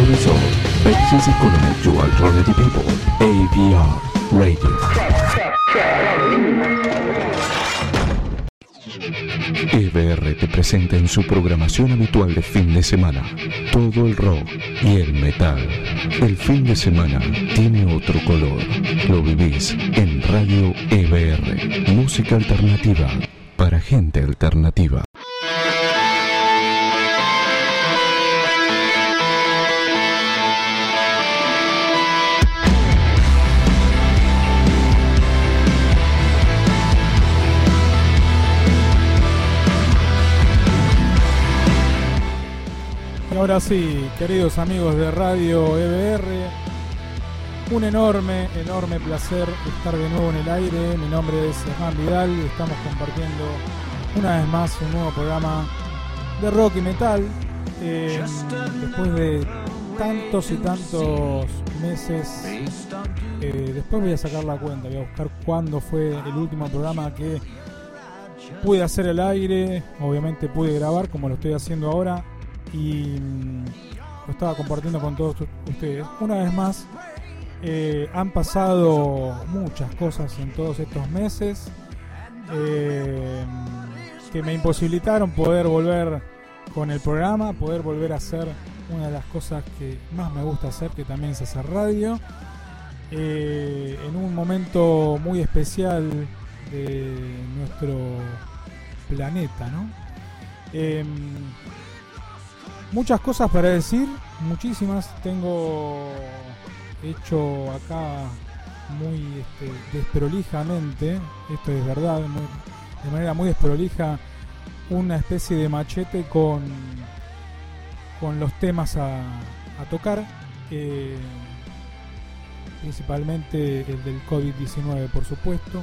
Horizon, Agency Connect to Alternative People, APR Radio. EBR te presenta en su programación habitual de fin de semana todo el rock y el metal. El fin de semana tiene otro color. Lo vivís en Radio EBR, música alternativa para gente alternativa. Ahora sí, queridos amigos de Radio EBR, un enorme placer estar de nuevo en el aire. Mi nombre es Hernán Vidal y estamos compartiendo una vez más un nuevo programa de rock y metal. Después de tantos y tantos meses, después voy a sacar la cuenta, voy a buscar cuándo fue el último programa que pude hacer al aire. Obviamente pude grabar como lo estoy haciendo ahora y lo estaba compartiendo con todos ustedes. Una vez más, han pasado muchas cosas en todos estos meses que me imposibilitaron poder volver con el programa, poder volver a hacer una de las cosas que más me gusta hacer, que también es hacer radio, en un momento muy especial de nuestro planeta, ¿no? Muchas cosas para decir, muchísimas. Tengo hecho acá muy desprolijamente, esto es verdad, de manera muy desprolija, una especie de machete con los temas a tocar, principalmente el del COVID-19, por supuesto.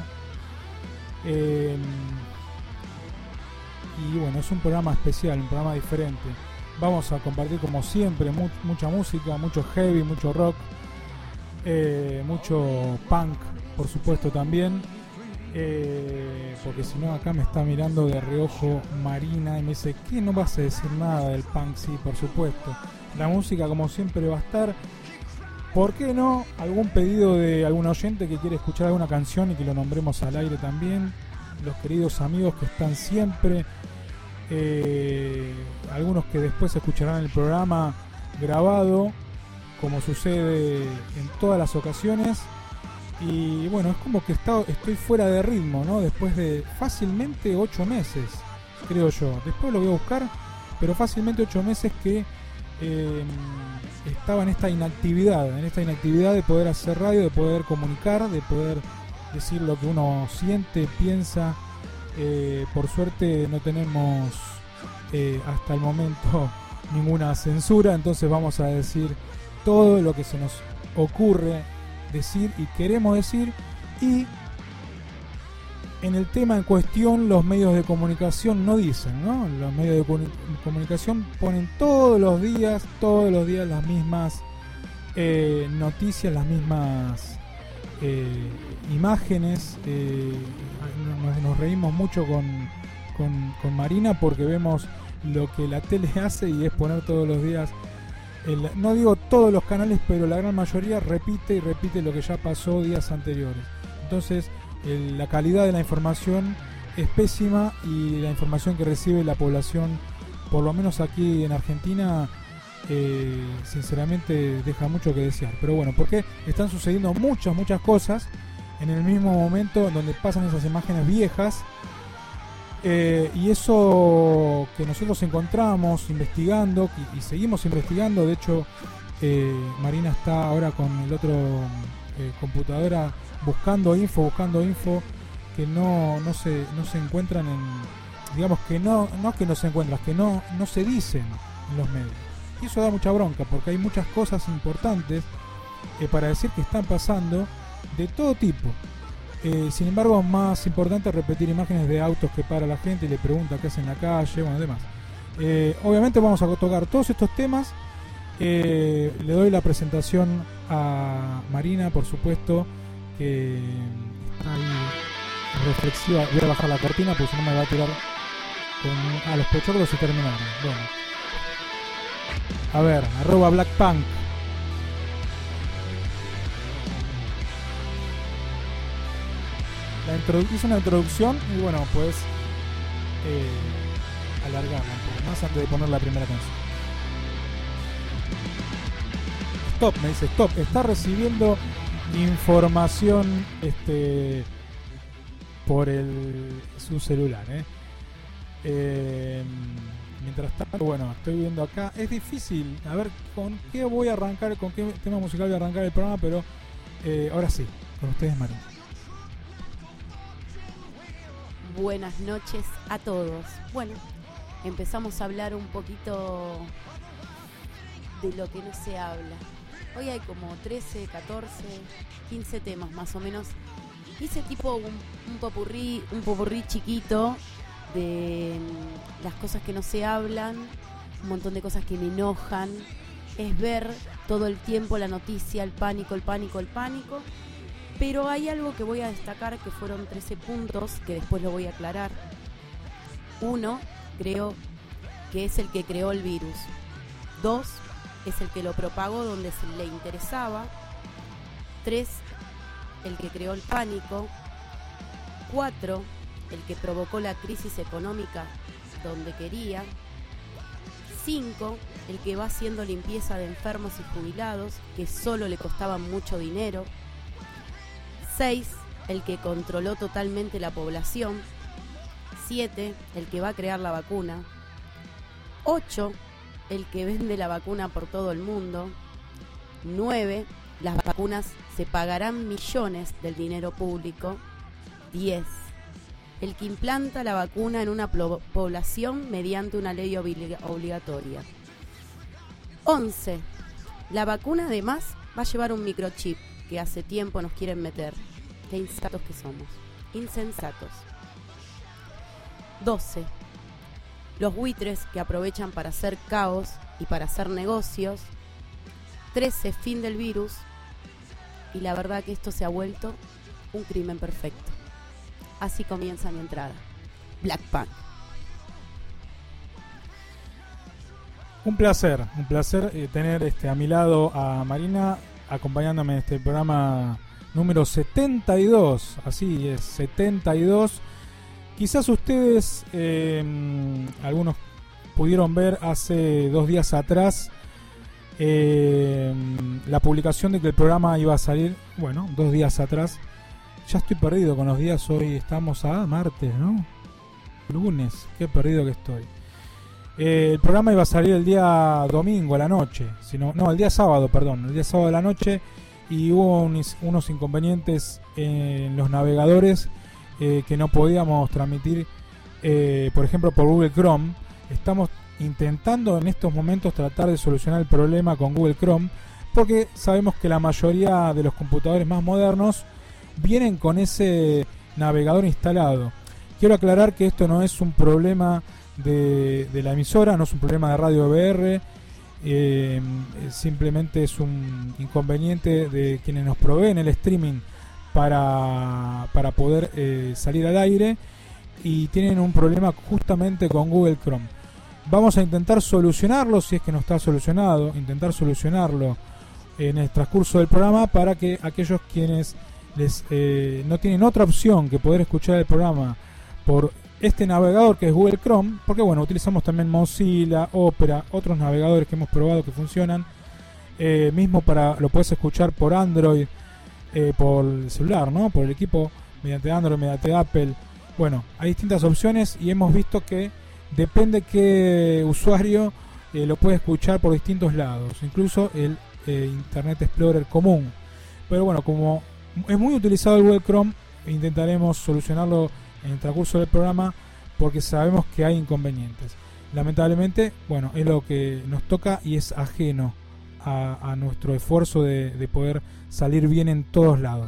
Y bueno, es un programa especial, un programa diferente. Vamos a compartir como siempre mucha música, mucho heavy, mucho rock, mucho punk, por supuesto también, porque si no acá me está mirando de reojo Marina y me dice, ¿qué no vas a decir nada del punk? Sí, por supuesto, la música como siempre va a estar. ¿Por qué no? Algún pedido de algún oyente que quiere escuchar alguna canción y que lo nombremos al aire también. Los queridos amigos que están siempre, algunos que después escucharán el programa grabado, como sucede en todas las ocasiones. Y bueno, es como que estoy fuera de ritmo, ¿no? Después de fácilmente 8 meses, creo yo. Después lo voy a buscar, pero fácilmente 8 meses que estaba en esta inactividad de poder hacer radio, de poder comunicar, de poder decir lo que uno siente, piensa. Por suerte no tenemos hasta el momento ninguna censura, entonces vamos a decir todo lo que se nos ocurre decir y queremos decir. Y en el tema en cuestión, los medios de comunicación no dicen, ¿no? Los medios de comunicación ponen todos los días las mismas noticias, las mismas imágenes. Nos reímos mucho con Marina porque vemos lo que la tele hace y es poner todos los días, no digo todos los canales, pero la gran mayoría repite lo que ya pasó días anteriores. Entonces la calidad de la información es pésima y la información que recibe la población, por lo menos aquí en Argentina, sinceramente deja mucho que desear. Pero bueno, porque están sucediendo muchas cosas en el mismo momento donde pasan esas imágenes viejas, y eso que nosotros encontramos investigando y seguimos investigando. De hecho, Marina está ahora con el otro computadora buscando info que no se encuentran digamos que no que no se encuentran, que no se dicen en los medios. Y eso da mucha bronca porque hay muchas cosas importantes para decir que están pasando de todo tipo. Sin embargo, es más importante repetir imágenes de autos que para la gente y le pregunta qué hace en la calle, bueno, demás. Obviamente vamos a tocar todos estos temas. Le doy la presentación a Marina, por supuesto, que está ahí reflexiva. Voy a bajar la cortina porque si no me va a tirar a los pochoclos y terminaron. Bueno. A ver, @blackpunk. Hice una introducción y bueno, pues alargarla un poco más antes de poner la primera canción. Stop, me dice stop. Está recibiendo información por su celular. Mientras tanto, bueno, estoy viendo acá. Es difícil. A ver con qué voy a arrancar, con qué tema musical voy a arrancar el programa, pero ahora sí, con ustedes, María. Buenas noches a todos. Bueno, empezamos a hablar un poquito de lo que no se habla. Hoy hay como 13, 14, 15 temas más o menos. Hice tipo un popurrí chiquito de las cosas que no se hablan, un montón de cosas que me enojan. Es ver todo el tiempo la noticia, el pánico. Pero hay algo que voy a destacar, que fueron 13 puntos, que después lo voy a aclarar. 1, creo que es el que creó el virus. 2, es el que lo propagó donde se le interesaba. 3, el que creó el pánico. 4, el que provocó la crisis económica donde quería. 5, el que va haciendo limpieza de enfermos y jubilados, que solo le costaban mucho dinero. 6, el que controló totalmente la población. 7, el que va a crear la vacuna. 8, el que vende la vacuna por todo el mundo. 9, las vacunas se pagarán millones del dinero público. 10, el que implanta la vacuna en una población mediante una ley obligatoria. 11, la vacuna además va a llevar un microchip que hace tiempo nos quieren meter. Qué insensatos que somos. Insensatos. 12. Los buitres que aprovechan para hacer caos y para hacer negocios. 13. Fin del virus. Y la verdad que esto se ha vuelto un crimen perfecto. Así comienza mi entrada. Blackpunk. Un placer tener a mi lado a Marina acompañándome en este programa número 72, así es, 72. Quizás ustedes, algunos pudieron ver hace 2 días atrás la publicación de que el programa iba a salir, 2 días atrás. Ya estoy perdido con los días, hoy estamos a martes, ¿no? Lunes, qué perdido que estoy. El programa iba a salir el día domingo a la noche, el día sábado, el día sábado a la noche, y hubo unos inconvenientes en los navegadores que no podíamos transmitir, por ejemplo por Google Chrome. Estamos intentando en estos momentos tratar de solucionar el problema con Google Chrome, porque sabemos que la mayoría de los computadores más modernos vienen con ese navegador instalado. Quiero aclarar que esto no es un problema de la emisora, no es un problema de Radio BR, simplemente es un inconveniente de quienes nos proveen el streaming para poder salir al aire, y tienen un problema justamente con Google Chrome. Vamos a intentar solucionarlo, si es que no está solucionado, en el transcurso del programa, para que aquellos quienes no tienen otra opción que poder escuchar el programa por este navegador que es Google Chrome, porque utilizamos también Mozilla, Opera, otros navegadores que hemos probado que funcionan, mismo lo puedes escuchar por Android, por el celular, ¿no? Por el equipo, mediante Android, mediante Apple. Hay distintas opciones y hemos visto que depende qué usuario lo puede escuchar por distintos lados, incluso el Internet Explorer común. Pero como es muy utilizado el Google Chrome, intentaremos solucionarlo en el transcurso del programa, porque sabemos que hay inconvenientes. Lamentablemente, es lo que nos toca y es ajeno a nuestro esfuerzo de poder salir bien en todos lados.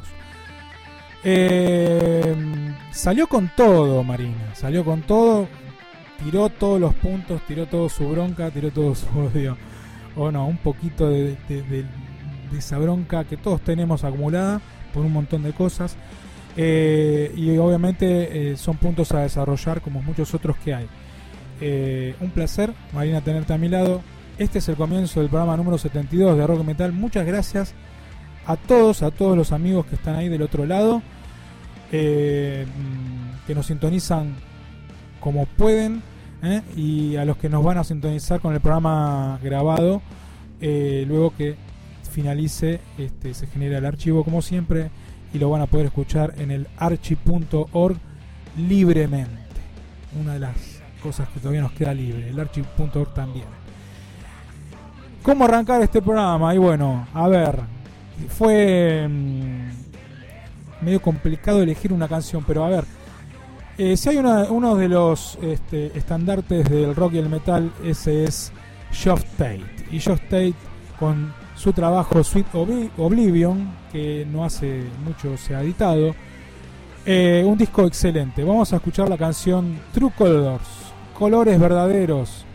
Salió con todo Marina, salió con todo, tiró todos los puntos, tiró toda su bronca, tiró todo su odio, un poquito de esa bronca que todos tenemos acumulada por un montón de cosas. Y obviamente son puntos a desarrollar como muchos otros que hay. Un placer, Marina, tenerte a mi lado. Este es el comienzo del programa número 72 de Rock y Metal. Muchas gracias a todos los amigos que están ahí del otro lado, que nos sintonizan como pueden, y a los que nos van a sintonizar con el programa grabado, luego que finalice, se genera el archivo como siempre y lo van a poder escuchar en el archi.org libremente. Una de las cosas que todavía nos queda libre, el archi.org también. ¿Cómo arrancar este programa? Y bueno, a ver, fue medio complicado elegir una canción, pero a ver, si hay uno de los estandartes del rock y el metal, ese es Geoff Tate. Y Geoff Tate, con su trabajo Sweet Oblivion, que no hace mucho se ha editado, un disco excelente. Vamos a escuchar la canción True Colors, colores verdaderos,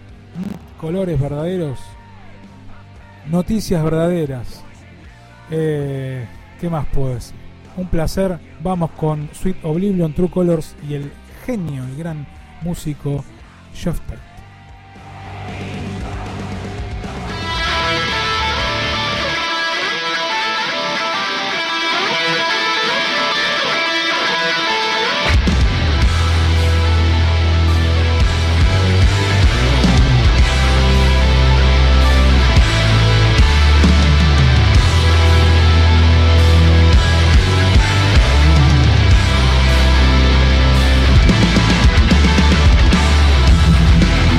noticias verdaderas. ¿Qué más puedo decir? Un placer. Vamos con Sweet Oblivion, True Colors y el genio, el gran músico Geoff Tate. Colores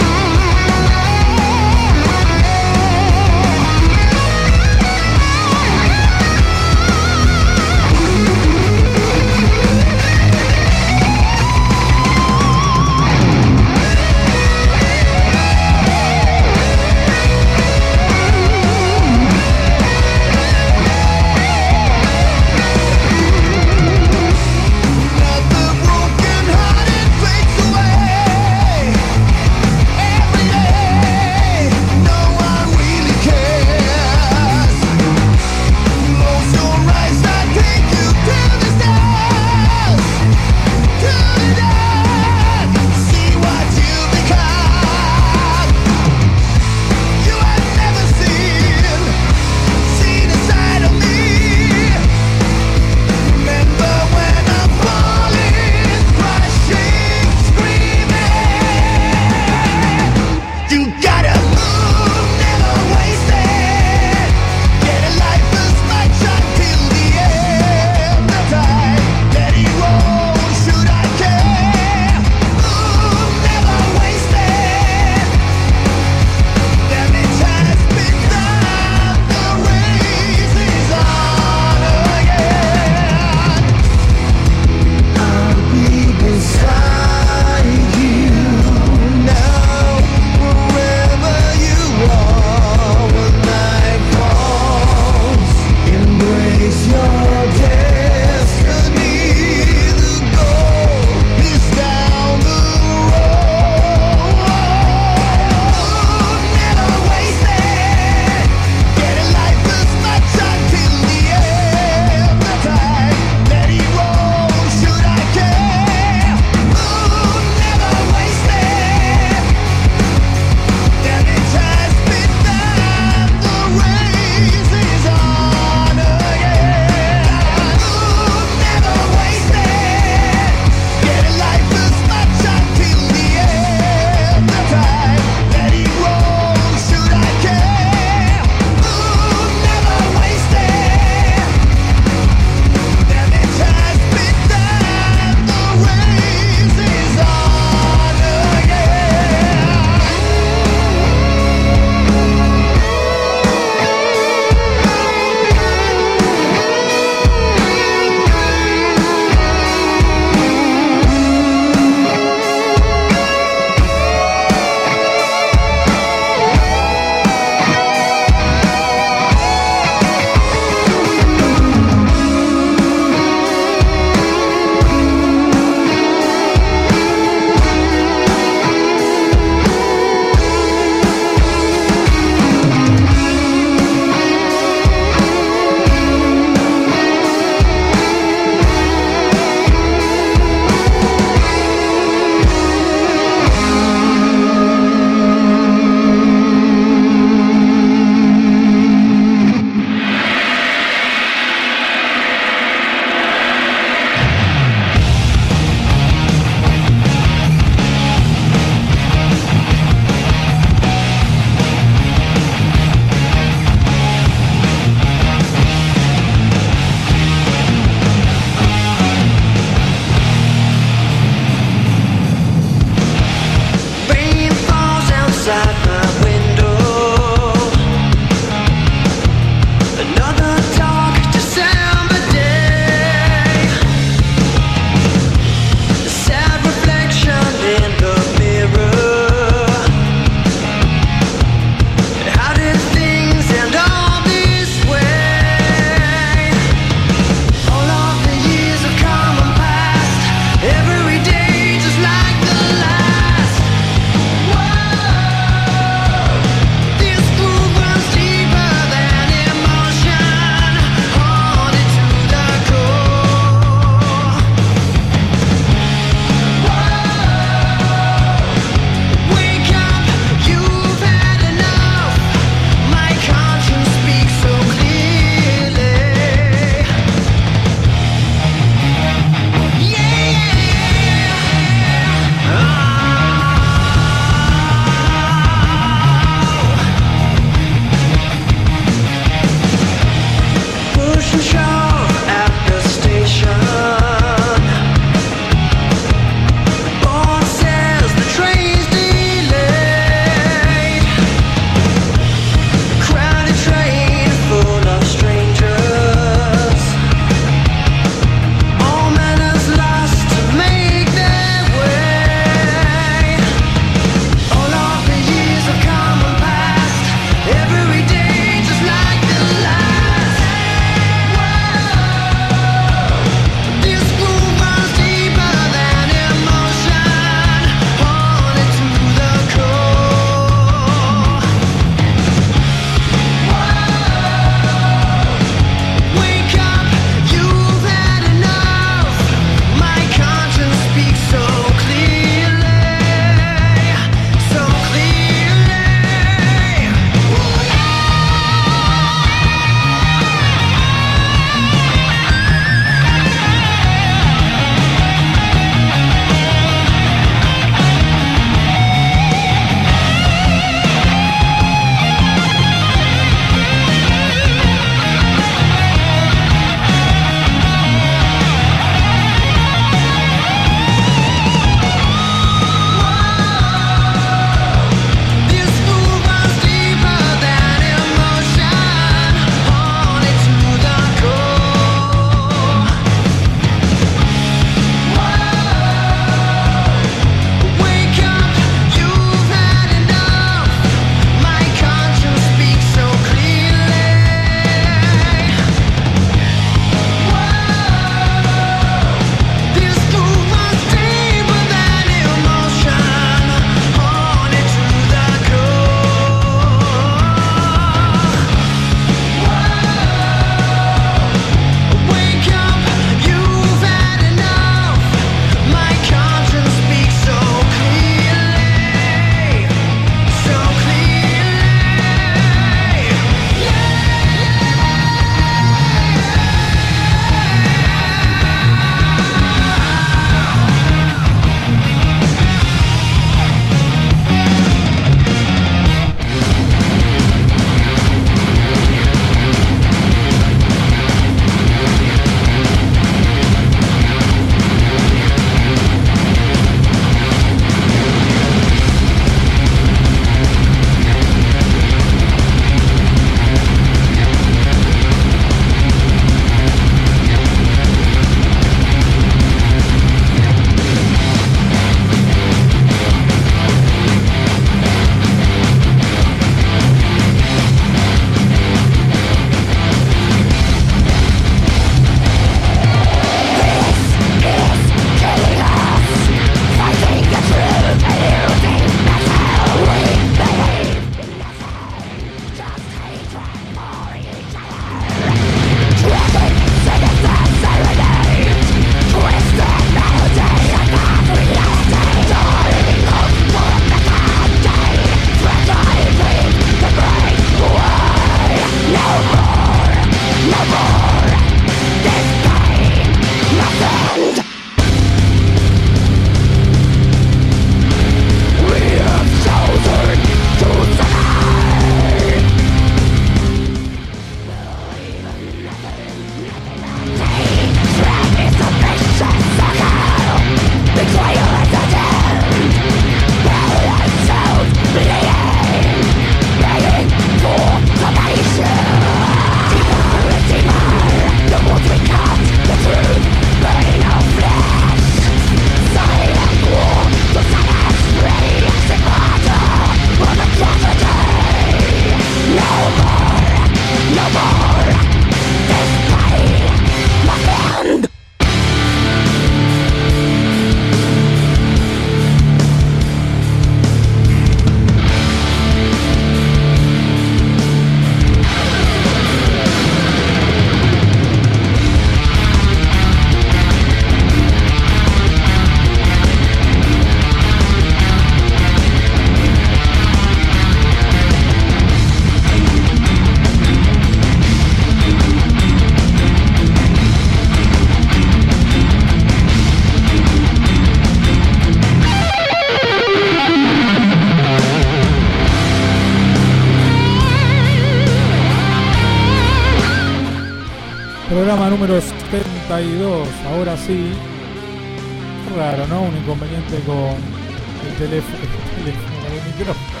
Programa número 72, ahora sí. Raro, ¿no? Un inconveniente con el teléfono, con el micrófono.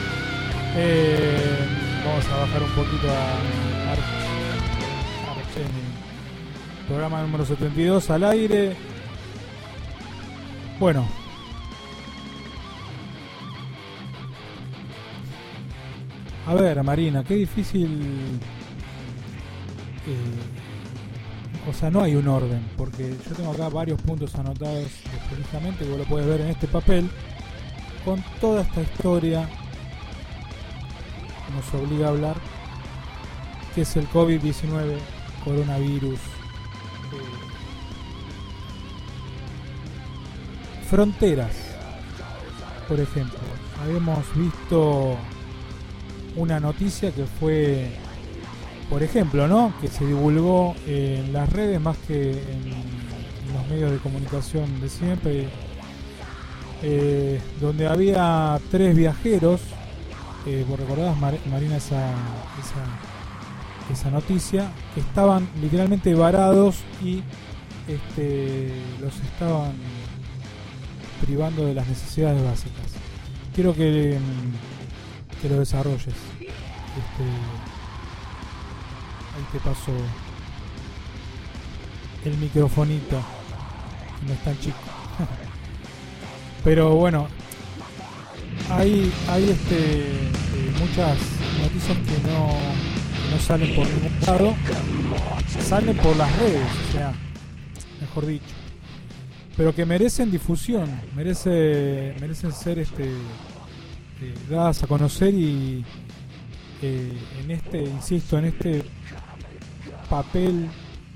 Vamos a bajar un poquito a Archeni. Programa número 72 al aire. Bueno. A ver, Marina, qué difícil. O sea, no hay un orden, porque yo tengo acá varios puntos anotados precisamente, que vos lo puedes ver en este papel, con toda esta historia que nos obliga a hablar, que es el COVID-19, coronavirus. Fronteras, por ejemplo. Habíamos visto una noticia que fue, por ejemplo, ¿no?, que se divulgó en las redes más que en los medios de comunicación de siempre, donde había 3 viajeros. ¿Vos recordás, Marina, esa noticia? Que estaban literalmente varados y los estaban privando de las necesidades básicas. Quiero que lo desarrolles. Ahí te paso el microfonito, no es tan chico. Pero bueno, hay muchas noticias que no salen por ningún lado, salen por las redes, o sea, mejor dicho, pero que merecen difusión, merecen ser dadas a conocer. Y en este papel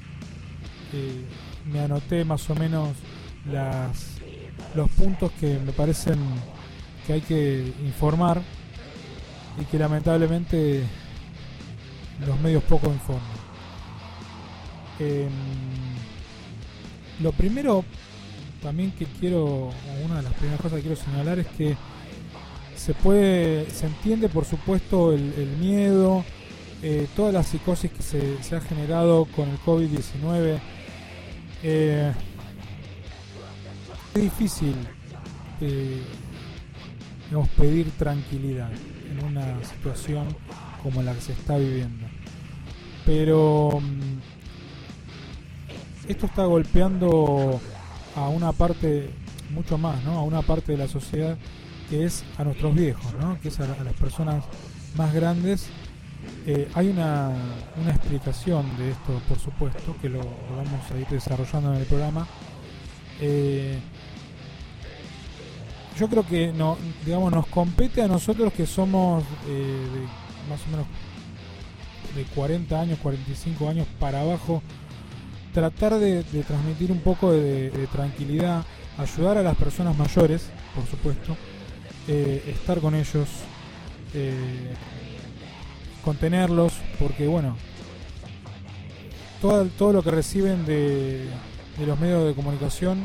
me anoté más o menos los puntos que me parecen que hay que informar y que lamentablemente los medios poco informan. Lo primero también que una de las primeras cosas que quiero señalar es que se entiende, por supuesto, el miedo, toda la psicosis que se ha generado con el COVID-19. Es difícil pedir tranquilidad en una situación como la que se está viviendo, pero esto está golpeando a una parte mucho más, ¿no?, a una parte de la sociedad, que es a nuestros viejos, ¿no?, que es a las personas más grandes. Hay una explicación de esto, por supuesto, que lo vamos a ir desarrollando en el programa. Yo creo que nos compete a nosotros, que somos más o menos de 40 años, 45 años para abajo, tratar de transmitir un poco de tranquilidad, ayudar a las personas mayores, por supuesto, estar con ellos, contenerlos, porque bueno, todo lo que reciben de los medios de comunicación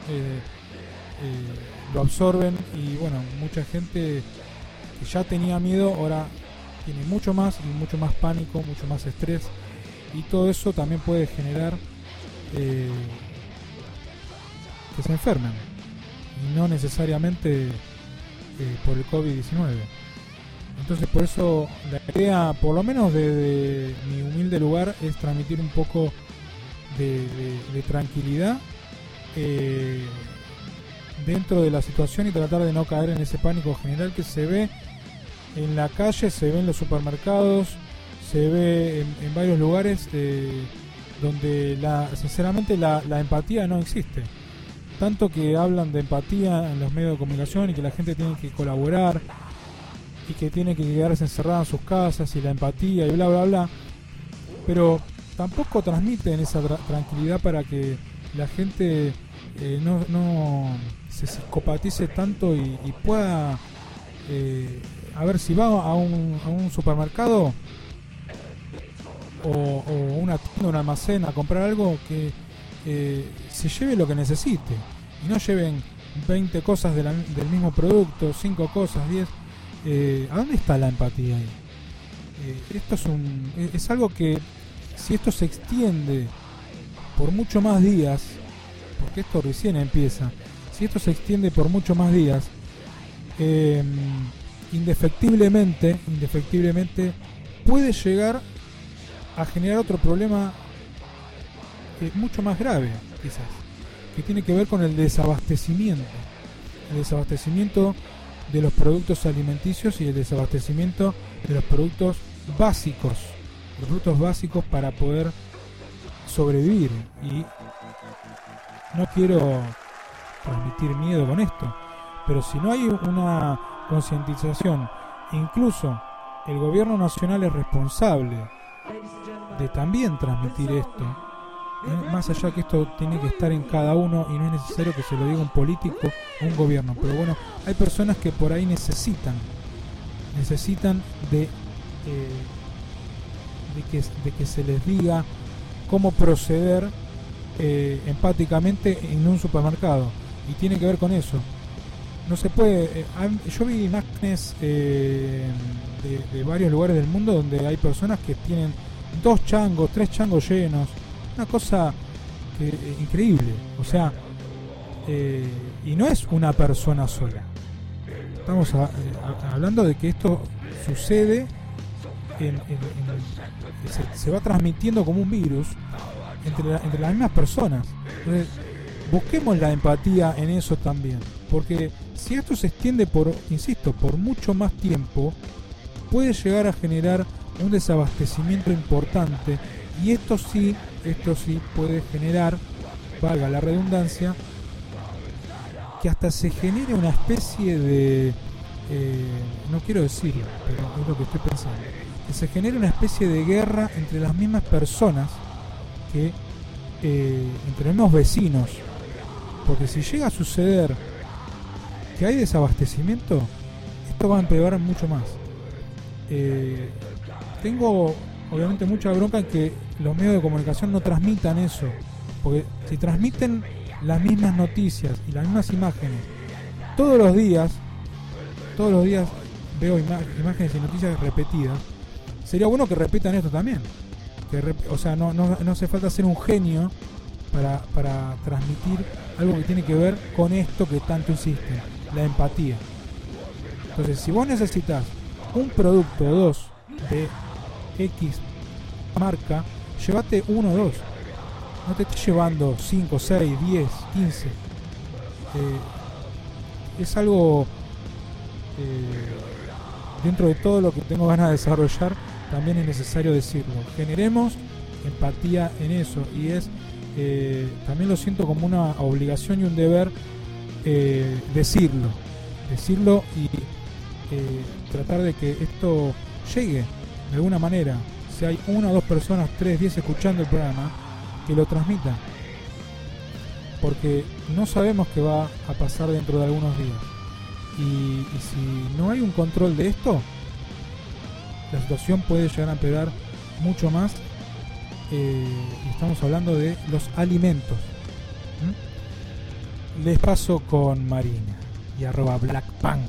lo absorben, y bueno, mucha gente que ya tenía miedo ahora tiene mucho más pánico, mucho más estrés, y todo eso también puede generar que se enfermen, y no necesariamente por el COVID-19. Entonces, por eso la idea, por lo menos de mi humilde lugar, es transmitir un poco de tranquilidad dentro de la situación, y tratar de no caer en ese pánico general que se ve en la calle, se ve en los supermercados, se ve en varios lugares donde sinceramente la empatía no existe. Tanto que hablan de empatía en los medios de comunicación, y que la gente tiene que colaborar y que tiene que quedarse encerrada en sus casas, y la empatía y bla bla bla, pero tampoco transmiten esa tranquilidad para que la gente no se psicopatice tanto y pueda, a ver, si va a un supermercado o una tienda, un almacén, a comprar algo, que se lleve lo que necesite, y no lleven 20 cosas del mismo producto, 5 cosas, 10. ¿A dónde está la empatía ahí? Esto es algo que, si esto se extiende por mucho más días, porque esto recién empieza, si esto se extiende por mucho más días, indefectiblemente puede llegar a generar otro problema mucho más grave, quizás, que tiene que ver con el desabastecimiento de los productos alimenticios y el desabastecimiento de los productos básicos para poder sobrevivir. Y no quiero transmitir miedo con esto, pero si no hay una concientización, incluso el gobierno nacional es responsable de también transmitir esto, más allá que esto tiene que estar en cada uno y no es necesario que se lo diga un político o un gobierno, pero bueno, hay personas que por ahí necesitan de que se les diga cómo proceder empáticamente en un supermercado, y tiene que ver con eso. No se puede, yo vi imágenes de varios lugares del mundo donde hay personas que tienen 2 changos, 3 changos llenos, una cosa increíble, o sea, y no es una persona sola. Estamos hablando de que esto sucede, se va transmitiendo como un virus entre las mismas personas. Entonces, busquemos la empatía en eso también, porque si esto se extiende por mucho más tiempo, puede llegar a generar un desabastecimiento importante, y esto sí puede generar, valga la redundancia, que hasta se genere una especie de, no quiero decirlo, pero es lo que estoy pensando, que se genere una especie de guerra entre las mismas personas, entre los mismos vecinos, porque si llega a suceder que hay desabastecimiento, esto va a empeorar mucho más. Tengo obviamente mucha bronca en que los medios de comunicación no transmitan eso, porque si transmiten las mismas noticias y las mismas imágenes todos los días veo imágenes y noticias repetidas, sería bueno que repitan esto también, o sea, no hace falta ser un genio para transmitir algo que tiene que ver con esto que tanto insisten, la empatía. Entonces, si vos necesitas un producto o 2 de X marca, llévate 1 o 2, no te estés llevando 5, 6, 10, 15. Es algo, dentro de todo lo que tengo ganas de desarrollar, también es necesario decirlo. Generemos empatía en eso, y también lo siento como una obligación y un deber, decirlo y tratar de que esto llegue de alguna manera. Si hay 1 o 2 personas, 3, 10 escuchando el programa, que lo transmitan, porque no sabemos qué va a pasar dentro de algunos días, y si no hay un control de esto, la situación puede llegar a empeorar mucho más. Y estamos hablando de los alimentos. Les paso con Marina y @blackpunk.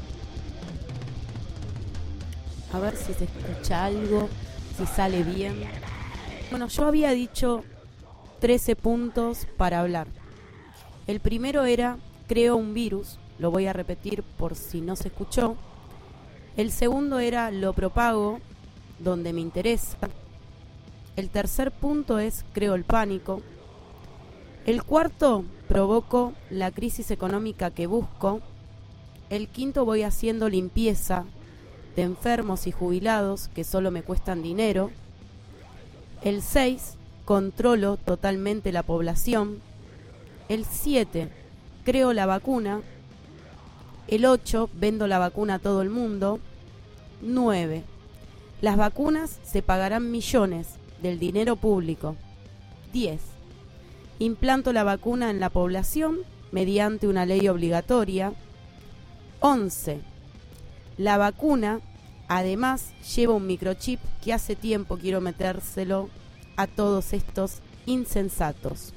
A ver si se escucha algo, si sale bien. Bueno, yo había dicho 13 puntos para hablar. El primero era: creo un virus, lo voy a repetir por si no se escuchó. El segundo era: lo propago donde me interesa. El tercer punto es: creo el pánico. El cuarto: provoco la crisis económica que busco. El quinto: voy haciendo limpieza de enfermos y jubilados que solo me cuestan dinero. El 6: controlo totalmente la población. El 7: creo la vacuna. El 8: vendo la vacuna a todo el mundo. 9: las vacunas se pagarán millones del dinero público. 10: implanto la vacuna en la población mediante una ley obligatoria. 11: la vacuna además lleva un microchip que hace tiempo quiero metérselo a todos estos insensatos.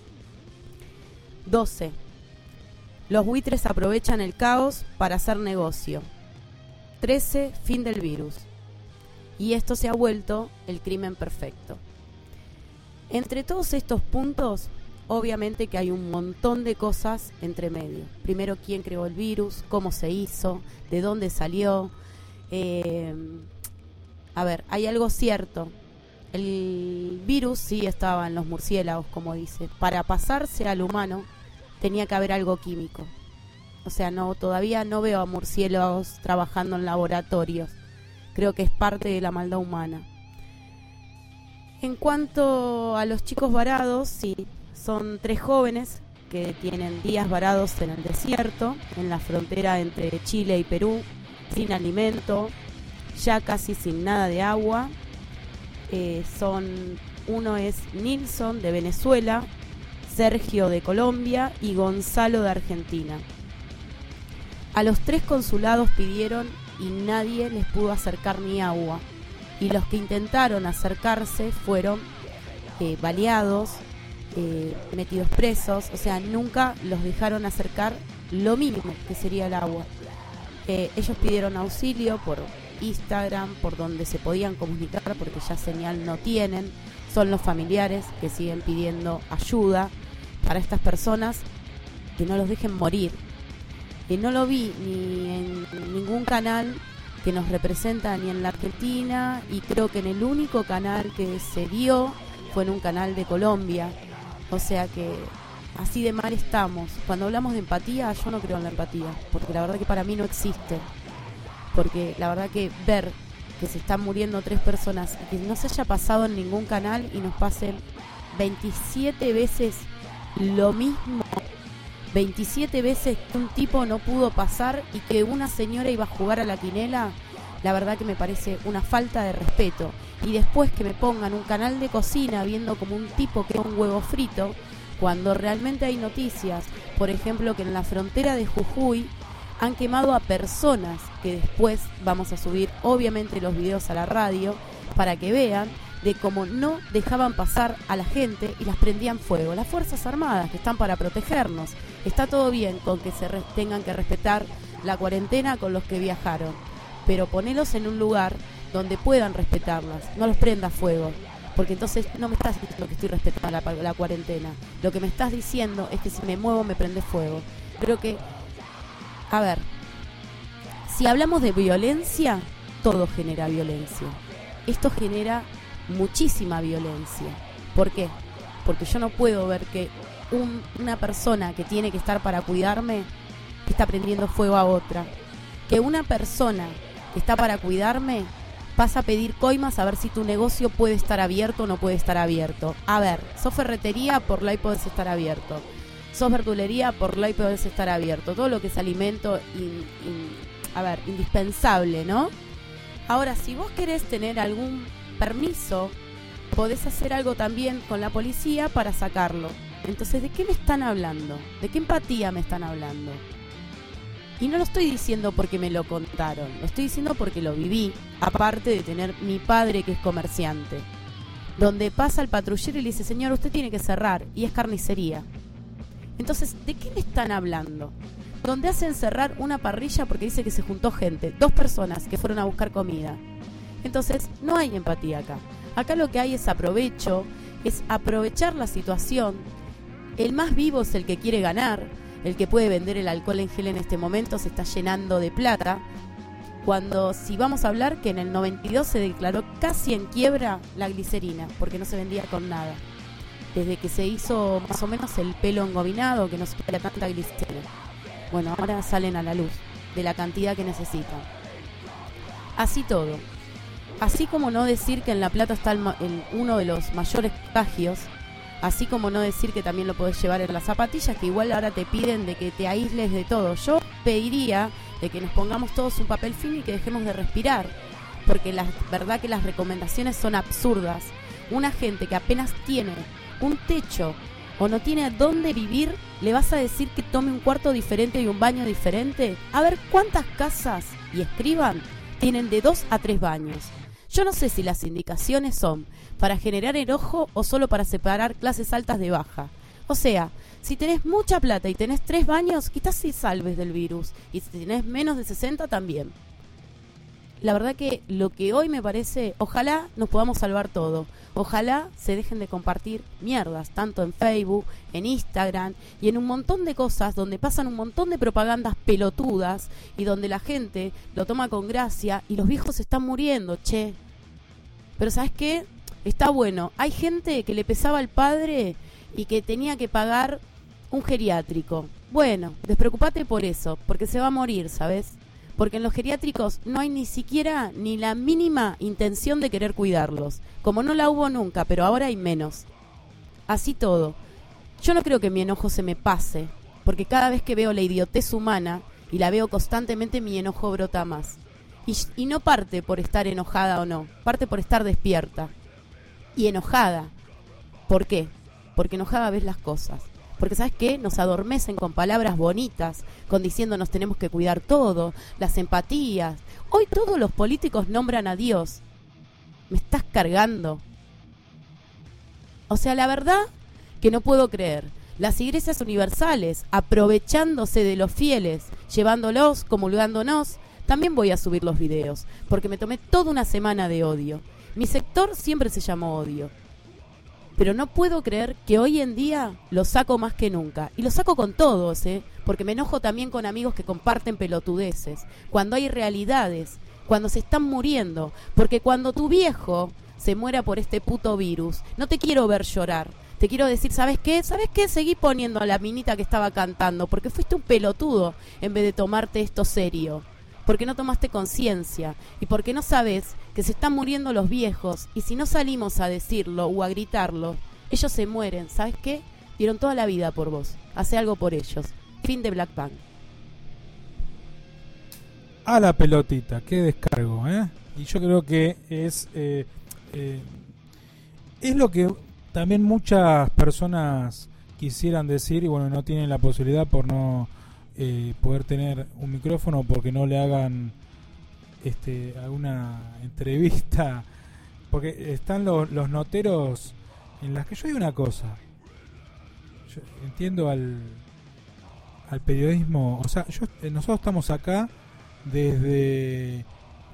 12: los buitres aprovechan el caos para hacer negocio. 13: fin del virus. Y esto se ha vuelto el crimen perfecto. Entre todos estos puntos, obviamente que hay un montón de cosas entre medio. Primero, quién creó el virus, cómo se hizo, de dónde salió. A ver, hay algo cierto. El virus sí estaba en los murciélagos, como dice. Para pasarse al humano tenía que haber algo químico. O sea, todavía no veo a murciélagos trabajando en laboratorios. Creo que es parte de la maldad humana. En cuanto a los chicos varados, sí, son 3 jóvenes que tienen días varados en el desierto, en la frontera entre Chile y Perú, sin alimento, ya casi sin nada de agua. Uno es Nilson de Venezuela, Sergio de Colombia y Gonzalo de Argentina. A los 3 consulados pidieron y nadie les pudo acercar ni agua. Y los que intentaron acercarse fueron baleados, metidos presos, o sea, nunca los dejaron acercar lo mínimo que sería el agua. Ellos pidieron auxilio por Instagram, por donde se podían comunicar, porque ya señal no tienen. Son los familiares que siguen pidiendo ayuda para estas personas, que no los dejen morir. No lo vi ni en ningún canal que nos representa, ni en la Argentina, y creo que en el único canal que se dio fue en un canal de Colombia. O sea que así de mal estamos. Cuando hablamos de empatía, yo no creo en la empatía, porque la verdad que para mí no existe. Porque la verdad que ver que se están muriendo 3 personas y que no se haya pasado en ningún canal y nos pasen 27 veces lo mismo, 27 veces que un tipo no pudo pasar y que una señora iba a jugar a la quinela, la verdad que me parece una falta de respeto. Y después que me pongan un canal de cocina viendo como un tipo que un huevo frito, cuando realmente hay noticias, por ejemplo, que en la frontera de Jujuy han quemado a personas, que después vamos a subir obviamente los videos a la radio para que vean de cómo no dejaban pasar a la gente y las prendían fuego. Las Fuerzas Armadas, que están para protegernos. Está todo bien con que tengan que respetar la cuarentena con los que viajaron, pero ponelos en un lugar donde puedan respetarlas, no los prendas fuego, porque entonces no me estás diciendo que estoy respetando la cuarentena. Lo que me estás diciendo es que si me muevo me prende fuego. Creo que, a ver, si hablamos de violencia, todo genera violencia. Esto genera muchísima violencia. ¿Por qué? Porque yo no puedo ver que una persona que tiene que estar para cuidarme está prendiendo fuego a otra. Que una persona que está para cuidarme pasa a pedir coimas a ver si tu negocio puede estar abierto o no puede estar abierto. A ver, sos ferretería, por ley podés estar abierto. Sos verdulería, por ley podés estar abierto. Todo lo que es alimento, indispensable, ¿no? Ahora, si vos querés tener algún permiso, podés hacer algo también con la policía para sacarlo. Entonces, ¿de qué me están hablando? ¿De qué empatía me están hablando? Y no lo estoy diciendo porque me lo contaron, lo estoy diciendo porque lo viví, aparte de tener mi padre que es comerciante, donde pasa el patrullero y le dice: señor, usted tiene que cerrar, y es carnicería. Entonces, ¿de qué me están hablando? Donde hacen cerrar una parrilla porque dice que se juntó gente, 2 personas que fueron a buscar comida. Entonces, no hay empatía acá. Acá lo que hay es aprovecho, es aprovechar la situación. El más vivo es el que quiere ganar, el que puede vender el alcohol en gel en este momento se está llenando de plata. Cuando, si vamos a hablar que en el 92 se declaró casi en quiebra la glicerina, porque no se vendía con nada. Desde que se hizo más o menos el pelo engobinado, que no se queda tanta glicerina. Bueno, ahora salen a la luz de la cantidad que necesitan. Así todo. Así como no decir que en La Plata está uno de los mayores contagios, así como no decir que también lo podés llevar en las zapatillas, que igual ahora te piden de que te aísles de todo. Yo pediría de que nos pongamos todos un papel film y que dejemos de respirar, porque la verdad que las recomendaciones son absurdas. Una gente que apenas tiene un techo o no tiene dónde vivir, ¿le vas a decir que tome un cuarto diferente y un baño diferente? A ver, ¿cuántas casas, y escriban, tienen de 2 a 3 baños? Yo no sé si las indicaciones son para generar enojo o solo para separar clases altas de baja. O sea, si tenés mucha plata y tenés 3 baños, quizás sí salves del virus. Y si tenés menos de 60 también. la verdad que lo que hoy me parece, ojalá nos podamos salvar todo. Ojalá se dejen de compartir mierdas, tanto en Facebook, en Instagram y en un montón de cosas donde pasan un montón de propagandas pelotudas y donde la gente lo toma con gracia y los viejos se están muriendo, che. Pero ¿sabes qué? Está bueno. Hay gente que le pesaba al padre y que tenía que pagar un geriátrico. Bueno, despreocupate por eso, porque se va a morir, ¿sabes? Porque en los geriátricos no hay ni siquiera ni la mínima intención de querer cuidarlos, como no la hubo nunca, pero ahora hay menos. Así todo. Yo no creo que mi enojo se me pase, porque cada vez que veo la idiotez humana y la veo constantemente, mi enojo brota más. Y no parte por estar enojada o no, parte por estar despierta. Y enojada. ¿Por qué? Porque enojada ves las cosas. Porque ¿sabes qué? Nos adormecen con palabras bonitas, con diciéndonos tenemos que cuidar todo, las empatías. Hoy todos los políticos nombran a Dios. Me estás cargando. O sea, la verdad que no puedo creer. Las iglesias universales, aprovechándose de los fieles, llevándolos, comulgándonos, también voy a subir los videos, porque me tomé toda una semana de odio. Mi sector siempre se llamó odio. Pero no puedo creer que hoy en día lo saco más que nunca. Y lo saco con todos, porque me enojo también con amigos que comparten pelotudeces. Cuando hay realidades, cuando se están muriendo. Porque cuando tu viejo se muera por este puto virus, no te quiero ver llorar. Te quiero decir, ¿sabes qué? ¿Sabes qué? Seguí poniendo a la minita que estaba cantando, porque fuiste un pelotudo en vez de tomarte esto serio. Porque no tomaste conciencia y porque no sabes que se están muriendo los viejos y si no salimos a decirlo o a gritarlo, ellos se mueren. ¿Sabes qué? Dieron toda la vida por vos. Hace algo por ellos. Fin de Black Punk. A la pelotita, qué descargo, ¿eh? Y yo creo que es lo que también muchas personas quisieran decir y bueno, no tienen la posibilidad por no poder tener un micrófono, porque no le hagan alguna entrevista, porque están los noteros en las que yo digo una cosa, yo entiendo al periodismo, o sea, nosotros estamos acá desde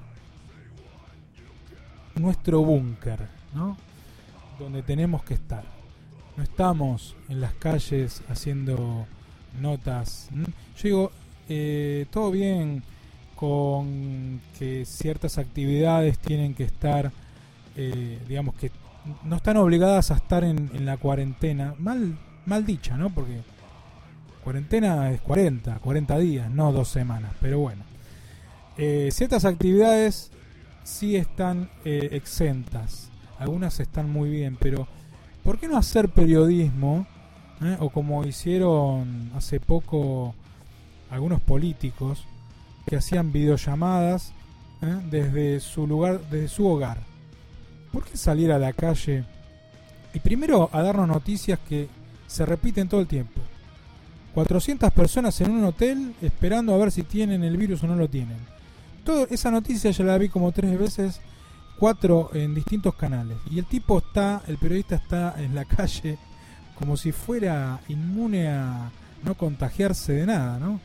nuestro búnker, ¿no? Donde tenemos que estar, no estamos en las calles haciendo notas. Yo digo, todo bien con que ciertas actividades tienen que estar, digamos que no están obligadas a estar en la cuarentena, mal dicha, ¿no? Porque cuarentena es 40 días, no 2 semanas, pero bueno. Ciertas actividades sí están exentas, algunas están muy bien, pero ¿por qué no hacer periodismo? O como hicieron hace poco algunos políticos que hacían videollamadas desde su lugar, desde su hogar. ¿Por qué salir a la calle y primero a darnos noticias que se repiten todo el tiempo? 400 personas en un hotel esperando a ver si tienen el virus o no lo tienen. Toda esa noticia ya la vi como 3 veces, 4 en distintos canales. Y el periodista está en la calle como si fuera inmune a no contagiarse de nada, ¿no?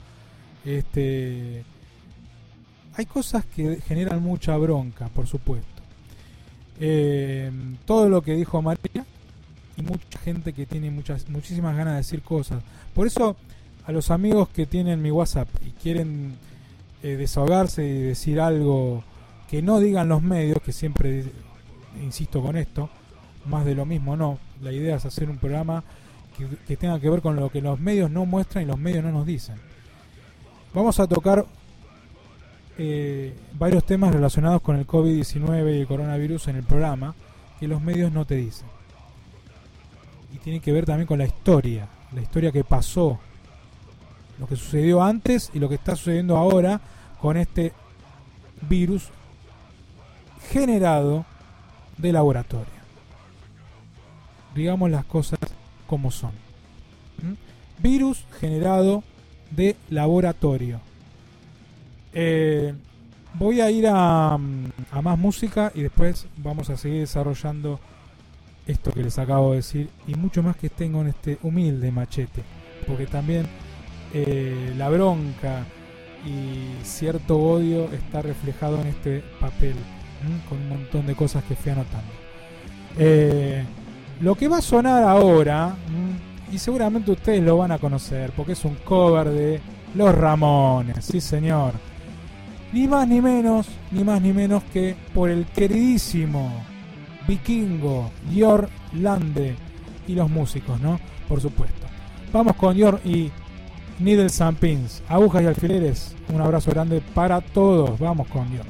Hay cosas que generan mucha bronca, por supuesto. Todo lo que dijo María y mucha gente que tiene muchísimas ganas de decir cosas. Por eso a los amigos que tienen mi WhatsApp y quieren desahogarse y decir algo que no digan los medios, que siempre insisto con esto, más de lo mismo, no. La idea es hacer un programa que tenga que ver con lo que los medios no muestran y los medios no nos dicen. Vamos a tocar varios temas relacionados con el COVID-19 y el coronavirus en el programa que los medios no te dicen. Y tiene que ver también con la historia que pasó, lo que sucedió antes y lo que está sucediendo ahora con este virus generado de laboratorio. Digamos las cosas como son. Virus generado de laboratorio. Voy a ir a más música y después vamos a seguir desarrollando esto que les acabo de decir y mucho más que tengo en este humilde machete, porque también la bronca y cierto odio está reflejado en este papel, con un montón de cosas que fui anotando. Lo que va a sonar ahora, y seguramente ustedes lo van a conocer porque es un cover de Los Ramones, sí señor, ni más ni menos que por el queridísimo vikingo Björn Lande y los músicos, ¿no? Por supuesto. Vamos con Björn y Needles and Pins, agujas y alfileres. Un abrazo grande para todos. Vamos con Björn.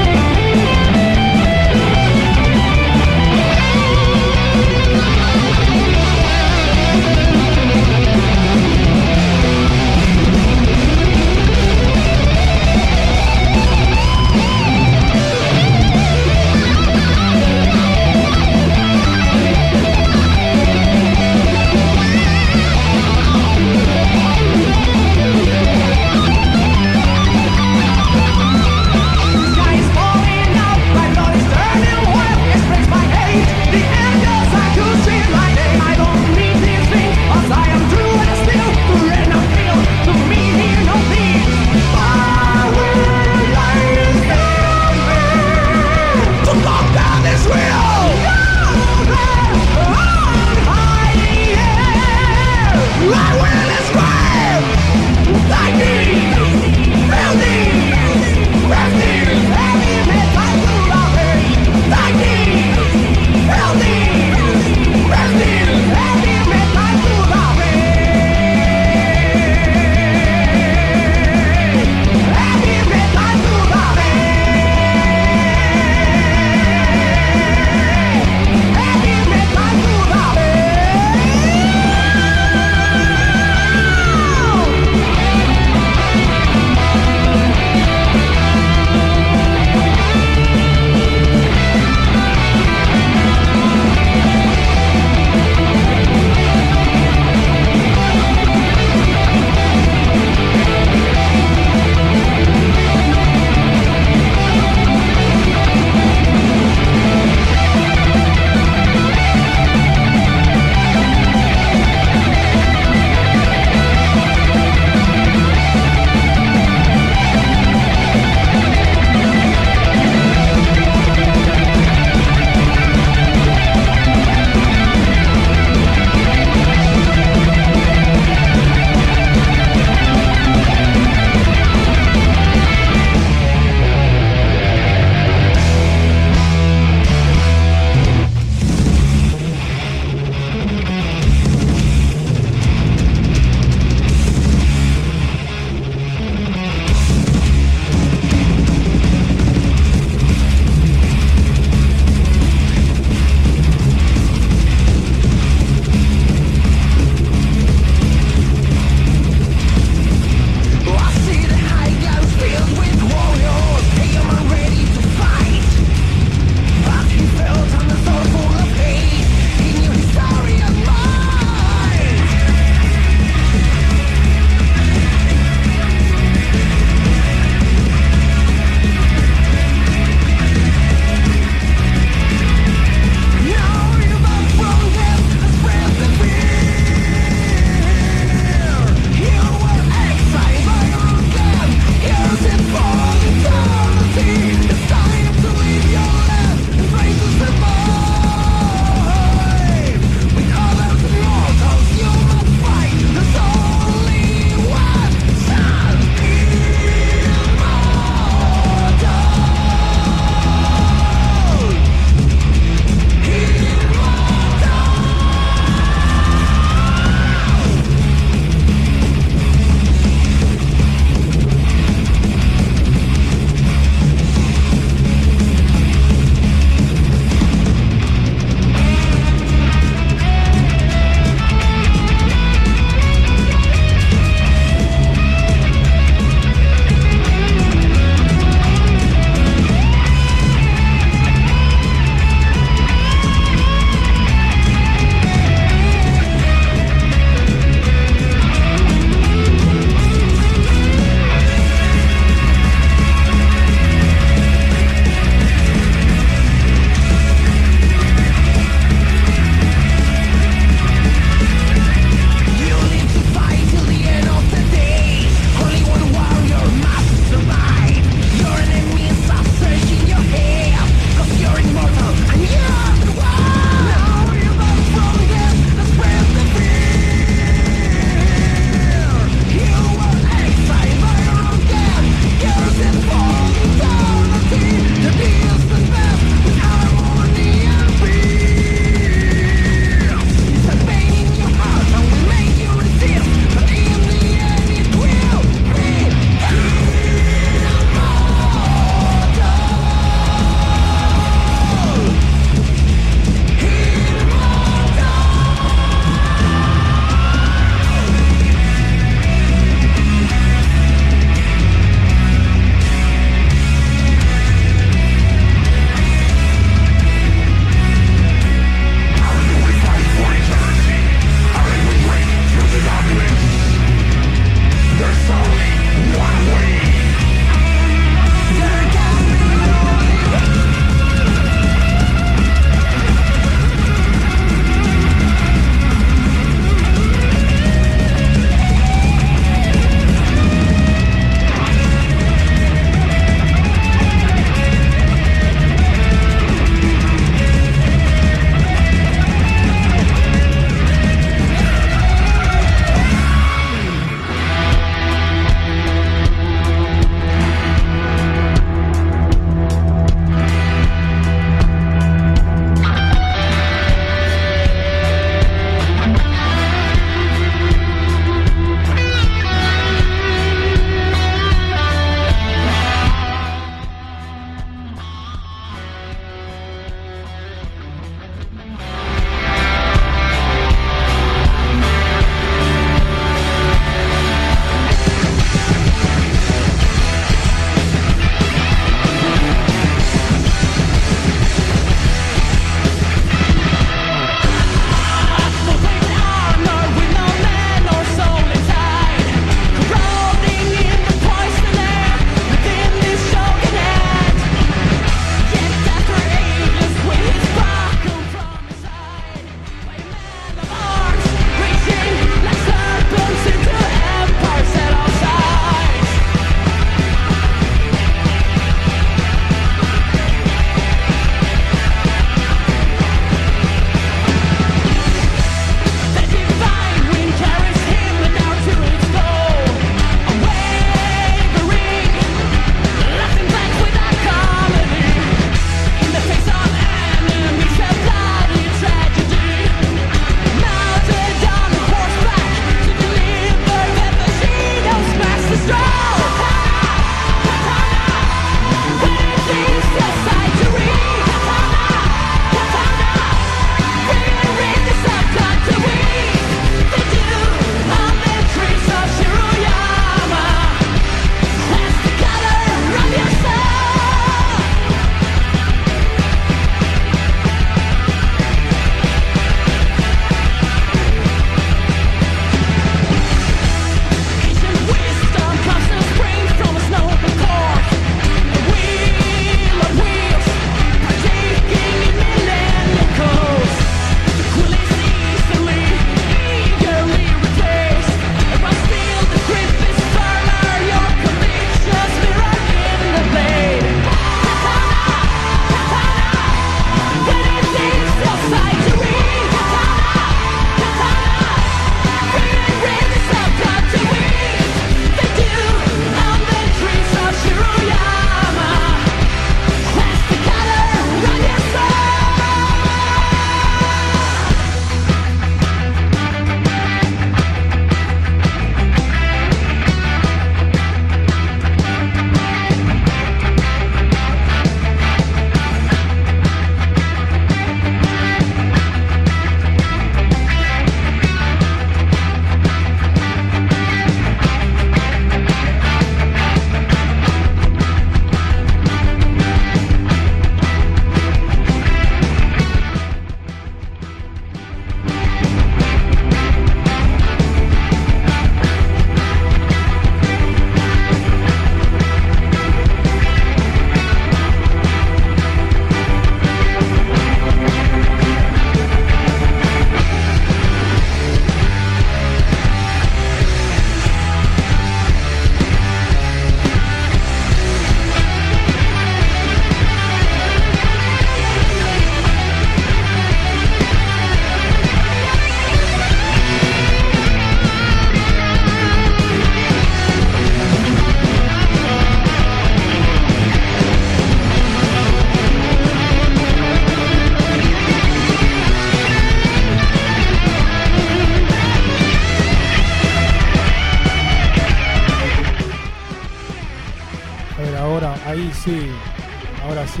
sí.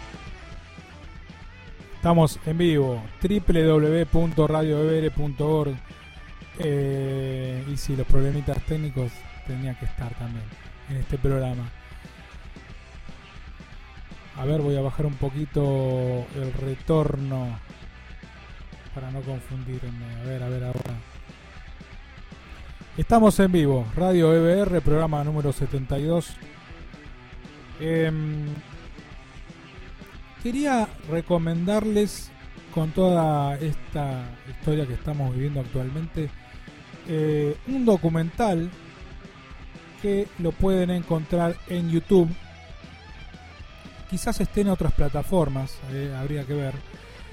Estamos en vivo, www.radiobbr.org. Y si los problemitas técnicos tenían que estar también en este programa. A ver, voy a bajar un poquito el retorno para no confundirme. A ver ahora. Estamos en vivo, Radio EBR, programa número 72. Quería recomendarles, con toda esta historia que estamos viviendo actualmente, un documental que lo pueden encontrar en YouTube. Quizás esté en otras plataformas, habría que ver,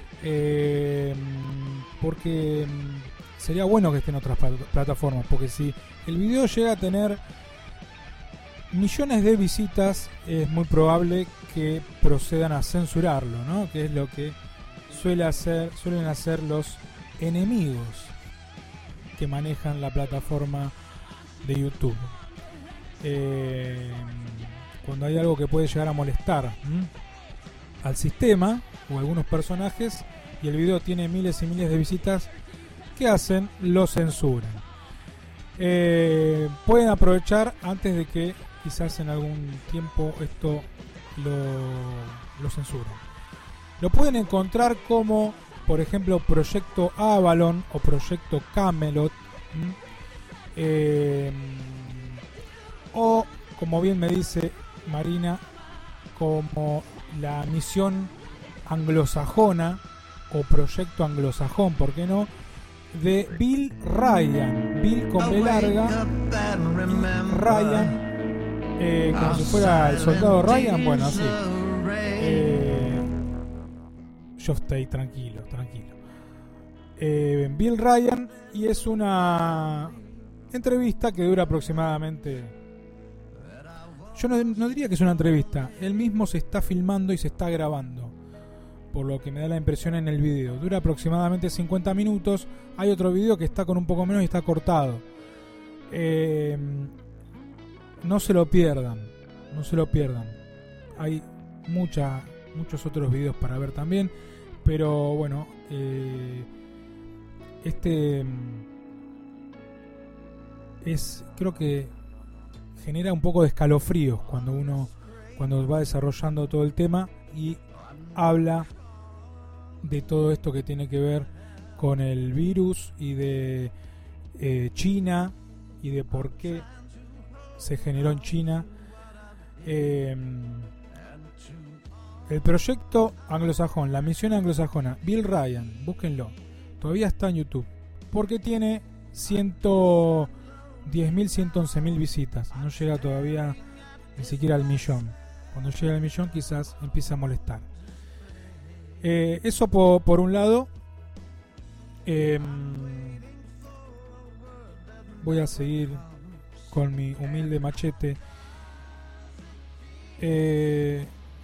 porque sería bueno que esté en otras plataformas, porque si el video llega a tener millones de visitas, es muy probable que procedan a censurarlo, ¿no? Que es lo que suelen hacer los enemigos que manejan la plataforma de YouTube. Cuando hay algo que puede llegar a molestar al sistema o a algunos personajes y el video tiene miles y miles de visitas, ¿qué hacen? Lo censuran. Pueden aprovechar antes de que quizás en algún tiempo esto lo censuren. Lo pueden encontrar como, por ejemplo, Proyecto Avalon o Proyecto Camelot, o, como bien me dice Marina, como la misión anglosajona o Proyecto Anglosajón, ¿por qué no?, de Bill Ryan. Bill con B larga, Ryan, como si fuera el soldado Ryan. Bueno, así. Yo estoy tranquilo. Bill Ryan, y es una entrevista que dura aproximadamente, yo no diría que es una entrevista, él mismo se está filmando y se está grabando, por lo que me da la impresión en el video. Dura aproximadamente 50 minutos. Hay otro video que está con un poco menos y está cortado. No se lo pierdan. Hay muchos otros videos para ver también, pero bueno, creo que genera un poco de escalofríos cuando va desarrollando todo el tema y habla de todo esto que tiene que ver con el virus y de China y de por qué se generó en China. El proyecto anglosajón, la misión anglosajona, Bill Ryan, búsquenlo, todavía está en YouTube, porque tiene 110.000, 111.000 visitas, no llega todavía ni siquiera al millón. Cuando llegue al millón quizás empiece a molestar. Eso por un lado. Voy a seguir con mi humilde machete. ¿Qué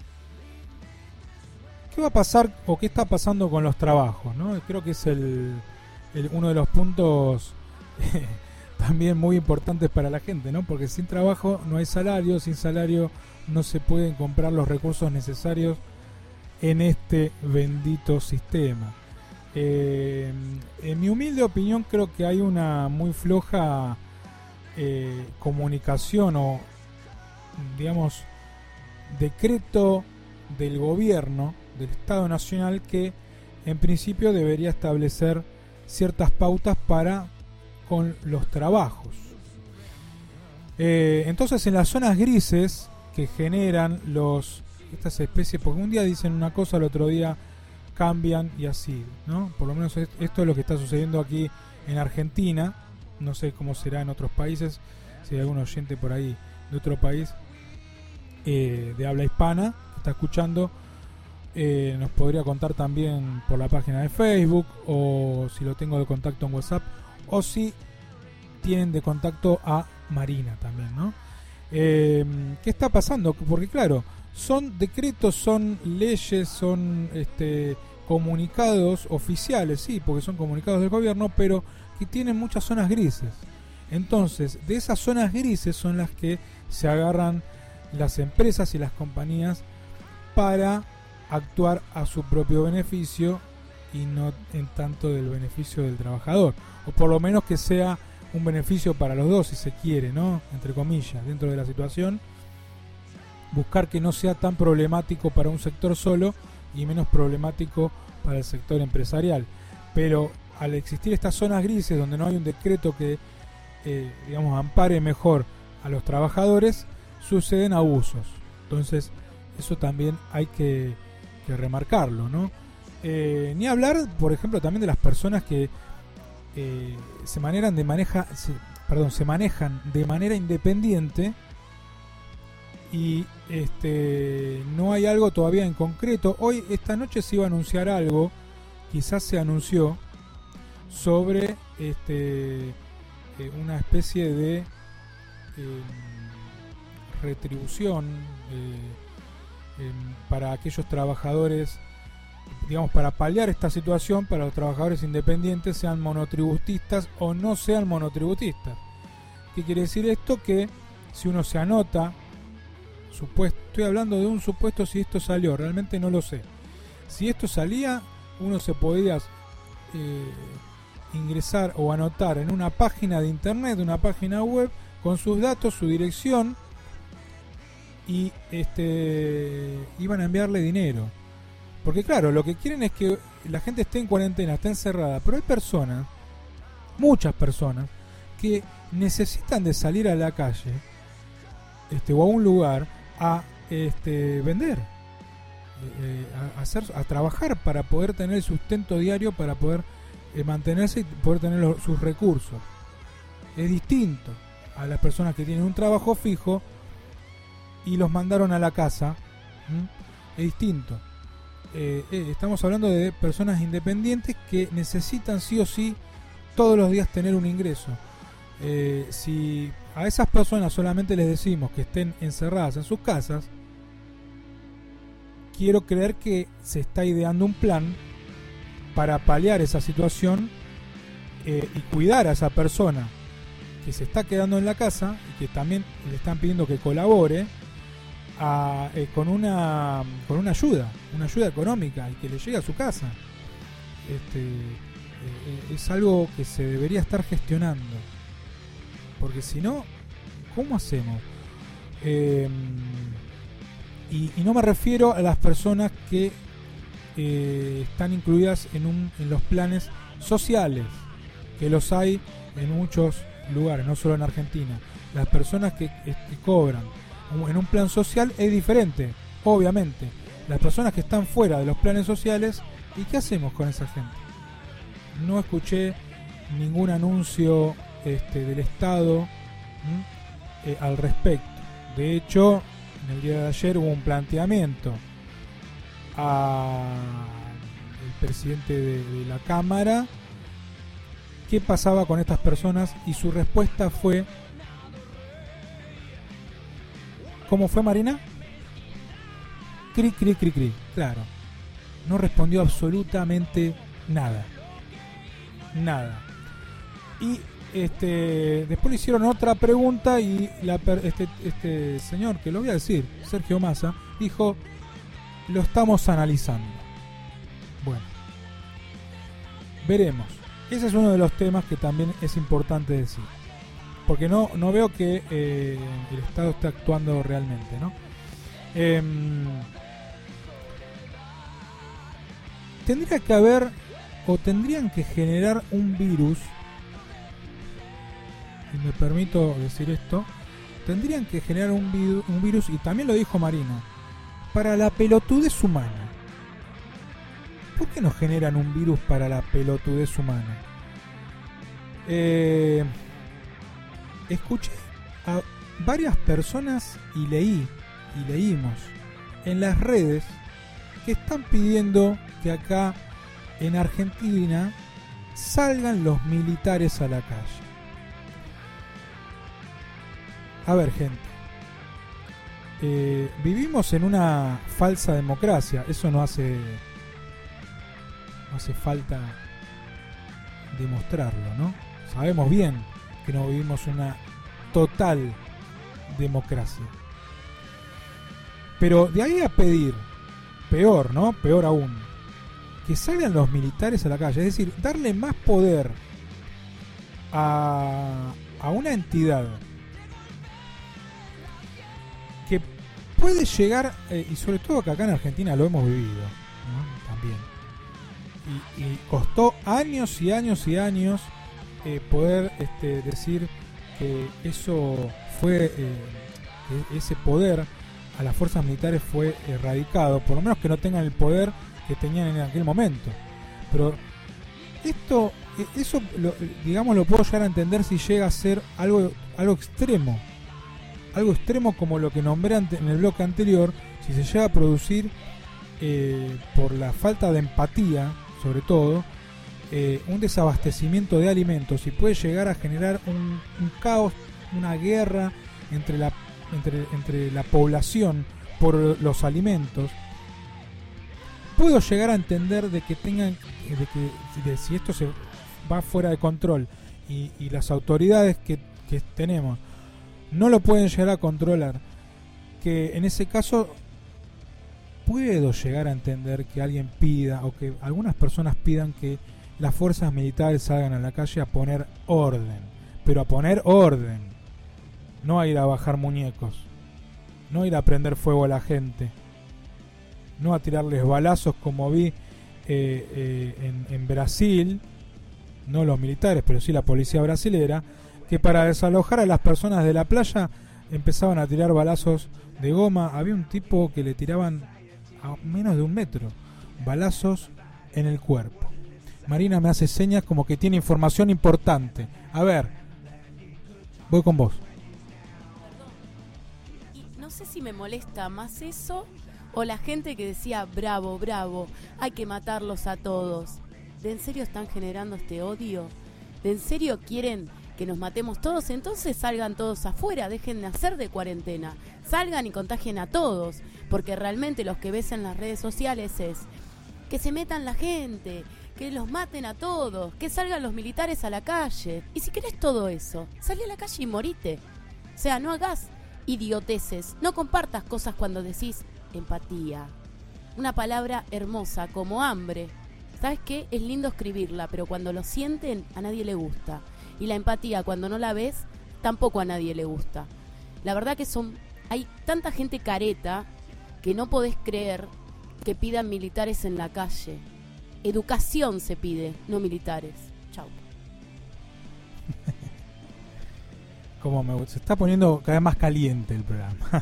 va a pasar o qué está pasando con los trabajos, ¿no? Creo que es uno de los puntos también muy importantes para la gente, ¿no? Porque sin trabajo no hay salario, sin salario no se pueden comprar los recursos necesarios en este bendito sistema. En mi humilde opinión, creo que hay una muy floja comunicación o, digamos, decreto del gobierno, del Estado Nacional, que en principio debería establecer ciertas pautas con los trabajos. Entonces, en las zonas grises que generan estas especies, porque un día dicen una cosa, al otro día cambian y así, ¿no? Por lo menos esto es lo que está sucediendo aquí en Argentina. No sé cómo será en otros países, si hay algún oyente por ahí de otro país de habla hispana que está escuchando, nos podría contar también por la página de Facebook, o si lo tengo de contacto en WhatsApp, o si tienen de contacto a Marina también, ¿no? ¿Qué está pasando? Porque claro, son decretos, son leyes, son comunicados oficiales, sí, porque son comunicados del gobierno, pero que tienen muchas zonas grises. Entonces, de esas zonas grises son las que se agarran las empresas y las compañías para actuar a su propio beneficio y no en tanto del beneficio del trabajador, o por lo menos que sea un beneficio para los dos, si se quiere, ¿no? Entre comillas, dentro de la situación, buscar que no sea tan problemático para un sector solo y menos problemático para el sector empresarial. Pero al existir estas zonas grises donde no hay un decreto que digamos ampare mejor a los trabajadores, suceden abusos. Entonces eso también hay que remarcarlo, ¿no? Ni hablar, por ejemplo, también de las personas que se manejan de manera independiente y no hay algo todavía en concreto. Hoy, esta noche se iba a anunciar algo, quizás se anunció, sobre una especie de retribución para aquellos trabajadores, digamos, para paliar esta situación para los trabajadores independientes, sean monotributistas o no sean monotributistas. ¿Qué quiere decir esto? Que si uno se anota, estoy hablando de un supuesto, si esto salió, realmente no lo sé. Si esto salía, uno se podía ingresar o anotar en una página de internet, una página web, con sus datos, su dirección, y iban a enviarle dinero. Porque claro, lo que quieren es que la gente esté en cuarentena, esté encerrada, pero hay personas, muchas personas, que necesitan de salir a la calle o a un lugar a vender, a trabajar para poder tener el sustento diario, para poder mantenerse y poder tener sus recursos. Es distinto a las personas que tienen un trabajo fijo y los mandaron a la casa. Es distinto. Estamos hablando de personas independientes que necesitan sí o sí todos los días tener un ingreso. Si a esas personas solamente les decimos que estén encerradas en sus casas, quiero creer que se está ideando un plan para paliar esa situación y cuidar a esa persona que se está quedando en la casa y que también le están pidiendo que colabore con una ayuda económica y que le llegue a su casa. Es algo que se debería estar gestionando, porque si no, ¿cómo hacemos? Y no me refiero a las personas que están incluidas en los planes sociales, que los hay en muchos lugares, no solo en Argentina. Las personas que cobran en un plan social es diferente, obviamente. Las personas que están fuera de los planes sociales, ¿y qué hacemos con esa gente? No escuché ningún anuncio del Estado al respecto. De hecho, en el día de ayer hubo un planteamiento al presidente de la Cámara qué pasaba con estas personas, y su respuesta fue, ¿cómo fue, Marina? Cri, cri, cri, cri. Claro, no respondió absolutamente nada. Y después le hicieron otra pregunta y este señor, que lo voy a decir, Sergio Massa, dijo: lo estamos analizando. Bueno, veremos. Ese es uno de los temas que también es importante decir, porque no veo que el Estado esté actuando realmente, ¿no? Tendría que haber, o tendrían que generar un virus, y me permito decir esto, tendrían que generar un virus, y también lo dijo Marina, para la pelotudez humana. ¿Por qué no generan un virus para la pelotudez humana? Escuché a varias personas y leímos en las redes que están pidiendo que acá en Argentina salgan los militares a la calle. A ver, gente, vivimos en una falsa democracia. Eso no hace falta demostrarlo, ¿no? Sabemos bien que no vivimos una total democracia. Pero de ahí a pedir peor, ¿no? Peor aún, que salgan los militares a la calle, es decir, darle más poder a una entidad que puede llegar, y sobre todo que acá en Argentina lo hemos vivido, ¿no? También. Y costó años y años y años poder decir que eso fue, que ese poder a las fuerzas militares fue erradicado, por lo menos que no tengan el poder que tenían en aquel momento. Pero eso digamos lo puedo llegar a entender si llega a ser algo extremo, como lo que nombré en el bloque anterior, si se llega a producir por la falta de empatía, sobre todo, un desabastecimiento de alimentos, y puede llegar a generar un caos, una guerra entre la población por los alimentos. Puedo llegar a entender de que si esto se va fuera de control y las autoridades que tenemos no lo pueden llegar a controlar, que en ese caso puedo llegar a entender que alguien pida, o que algunas personas pidan, que las fuerzas militares salgan a la calle a poner orden, pero a poner orden, no a ir a bajar muñecos, no a ir a prender fuego a la gente, no a tirarles balazos como vi en Brasil, no los militares, pero sí la policía brasilera, que para desalojar a las personas de la playa empezaban a tirar balazos de goma. Había un tipo que le tiraban a menos de 1 metro balazos en el cuerpo. Marina me hace señas como que tiene información importante. A ver, voy con vos. Y no sé si me molesta más eso o la gente que decía bravo, bravo, hay que matarlos a todos. ¿De en serio están generando este odio? ¿De en serio quieren que nos matemos todos? Entonces salgan todos afuera, dejen de hacer de cuarentena, salgan y contagien a todos, porque realmente los que ves en las redes sociales es que se metan la gente, que los maten a todos, que salgan los militares a la calle. Y si querés todo eso, salí a la calle y morite. O sea, no hagas idioteces, no compartas cosas cuando decís empatía. Una palabra hermosa como hambre. ¿Sabes qué? Es lindo escribirla, pero cuando lo sienten a nadie le gusta. Y la empatía, cuando no la ves, tampoco a nadie le gusta. La verdad que hay tanta gente careta que no podés creer que pidan militares en la calle. Educación se pide, no militares. Chau. Se está poniendo cada vez más caliente el programa.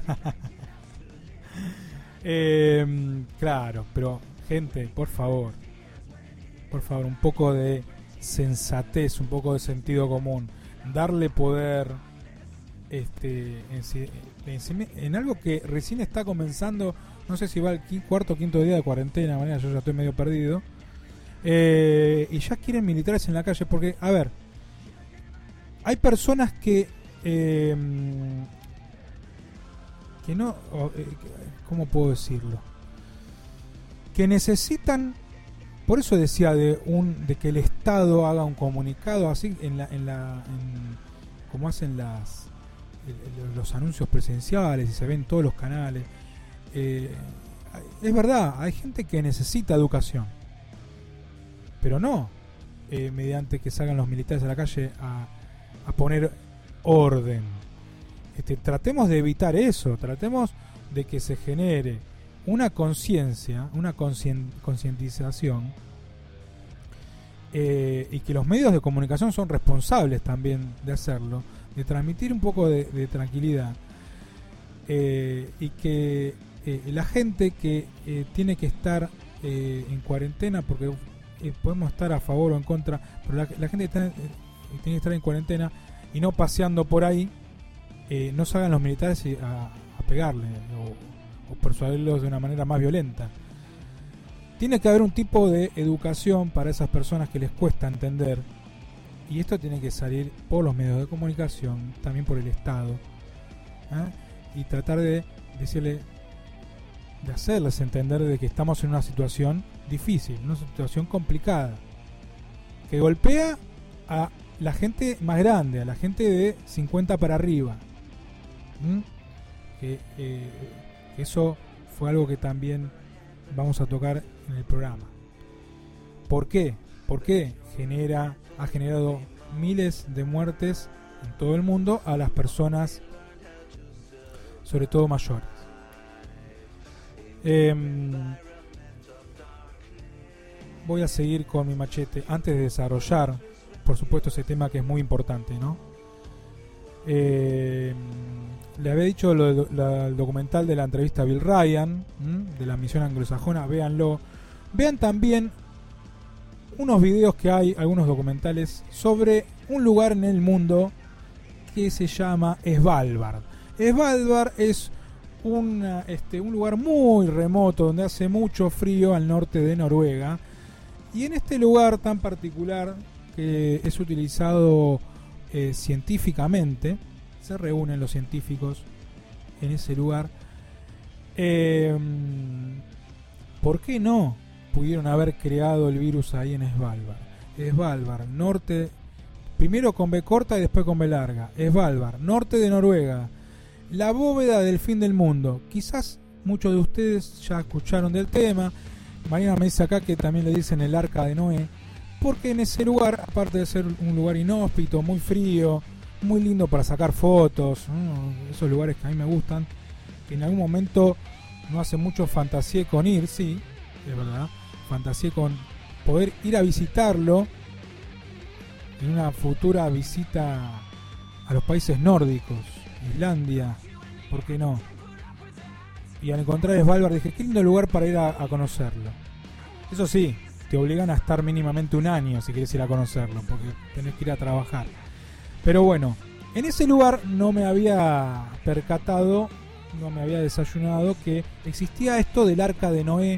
Claro, pero gente, por favor, un poco de sensatez, un poco de sentido común, darle poder en algo que recién está comenzando. No sé si va el cuarto o quinto día de cuarentena, manera, yo ya estoy medio perdido, y ya quieren militares en la calle, porque, a ver, hay personas que no, ¿cómo puedo decirlo? Que necesitan. Por eso decía de que el Estado haga un comunicado así como hacen los anuncios presidenciales y se ven todos los canales. Es verdad, hay gente que necesita educación, pero no mediante que salgan los militares a la calle a poner orden. Tratemos de evitar eso, tratemos de que se genere una conciencia, una concientización, y que los medios de comunicación son responsables también de hacerlo, de transmitir un poco de tranquilidad, y que la gente que tiene que estar en cuarentena, porque podemos estar a favor o en contra, pero la gente que tiene que estar en cuarentena y no paseando por ahí, no salgan los militares a pegarle o persuadirlos de una manera más violenta. Tiene que haber un tipo de educación para esas personas que les cuesta entender, y esto tiene que salir por los medios de comunicación, también por el Estado, y tratar de decirle, de hacerles entender de que estamos en una situación difícil, una situación complicada, que golpea a la gente más grande, a la gente de 50 para arriba. Que eso fue algo que también vamos a tocar en el programa. ¿Por qué? Porque ha generado miles de muertes en todo el mundo a las personas, sobre todo mayores. Voy a seguir con mi machete antes de desarrollar, por supuesto, ese tema que es muy importante, ¿no? Le había dicho el documental de la entrevista a Bill Ryan, de la misión anglosajona, véanlo. Vean también unos videos que hay, algunos documentales, sobre un lugar en el mundo que se llama Svalbard. Svalbard es un lugar muy remoto donde hace mucho frío al norte de Noruega. Y en este lugar tan particular, que es utilizado científicamente, se reúnen los científicos en ese lugar. ¿Por qué no pudieron haber creado el virus ahí en Svalbard? Svalbard, norte, primero con B corta y después con B larga. Svalbard, norte de Noruega, la bóveda del fin del mundo. Quizás muchos de ustedes ya escucharon del tema. Marina me dice acá que también le dicen el arca de Noé, porque en ese lugar, aparte de ser un lugar inhóspito, muy frío, muy lindo para sacar fotos, esos lugares que a mí me gustan, que en algún momento no hace mucho fantaseé con ir, sí, es verdad, fantaseé con poder ir a visitarlo en una futura visita a los países nórdicos, Islandia, ¿por qué no? Y al encontrar Svalbard dije, qué lindo lugar para ir a conocerlo. Eso sí, te obligan a estar mínimamente un año si quieres ir a conocerlo, porque tenés que ir a trabajar. Pero bueno, en ese lugar no me había percatado, no me había desayunado que existía esto del arca de Noé,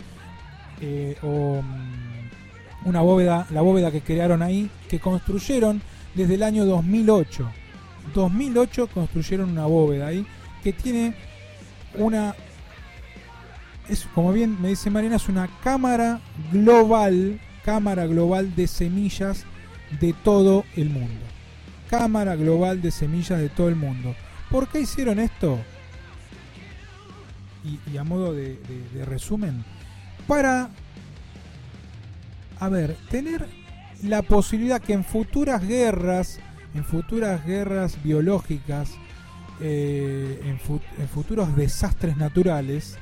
una bóveda, la bóveda que crearon ahí, que construyeron desde el año 2008. 2008 construyeron una bóveda ahí que tiene como bien me dice Marina, es una cámara global de semillas de todo el mundo. Cámara global de semillas de todo el mundo. ¿Por qué hicieron esto? Y a modo de resumen, para tener la posibilidad que en futuras guerras biológicas, en futuros desastres naturales,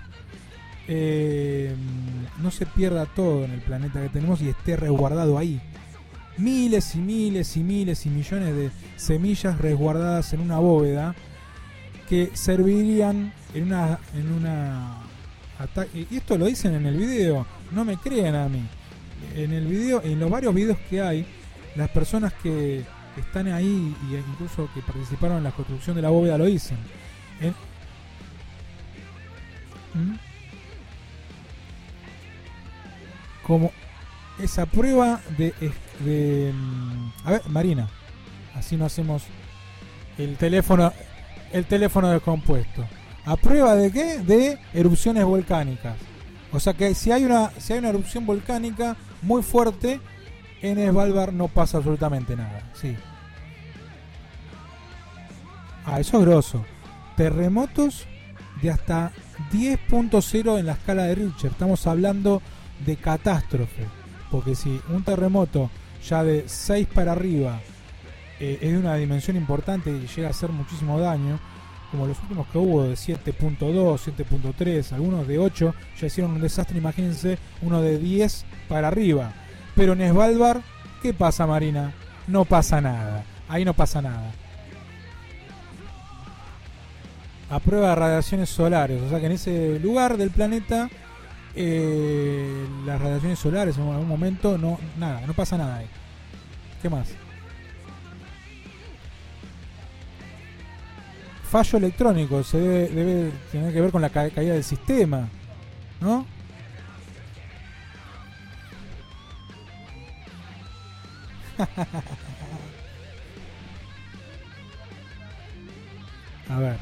no se pierda todo en el planeta que tenemos y esté resguardado ahí. Miles y miles y miles y millones de semillas resguardadas en una bóveda que servirían en una ataque. Y esto lo dicen en el video, no me crean a mí. En el video, en los varios videos que hay, las personas que están ahí y incluso que participaron en la construcción de la bóveda lo dicen. Como esa prueba de a ver, Marina, así no hacemos el teléfono descompuesto. ¿A prueba de qué? De erupciones volcánicas. O sea que si hay una erupción volcánica muy fuerte en Svalbard no pasa absolutamente nada. Sí. Eso es grosso. Terremotos de hasta 10.0 en la escala de Richter. Estamos hablando de catástrofe. Porque si un terremoto ya de 6 para arriba es de una dimensión importante y llega a hacer muchísimo daño, como los últimos que hubo de 7.2, 7.3, algunos de 8 ya hicieron un desastre, imagínense uno de 10 para arriba. Pero en Svalbard, ¿qué pasa, Marina? No pasa nada, ahí no pasa nada. A prueba de radiaciones solares, o sea que en ese lugar del planeta las radiaciones solares en algún momento no pasa nada ahí. ¿Qué más? Fallo electrónico, se debe tener que ver con la caída del sistema, ¿no? A ver.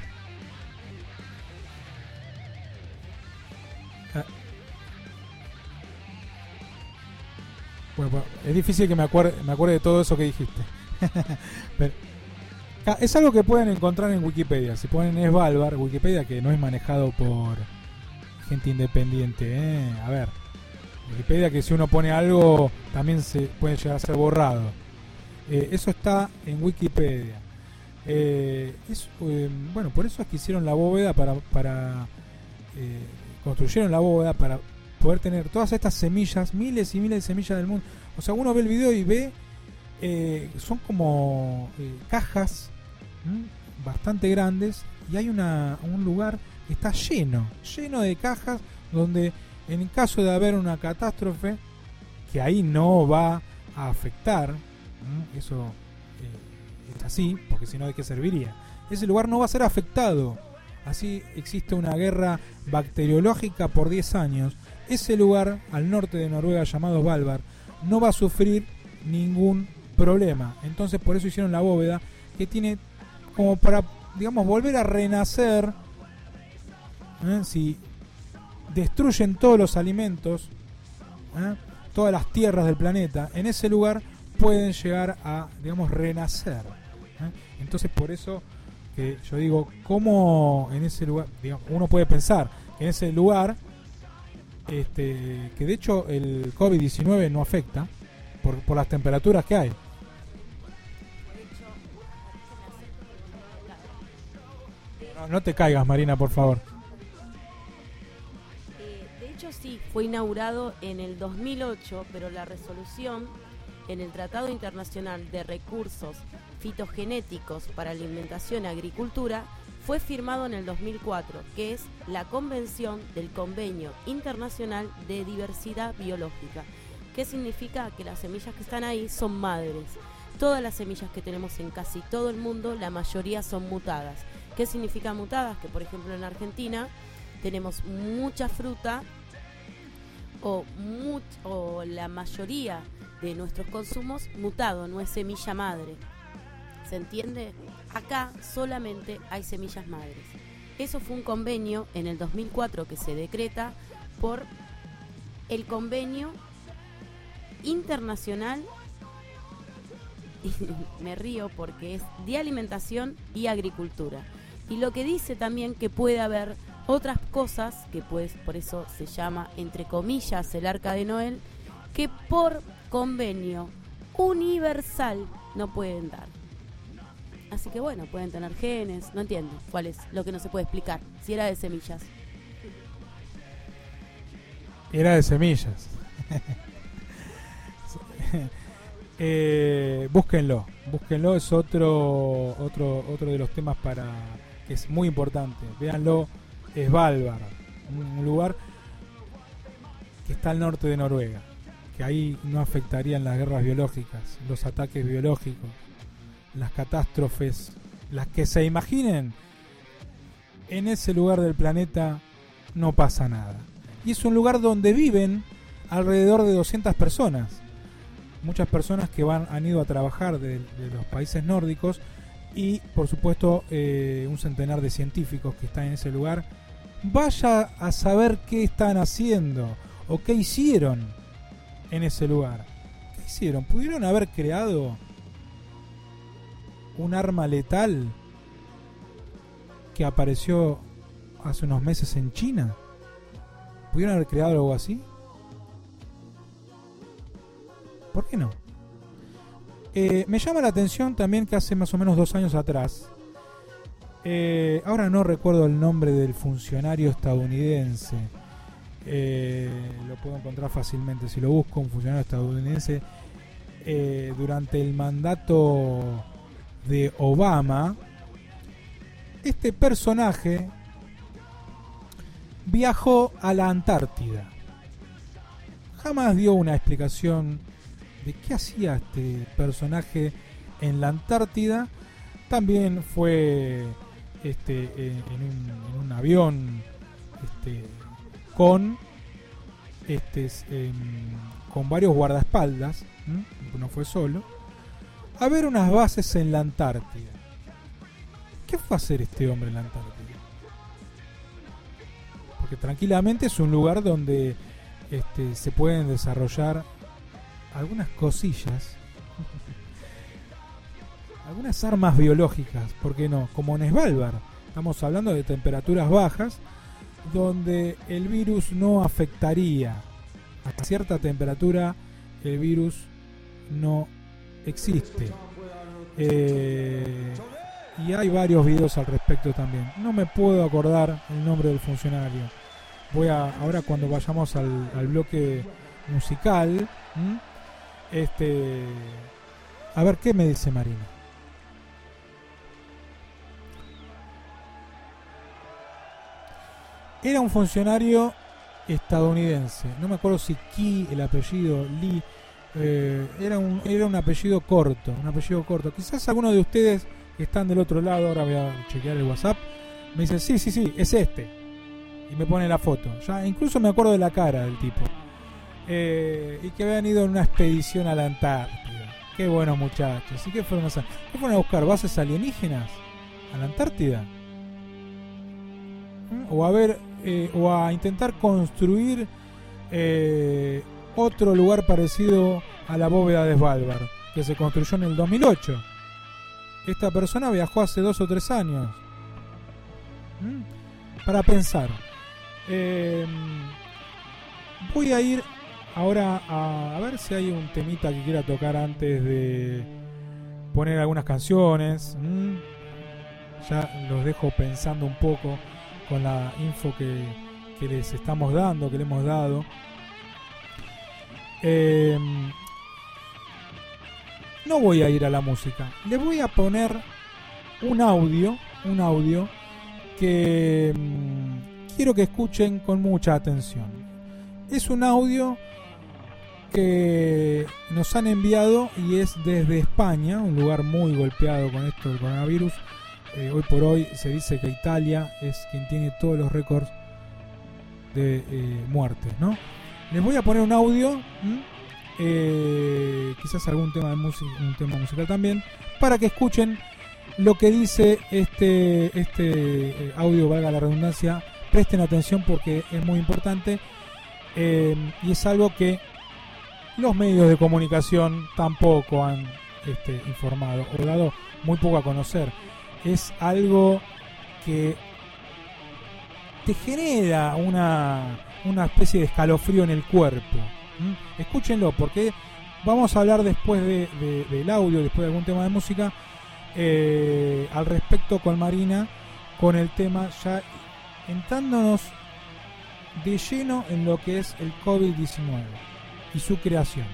Bueno, es difícil que me acuerde de todo eso que dijiste. Pero, es algo que pueden encontrar en Wikipedia. Si ponen Svalbard, Wikipedia, que no es manejado por gente independiente, A ver, Wikipedia, que si uno pone algo también se puede llegar a ser borrado. Eso está en Wikipedia. Bueno, por eso es que hicieron la bóveda construyeron la bóveda para poder tener todas estas semillas, miles y miles de semillas del mundo. O sea, uno ve el video y ve, son como cajas bastante grandes, y hay un lugar que está lleno de cajas, donde en caso de haber una catástrofe, que ahí no va a afectar, eso es así, porque si no, ¿de qué serviría? Ese lugar no va a ser afectado. Así existe una guerra bacteriológica por 10 años. Ese lugar al norte de Noruega, llamado Svalbard, no va a sufrir ningún problema. Entonces por eso hicieron la bóveda, que tiene como para, digamos, volver a renacer. Si destruyen todos los alimentos, todas las tierras del planeta, en ese lugar pueden llegar a, digamos, renacer. Entonces por eso que yo digo, cómo en ese lugar, digamos, uno puede pensar que en ese lugar, que de hecho el COVID-19 no afecta por las temperaturas que hay. No te caigas, Marina, por favor. De hecho sí, fue inaugurado en el 2008, pero la resolución en el Tratado Internacional de Recursos Fitogenéticos para Alimentación y Agricultura fue firmado en el 2004, que es la Convención del Convenio Internacional de Diversidad Biológica. ¿Qué significa? Que las semillas que están ahí son madres. Todas las semillas que tenemos en casi todo el mundo, la mayoría son mutadas. ¿Qué significa mutadas? Que por ejemplo en Argentina tenemos mucha fruta o la mayoría de nuestros consumos mutado, no es semilla madre. ¿Se entiende? Acá solamente hay semillas madres. Eso fue un convenio en el 2004 que se decreta por el convenio internacional, y me río porque es de alimentación y agricultura. Y lo que dice también que puede haber otras cosas, que pues por eso se llama entre comillas el Arca de Noé, que por convenio universal no pueden dar. Así que bueno, pueden tener genes, no entiendo cuál es lo que no se puede explicar, si era de semillas. Era de semillas. Búsquenlo, es otro de los temas que es muy importante. Véanlo, Svalbard, un lugar que está al norte de Noruega, que ahí no afectarían las guerras biológicas, los ataques biológicos, las catástrofes, las que se imaginen. En ese lugar del planeta no pasa nada. Y es un lugar donde viven alrededor de 200 personas. Muchas personas que han ido a trabajar de los países nórdicos, y por supuesto un centenar de científicos que están en ese lugar. Vaya a saber qué están haciendo o qué hicieron en ese lugar. ¿Qué hicieron? ¿Pudieron haber creado un arma letal que apareció hace unos meses en China? ¿Pudieron haber creado algo así? ¿Por qué no? Me llama la atención también que hace más o menos 2 años atrás, ahora no recuerdo el nombre del funcionario estadounidense, lo puedo encontrar fácilmente si lo busco, un funcionario estadounidense, durante el mandato de Obama, este personaje viajó a la Antártida. Jamás dio una explicación de qué hacía este personaje en la Antártida. También fue en un avión con varios guardaespaldas, no fue solo, a ver unas bases en la Antártida. ¿Qué fue a hacer este hombre en la Antártida? Porque tranquilamente es un lugar donde se pueden desarrollar algunas cosillas, algunas armas biológicas, ¿por qué no? Como en Svalbard, estamos hablando de temperaturas bajas, donde el virus no afectaría. A cierta temperatura el virus no existe. Y hay varios videos al respecto también. No me puedo acordar el nombre del funcionario. Ahora cuando vayamos al bloque musical, a ver qué me dice Marina. Era un funcionario estadounidense, no me acuerdo si Key, el apellido Lee, era un apellido corto, Quizás alguno de ustedes que están del otro lado, ahora voy a chequear el WhatsApp, me dice sí, es este, y me pone la foto. Ya incluso me acuerdo de la cara del tipo, y que habían ido en una expedición a la Antártida. Qué buenos muchachos. ¿Y qué fueron a hacer? ¿Qué fueron a buscar bases alienígenas a la Antártida? O a intentar construir otro lugar parecido a la bóveda de Svalbard, que se construyó en el 2008. Esta persona viajó hace 2 o 3 años. Para pensar. Voy a ir ahora a ver si hay un temita que quiera tocar antes de poner algunas canciones. Ya los dejo pensando un poco con la info que les estamos dando, que le hemos dado. No voy a ir a la música. Les voy a poner un audio que quiero que escuchen con mucha atención. Es un audio que nos han enviado y es desde España, un lugar muy golpeado con esto del coronavirus. Hoy por hoy se dice que Italia es quien tiene todos los récords de muertes, ¿no? Les voy a poner un audio, quizás algún tema de música, un tema musical también, para que escuchen lo que dice este audio, valga la redundancia. Presten atención porque es muy importante, y es algo que los medios de comunicación tampoco han informado o dado muy poco a conocer. Es algo que te genera una especie de escalofrío en el cuerpo. Escúchenlo, porque vamos a hablar después del audio, después de algún tema de música, al respecto con Marina, con el tema ya entrándonos de lleno en lo que es el COVID-19 y su creación.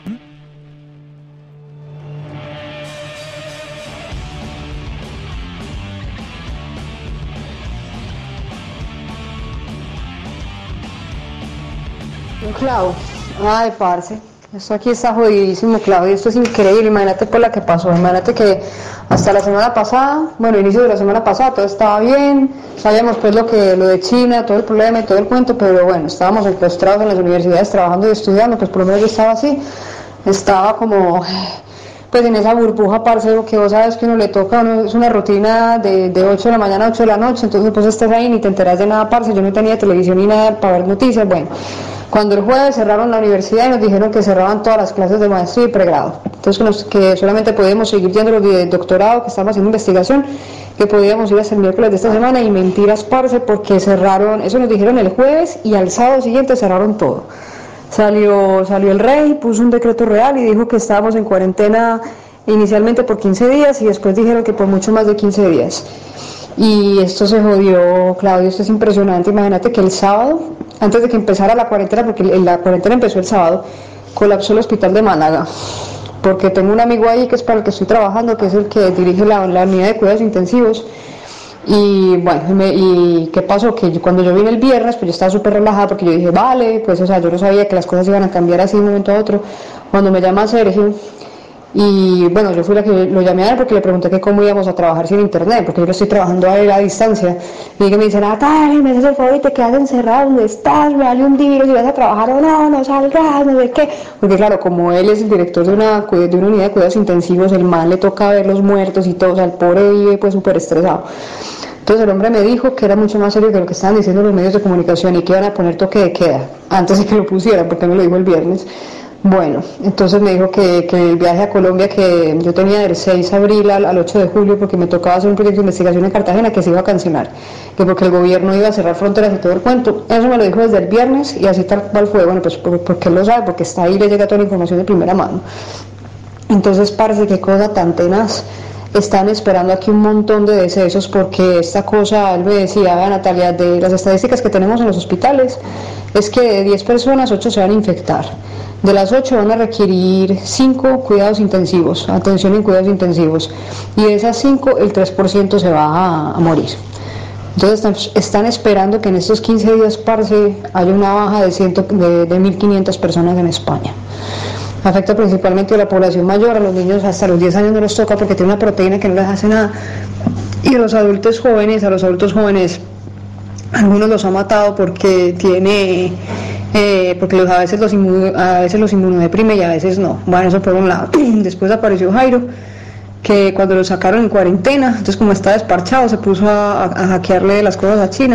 Clau, ay, parce, esto aquí está jodidísimo, Claudio, esto es increíble. Imagínate por la que pasó, imagínate que hasta la semana pasada, inicio de la semana pasada, todo estaba bien, sabíamos pues lo de China, todo el problema y todo el cuento, pero bueno, estábamos enclaustrados en las universidades trabajando y estudiando, pues por lo menos yo estaba así, estaba como pues en esa burbuja, parce, que vos sabes que uno le toca, es una rutina de 8 de la mañana a 8 de la noche, entonces pues estás ahí ni te enteras de nada, parce. Yo no tenía televisión ni nada para ver noticias. Bueno, cuando el jueves cerraron la universidad y nos dijeron que cerraban todas las clases de maestría y pregrado, entonces que solamente podíamos seguir yendo los de doctorado, que estábamos haciendo investigación, que podíamos ir hasta el miércoles de esta semana, y mentiras, parce, porque cerraron, eso nos dijeron el jueves, y al sábado siguiente cerraron todo. Salió el rey, puso un decreto real y dijo que estábamos en cuarentena inicialmente por 15 días y después dijeron que por mucho más de 15 días. Y esto se jodió, Claudio, esto es impresionante. Imagínate que el sábado, antes de que empezara la cuarentena, porque la cuarentena empezó el sábado, colapsó el hospital de Málaga. Porque tengo un amigo ahí que es para el que estoy trabajando, que es el que dirige la unidad de cuidados intensivos. Y bueno, ¿y qué pasó? Que cuando yo vine el viernes, pues yo estaba súper relajada porque yo dije, vale, pues o sea, yo no sabía que las cosas iban a cambiar así de un momento a otro. Cuando me llama Sergio, y bueno, yo fui la que lo llamé a él porque le pregunté que cómo íbamos a trabajar sin internet, porque yo lo estoy trabajando a él a distancia. Y que me dice, Natalia, me haces el favor y te quedas encerrado donde estás, me vale un virus, si vas a trabajar o no salgas, no sé qué. Porque claro, como él es el director de una unidad de cuidados intensivos, el man le toca ver los muertos y todo, o sea, el pobre vive pues súper estresado. Entonces el hombre me dijo que era mucho más serio que lo que estaban diciendo los medios de comunicación y que iban a poner toque de queda antes de que lo pusieran, porque me lo dijo el viernes. Bueno, entonces me dijo que el viaje a Colombia que yo tenía del 6 de abril al 8 de julio, porque me tocaba hacer un proyecto de investigación en Cartagena, que se iba a cancelar, que porque el gobierno iba a cerrar fronteras y todo el cuento. Eso me lo dijo desde el viernes y así tal cual fue. Bueno, pues porque él lo sabe, porque está ahí, le llega toda la información de primera mano. Entonces, parce, qué cosa tan tenaz. Están esperando aquí un montón de decesos porque esta cosa, él me decía, Natalia, de las estadísticas que tenemos en los hospitales, es que de 10 personas, 8 se van a infectar. De las 8 van a requerir 5 cuidados intensivos, atención en cuidados intensivos. Y de esas 5, el 3% se va a morir. Entonces están esperando que en estos 15 días, parce, haya una baja de 1.500 personas en España. Afecta principalmente a la población mayor, a los niños hasta los 10 años no les toca porque tiene una proteína que no les hace nada. Y a los adultos jóvenes, algunos los ha matado porque porque a veces los inmunodeprime y a veces no. Bueno, eso por un lado. Después apareció Jairo, que cuando lo sacaron en cuarentena, entonces como está desparchado, se puso a hackearle las cosas a China.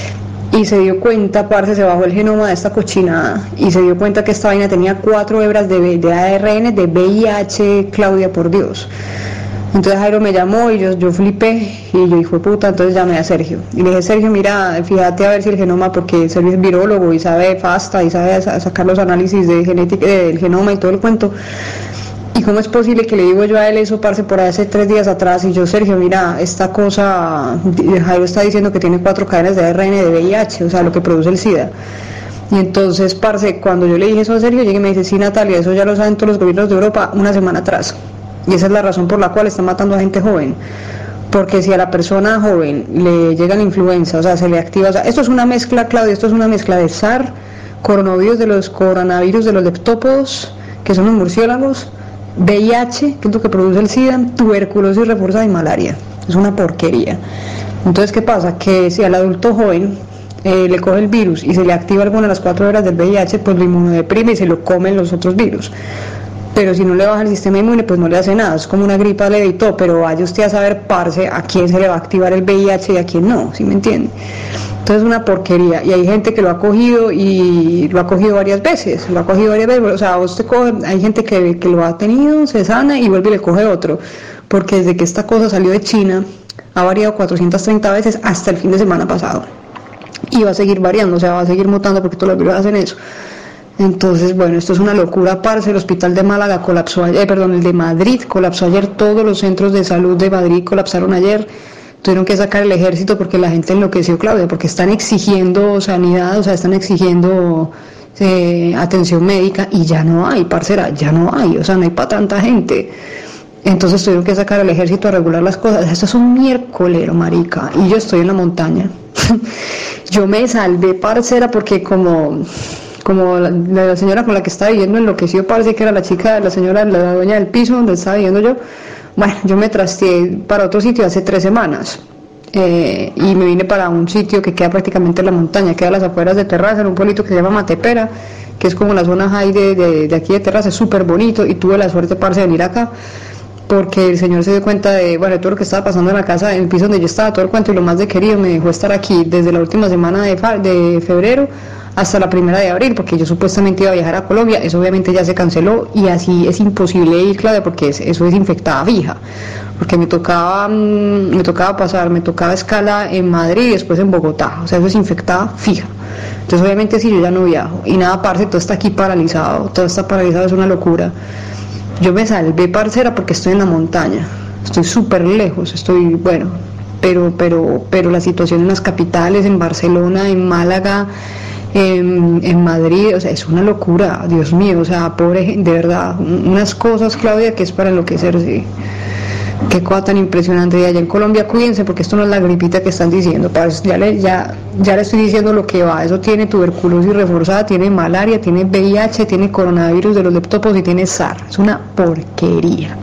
Y se dio cuenta, parce, se bajó el genoma de esta cochinada y se dio cuenta que esta vaina tenía 4 hebras de ARN de VIH, Claudia, por Dios. Entonces Jairo me llamó y yo flipé y yo, hijo de puta, entonces llamé a Sergio. Y le dije, Sergio, mira, fíjate a ver si el genoma, porque Sergio es virólogo y sabe FASTA y sabe sacar los análisis de genética del genoma y todo el cuento. ¿Y cómo es posible que le digo yo a él eso, parce, por hace 3 días atrás? Y yo, Sergio, mira, esta cosa, Jairo está diciendo que tiene 4 cadenas de ARN de VIH, o sea, lo que produce el SIDA. Y entonces, parce, cuando yo le dije eso a Sergio, llegué y me dice, sí, Natalia, eso ya lo saben todos los gobiernos de Europa una semana atrás. Y esa es la razón por la cual están matando a gente joven. Porque si a la persona joven le llega la influenza, o sea, se le activa, o sea, esto es una mezcla, Claudia, esto es una mezcla de SARS, coronavirus de los leptópodos, que son los murciélagos, VIH, que es lo que produce el SIDA, tuberculosis reforzada y malaria. Es una porquería. Entonces, ¿qué pasa? Que si al adulto joven le coge el virus y se le activa alguna de las 4 horas del VIH, pues lo inmunodeprime y se lo comen los otros virus. Pero si no le baja el sistema inmune, pues no le hace nada, es como una gripa leve y todo, pero vaya usted a saber, parce, a quién se le va a activar el VIH y a quién no, ¿sí me entiende? Entonces es una porquería, y hay gente que lo ha cogido y lo ha cogido varias veces, o sea, usted coge, hay gente que lo ha tenido, se sana y vuelve y le coge otro, porque desde que esta cosa salió de China, ha variado 430 veces hasta el fin de semana pasado, y va a seguir variando, o sea, va a seguir mutando porque todos los virus hacen eso. Entonces, bueno, esto es una locura, parce. El hospital de Málaga colapsó ayer, el de Madrid colapsó ayer, todos los centros de salud de Madrid colapsaron ayer, tuvieron que sacar el ejército porque la gente enloqueció, Claudia, porque están exigiendo sanidad, o sea, están exigiendo atención médica y ya no hay, parcera, ya no hay, o sea, no hay para tanta gente. Entonces tuvieron que sacar al ejército a regular las cosas. Esto es un miércolero, marica, y yo estoy en la montaña. Yo me salvé, parcera, porque como la señora con la que estaba viviendo enloqueció, parece que era la chica, la señora, la dueña del piso donde estaba viviendo yo. Bueno, yo me trasteé para otro sitio hace 3 semanas y me vine para un sitio que queda prácticamente en la montaña, queda a las afueras de Terraza, en un pueblito que se llama Matepera, que es como la zona high de aquí de Terraza, es súper bonito, y tuve la suerte, parce, de venir acá porque el señor se dio cuenta de, bueno, de todo lo que estaba pasando en la casa, en el piso donde yo estaba, todo el cuento, y lo más de querido me dejó estar aquí desde la última semana de febrero hasta la 1 de abril, porque yo supuestamente iba a viajar a Colombia. Eso obviamente ya se canceló y así es imposible ir, Claudia, porque eso es infectada fija, porque me tocaba escala en Madrid y después en Bogotá, o sea, eso es infectada fija. Entonces obviamente si yo ya no viajo y nada, parce, todo está aquí paralizado, todo está paralizado, es una locura. Yo me salvé, parcera, porque estoy en la montaña, estoy súper lejos, bueno, pero la situación en las capitales, en Barcelona, en Málaga, en Madrid, o sea, es una locura, Dios mío, o sea, pobre gente, de verdad, unas cosas, Claudia, que es para enloquecerse. Qué cosa tan impresionante. Y allá en Colombia, cuídense, porque esto no es la gripita que están diciendo, ya le estoy diciendo lo que va. Eso tiene tuberculosis reforzada, tiene malaria, tiene VIH, tiene coronavirus de los leptópodos y tiene SARS. Es una porquería,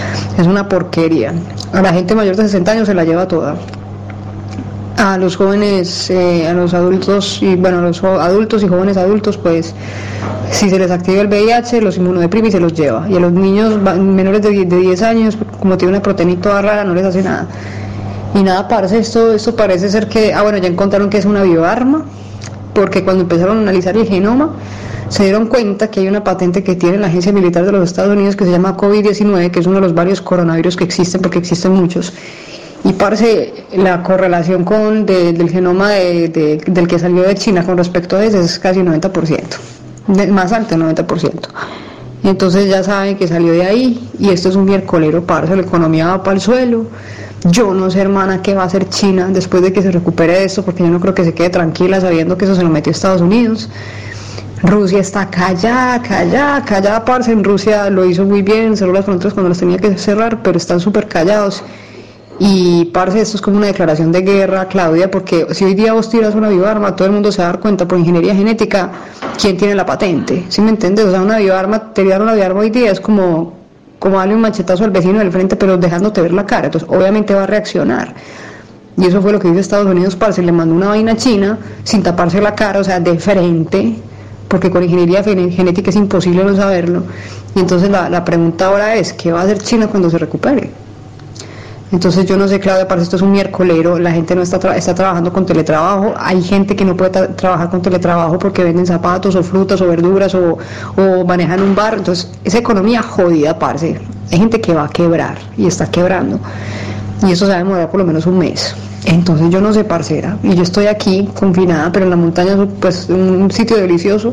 a la gente mayor de 60 años se la lleva toda. A los jóvenes, a los adultos y jóvenes adultos, pues si se les activa el VIH, los inmunodeprime y se los lleva. Y a los niños menores de 10 años, como tiene una proteína toda rara, no les hace nada. Y nada, parce, esto parece ser que, ya encontraron que es una bioarma, porque cuando empezaron a analizar el genoma, se dieron cuenta que hay una patente que tiene la Agencia Militar de los Estados Unidos que se llama COVID-19, que es uno de los varios coronavirus que existen, porque existen muchos. Y parce, la correlación del genoma del que salió de China con respecto a ese es casi 90%, más alto del 90%. Entonces ya saben que salió de ahí, y esto es un miércolero, parce, la economía va para el suelo. Yo no sé, hermana, qué va a hacer China después de que se recupere de esto, porque yo no creo que se quede tranquila sabiendo que eso se lo metió Estados Unidos. Rusia está callada, parce. En Rusia lo hizo muy bien, cerró las fronteras cuando las tenía que cerrar, pero están súper callados. Y parce, esto es como una declaración de guerra, Claudia, porque si hoy día vos tiras una bioarma, todo el mundo se va a dar cuenta por ingeniería genética quién tiene la patente, ¿sí me entiendes? O sea, una bioarma, tirar una bioarma hoy día es como darle un machetazo al vecino del frente, pero dejándote ver la cara. Entonces obviamente va a reaccionar, y eso fue lo que hizo Estados Unidos, parce. Le mandó una vaina a China sin taparse la cara, o sea, de frente, porque con ingeniería genética es imposible no saberlo. Y entonces la pregunta ahora es, ¿qué va a hacer China cuando se recupere? Entonces yo no sé, Claudia, parce, esto es un miércolero. La gente no está trabajando con teletrabajo. Hay gente que no puede trabajar con teletrabajo porque venden zapatos o frutas o verduras o manejan un bar. Entonces esa economía jodida, parce. Hay gente que va a quebrar y está quebrando, y eso se va a demorar por lo menos un mes. Entonces yo no sé, parcera, y yo estoy aquí confinada, pero en la montaña, pues un sitio delicioso,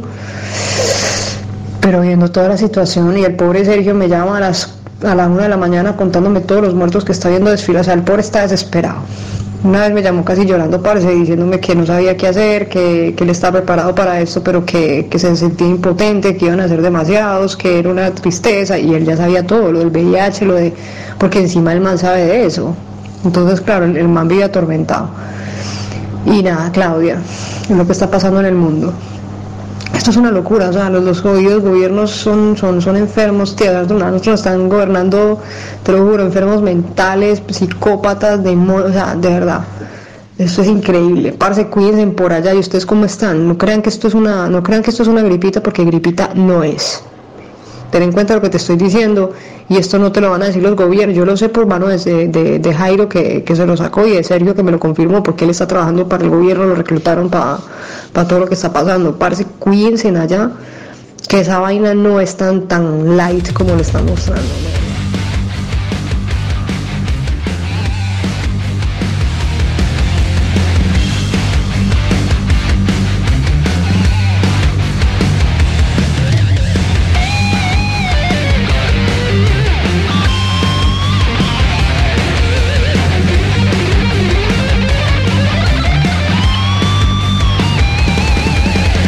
pero viendo toda la situación. Y el pobre Sergio me llama a la 1 de la mañana contándome todos los muertos que está viendo desfilar. O sea, el pobre está desesperado. Una vez me llamó casi llorando, parce, diciéndome que no sabía qué hacer, que él estaba preparado para esto, pero que se sentía impotente, que iban a ser demasiados, que era una tristeza, y él ya sabía todo, lo del VIH, porque encima el man sabe de eso. Entonces, claro, el man vive atormentado. Y nada, Claudia, es lo que está pasando en el mundo. Esto es una locura. O sea, los jodidos gobiernos son enfermos, tía. Nosotros nos están gobernando, te lo juro, enfermos mentales, psicópatas, o sea, de verdad. Esto es increíble. Parce, cuídense por allá. ¿Y ustedes cómo están? No crean que esto es una gripita, porque gripita no es. Ten en cuenta lo que te estoy diciendo, y esto no te lo van a decir los gobiernos. Yo lo sé por mano de Jairo, que se lo sacó, y de Sergio, que me lo confirmó, porque él está trabajando para el gobierno, lo reclutaron para todo lo que está pasando. Parce, cuídense allá, que esa vaina no es tan light como lo están mostrando, ¿no?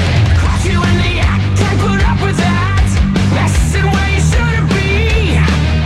Caught you in the act, can't put up with that. Messing where you shouldn't be.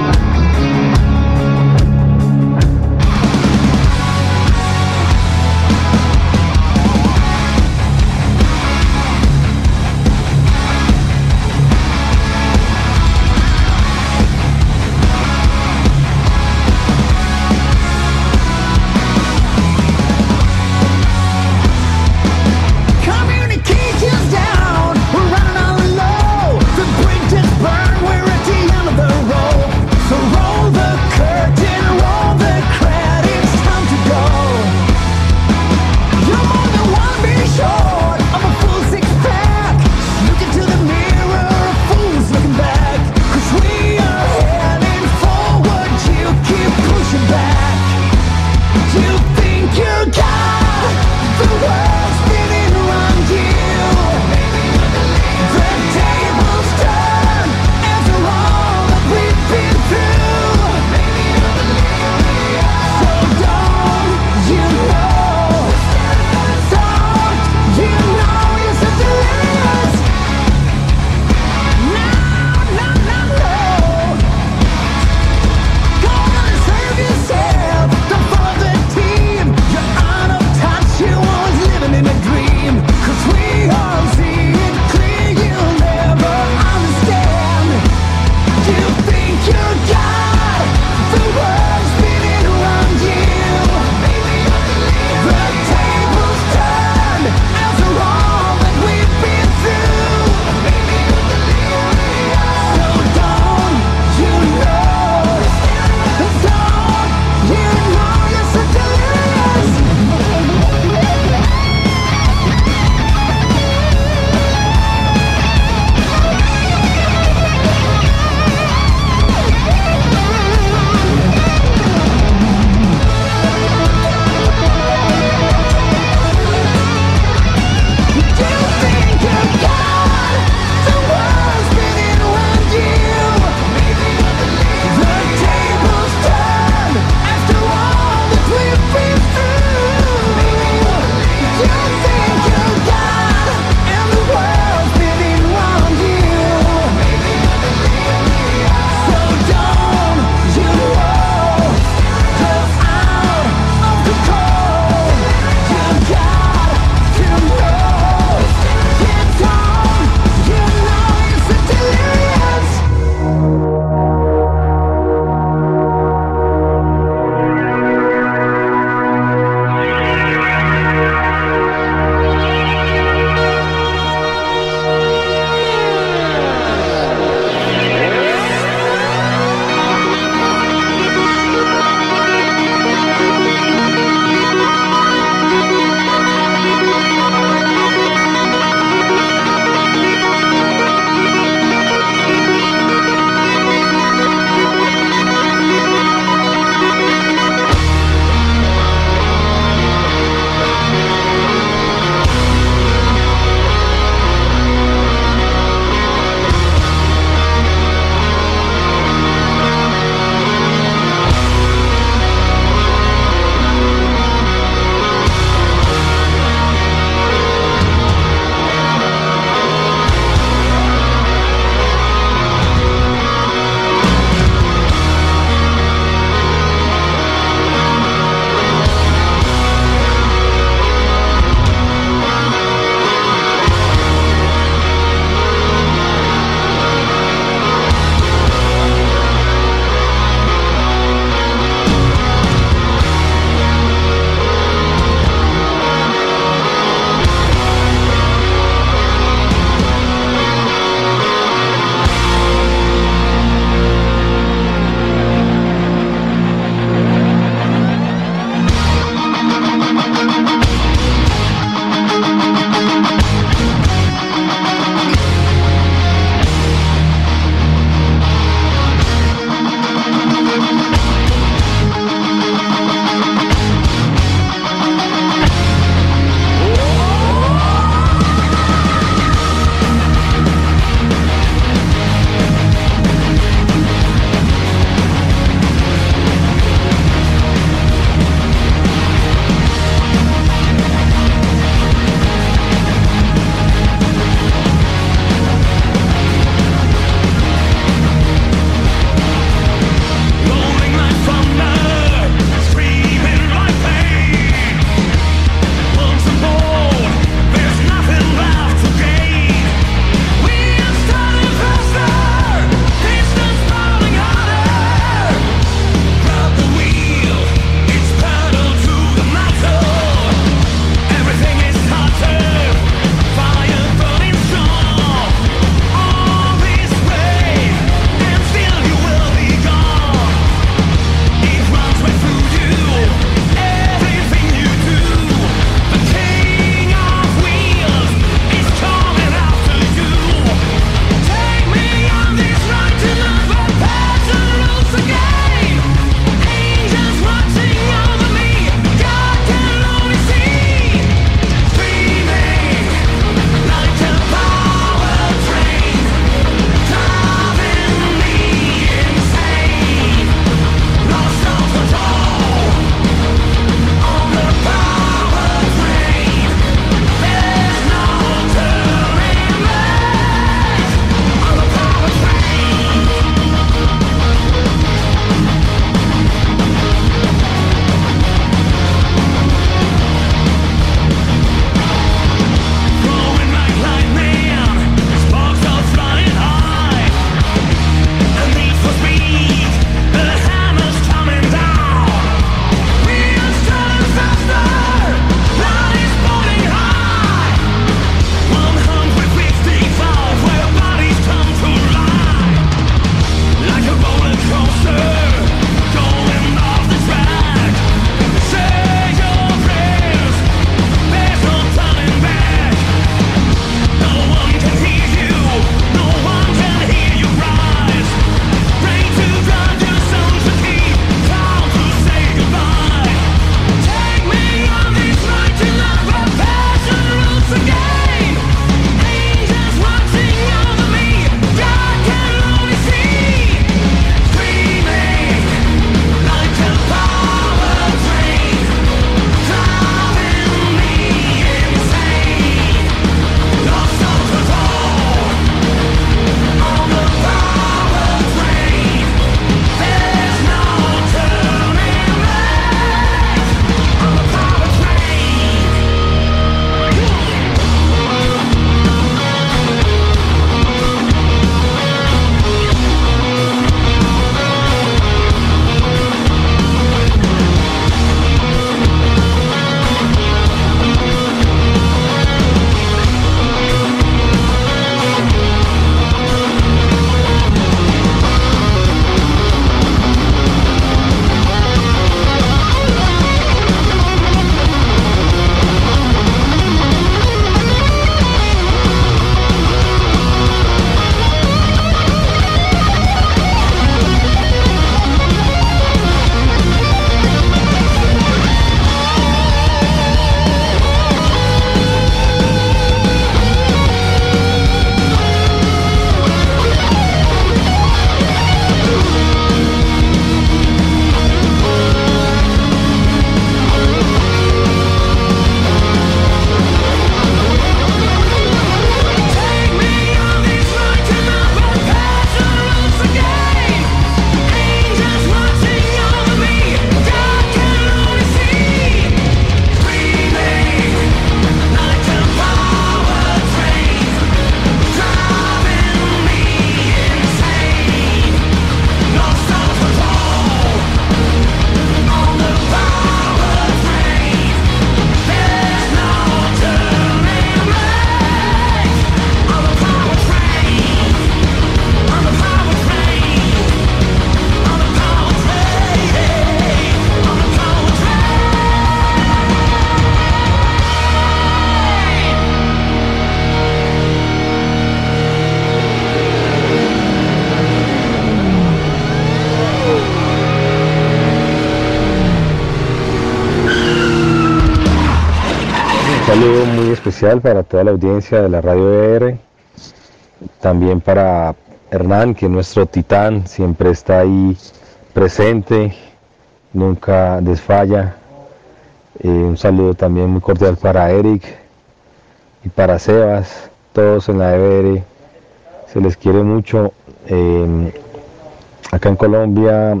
especial para toda la audiencia de la Radio ER, también para Hernán, que es nuestro titán, siempre está ahí presente, nunca desfalla. Un saludo también muy cordial para Eric y para Sebas, todos en la EBR, se les quiere mucho. Acá en Colombia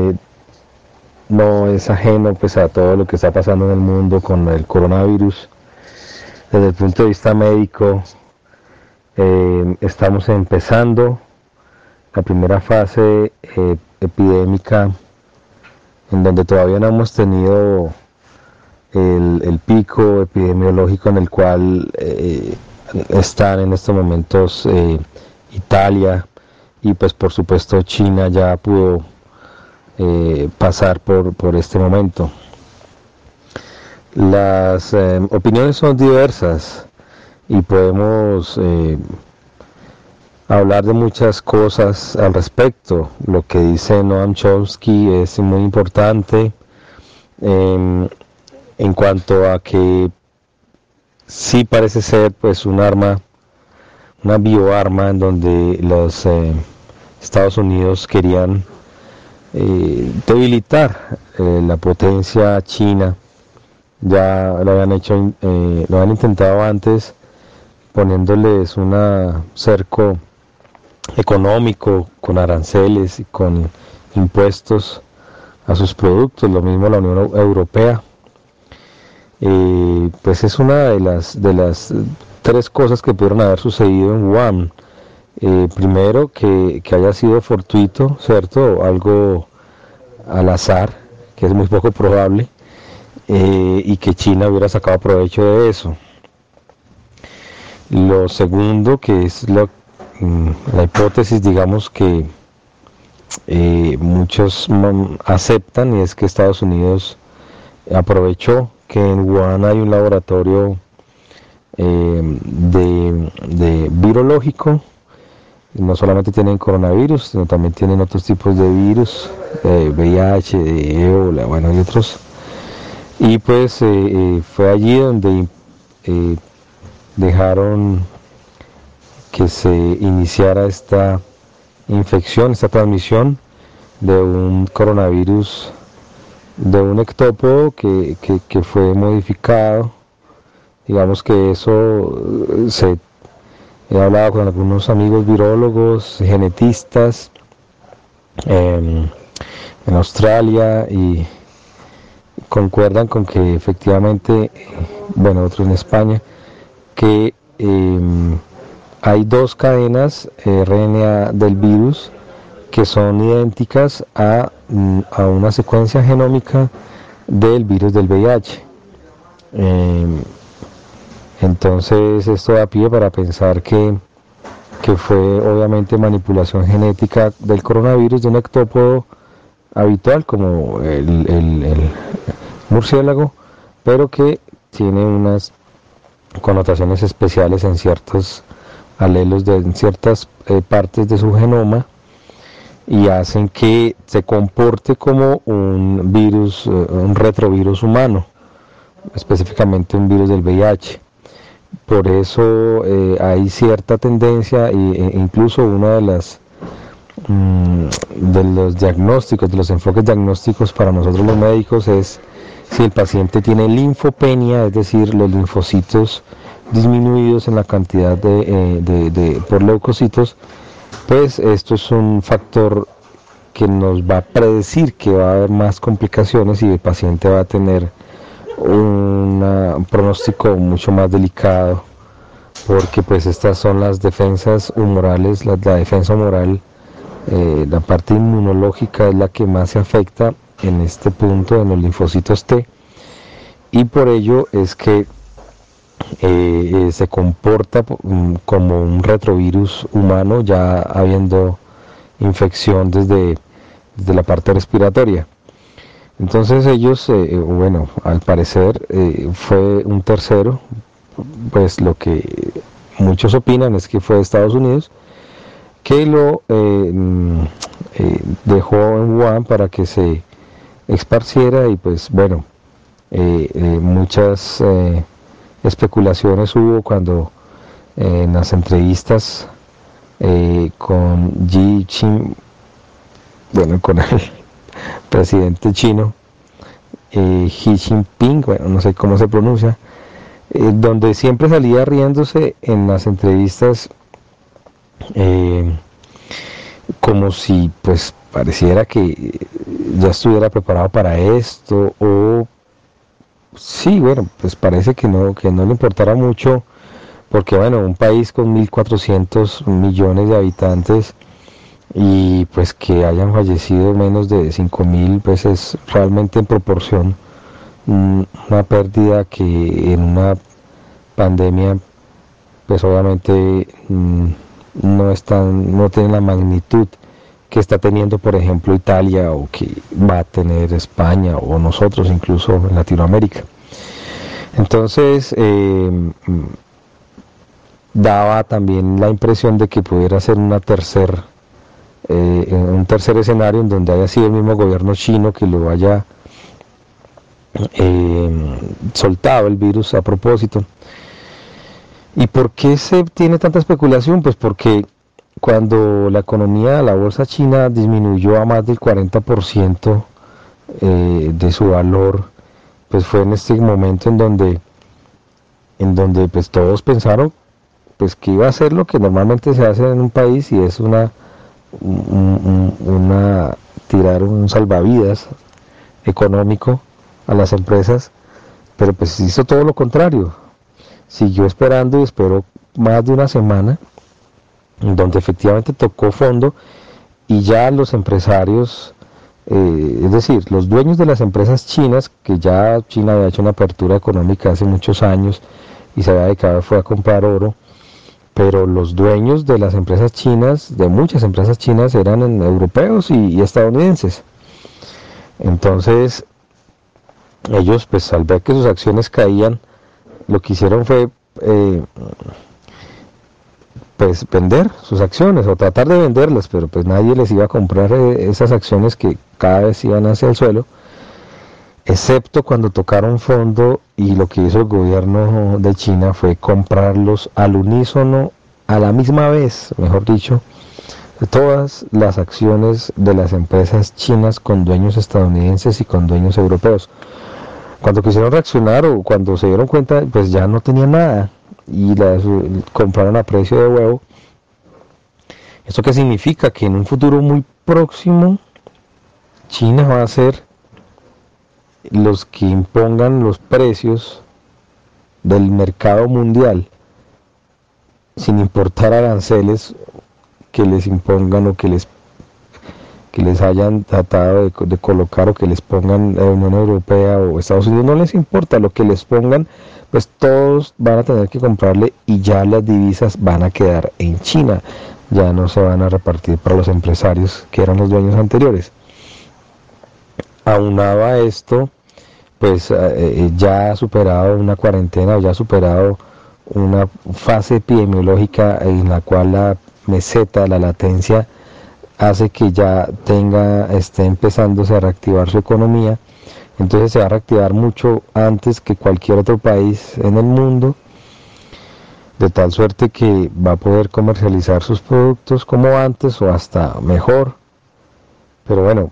no es ajeno pues a todo lo que está pasando en el mundo con el coronavirus. Desde el punto de vista médico, estamos empezando la primera fase epidémica, en donde todavía no hemos tenido el pico epidemiológico en el cual están en estos momentos Italia, y pues por supuesto China ya pudo pasar por este momento. Las opiniones son diversas y podemos hablar de muchas cosas al respecto. Lo que dice Noam Chomsky es muy importante en cuanto a que sí parece ser pues un arma, una bioarma, en donde los Estados Unidos querían debilitar la potencia china. Ya lo habían hecho, lo habían intentado antes, poniéndoles un cerco económico con aranceles y con impuestos a sus productos. Lo mismo la Unión Europea. Pues es una de las tres cosas que pudieron haber sucedido en Wuhan. Primero, que haya sido fortuito, ¿cierto? Algo al azar, que es muy poco probable, y que China hubiera sacado provecho de eso. Lo segundo, que es la hipótesis, digamos, que muchos aceptan, y es que Estados Unidos aprovechó que en Wuhan hay un laboratorio de virológico. No solamente tienen coronavirus, sino también tienen otros tipos de virus, VIH, ébola, bueno, y otros. Y pues fue allí donde dejaron que se iniciara esta infección, esta transmisión de un coronavirus, de un ectópodo que fue modificado. Digamos que eso he hablado con algunos amigos virólogos, genetistas en Australia, y concuerdan con que efectivamente, bueno, otros en España, que hay dos cadenas RNA del virus que son idénticas a una secuencia genómica del virus del VIH. Entonces esto da pie para pensar que fue obviamente manipulación genética del coronavirus de un ectópodo habitual como el murciélago, pero que tiene unas connotaciones especiales en ciertos alelos en ciertas partes de su genoma, y hacen que se comporte como un virus, un retrovirus humano, específicamente un virus del VIH. Por eso hay cierta tendencia, e incluso uno de los diagnósticos, de los enfoques diagnósticos para nosotros los médicos, es si el paciente tiene linfopenia, es decir, los linfocitos disminuidos en la cantidad por leucocitos, pues esto es un factor que nos va a predecir que va a haber más complicaciones y el paciente va a tener un pronóstico mucho más delicado, porque pues estas son las defensas humorales, la defensa humoral, la parte inmunológica es la que más se afecta en este punto en los linfocitos T, y por ello es que se comporta como un retrovirus humano, ya habiendo infección desde la parte respiratoria. Entonces ellos, bueno, al parecer fue un tercero, pues lo que muchos opinan es que fue de Estados Unidos, que lo dejó en Wuhan para que se esparciera, y pues bueno, muchas especulaciones hubo cuando en las entrevistas con con el presidente chino, Xi Jinping, bueno, no sé cómo se pronuncia, donde siempre salía riéndose en las entrevistas, como si pues pareciera que ya estuviera preparado para esto, o sí, bueno, pues parece que no le importara mucho, porque bueno, un país con 1.400 millones de habitantes y pues que hayan fallecido menos de 5.000, pues es realmente en proporción una pérdida que en una pandemia pues obviamente no tiene la magnitud que está teniendo, por ejemplo, Italia, o que va a tener España, o nosotros incluso en Latinoamérica. Entonces daba también la impresión de que pudiera ser un tercer escenario en donde haya sido el mismo gobierno chino que lo haya soltado el virus a propósito. ¿Y por qué se tiene tanta especulación? Pues porque cuando la economía de la bolsa china disminuyó a más del 40% de su valor, pues fue en este momento en donde pues todos pensaron pues que iba a ser lo que normalmente se hace en un país, y es tirar un salvavidas económico a las empresas, pero pues hizo todo lo contrario. Siguió esperando y esperó más de una semana, donde efectivamente tocó fondo, y ya los empresarios, es decir, los dueños de las empresas chinas, que ya China había hecho una apertura económica hace muchos años y se había dedicado a comprar oro, pero los dueños de las empresas chinas, de muchas empresas chinas, eran europeos y estadounidenses. Entonces ellos, pues al ver que sus acciones caían, lo que hicieron fue pues vender sus acciones, o tratar de venderlas, pero pues nadie les iba a comprar esas acciones que cada vez iban hacia el suelo, excepto cuando tocaron fondo, y lo que hizo el gobierno de China fue comprarlos al unísono, a la misma vez, mejor dicho, de todas las acciones de las empresas chinas con dueños estadounidenses y con dueños europeos. Cuando quisieron reaccionar, o cuando se dieron cuenta, pues ya no tenían nada y las compraron a precio de huevo. ¿Esto qué significa? Que en un futuro muy próximo China va a ser los que impongan los precios del mercado mundial, sin importar aranceles que les impongan, o que les hayan tratado de colocar, o que les pongan la Unión Europea o Estados Unidos. No les importa lo que les pongan, pues todos van a tener que comprarle, y ya las divisas van a quedar en China, ya no se van a repartir para los empresarios que eran los dueños anteriores. Aunado a esto, pues ya ha superado una cuarentena, o ya ha superado una fase epidemiológica en la cual la meseta, la latencia, hace que ya esté empezándose a reactivar su economía. Entonces se va a reactivar mucho antes que cualquier otro país en el mundo, de tal suerte que va a poder comercializar sus productos como antes, o hasta mejor. Pero bueno,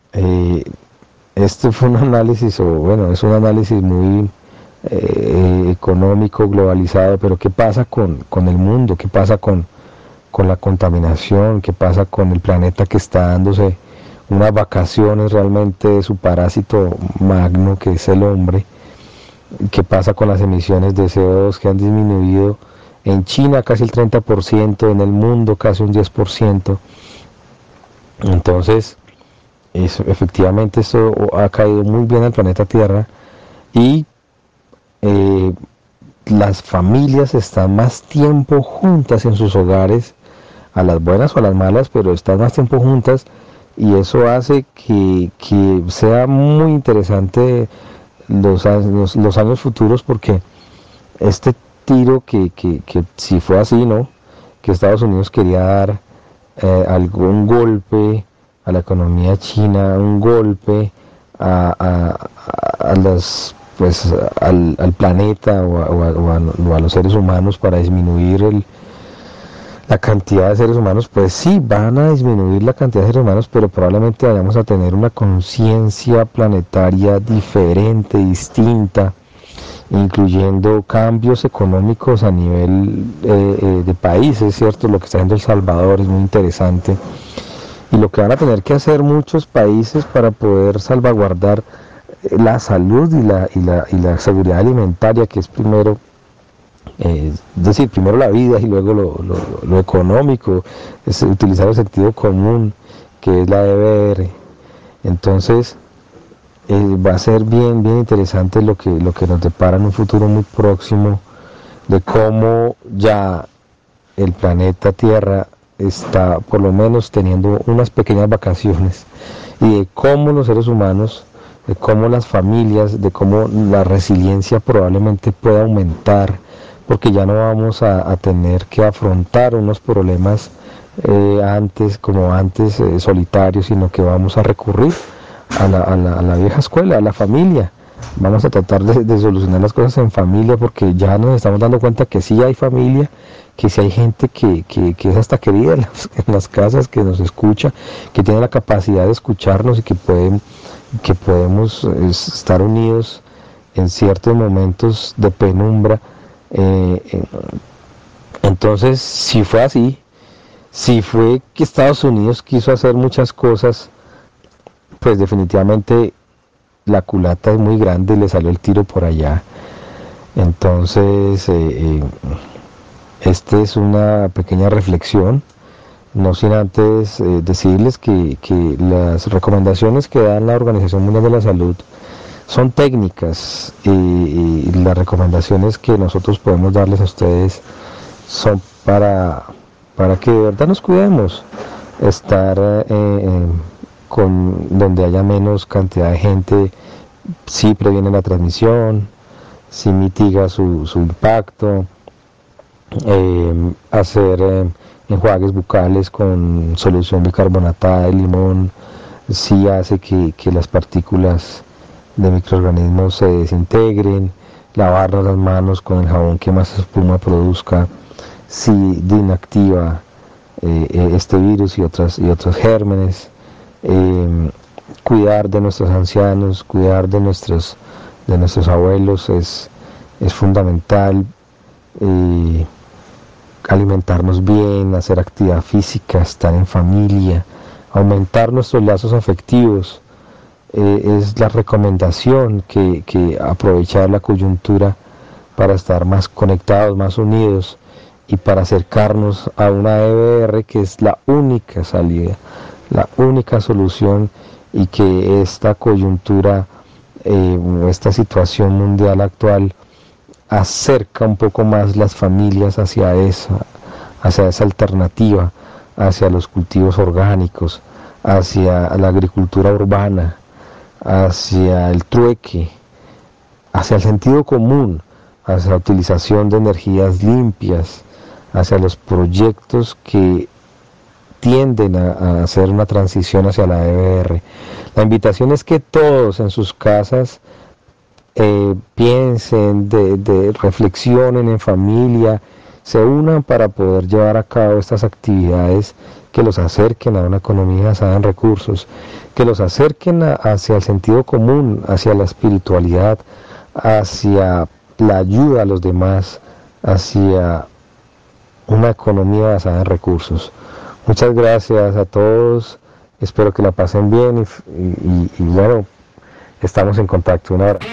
este fue un análisis, es un análisis muy económico, globalizado, pero ¿qué pasa con el mundo? ¿Qué pasa con la contaminación? ¿Qué pasa con el planeta, que está dándose unas vacaciones realmente de su parásito magno, que es el hombre? ¿Qué pasa con las emisiones de CO2, que han disminuido en China casi el 30%, en el mundo casi un 10%? Entonces, efectivamente esto ha caído muy bien al planeta Tierra, y las familias están más tiempo juntas en sus hogares, a las buenas o a las malas, pero están más tiempo juntas, y eso hace que sea muy interesante los años futuros, porque este tiro que si fue así, ¿no?, que Estados Unidos quería dar algún golpe a la economía china, un golpe a las pues al planeta o a los seres humanos para disminuir la cantidad de seres humanos, pues sí, van a disminuir la cantidad de seres humanos, pero probablemente vayamos a tener una conciencia planetaria diferente, distinta, incluyendo cambios económicos a nivel de países, ¿cierto? Lo que está haciendo El Salvador es muy interesante, y lo que van a tener que hacer muchos países para poder salvaguardar la salud y la seguridad alimentaria, que es primero, es decir, primero la vida y luego lo económico, es utilizar el sentido común, que es la EBR. Entonces va a ser bien interesante lo que nos depara en un futuro muy próximo, de cómo ya el planeta Tierra está por lo menos teniendo unas pequeñas vacaciones, y de cómo los seres humanos, de cómo las familias, de cómo la resiliencia probablemente pueda aumentar, porque ya no vamos a tener que afrontar unos problemas antes solitarios, sino que vamos a recurrir a la vieja escuela, a la familia. Vamos a tratar de solucionar las cosas en familia, porque ya nos estamos dando cuenta que sí hay familia, que sí hay gente que es hasta querida en las casas, que nos escucha, que tiene la capacidad de escucharnos, y que podemos estar unidos en ciertos momentos de penumbra. Entonces, si fue así, si fue que Estados Unidos quiso hacer muchas cosas, pues definitivamente la culata es muy grande, le salió el tiro por allá. Entonces, esta es una pequeña reflexión, no sin antes decirles que las recomendaciones que da la Organización Mundial de la Salud son técnicas, y las recomendaciones que nosotros podemos darles a ustedes son para que de verdad nos cuidemos, estar donde haya menos cantidad de gente, sí previene la transmisión, sí mitiga su impacto, hacer enjuagues bucales con solución bicarbonatada de limón, sí hace que las partículas de microorganismos se desintegren, lavarnos las manos con el jabón que más espuma produzca, sí inactiva este virus y otros gérmenes. Cuidar de nuestros ancianos, cuidar de nuestros abuelos es fundamental. Alimentarnos bien, hacer actividad física, estar en familia, aumentar nuestros lazos afectivos, es la recomendación, que aprovechar la coyuntura para estar más conectados, más unidos, y para acercarnos a una EBR, que es la única salida, la única solución, y que esta coyuntura, esta situación mundial actual, acerca un poco más las familias hacia esa alternativa, hacia los cultivos orgánicos, hacia la agricultura urbana, hacia el trueque, hacia el sentido común, hacia la utilización de energías limpias, hacia los proyectos que tienden a hacer una transición hacia la EBR. La invitación es que todos en sus casas piensen, reflexionen en familia, se unan para poder llevar a cabo estas actividades que los acerquen a una economía basada en recursos, que los acerquen hacia el sentido común, hacia la espiritualidad, hacia la ayuda a los demás, hacia una economía basada en recursos. Muchas gracias a todos, espero que la pasen bien, y bueno, estamos en contacto. Un abrazo.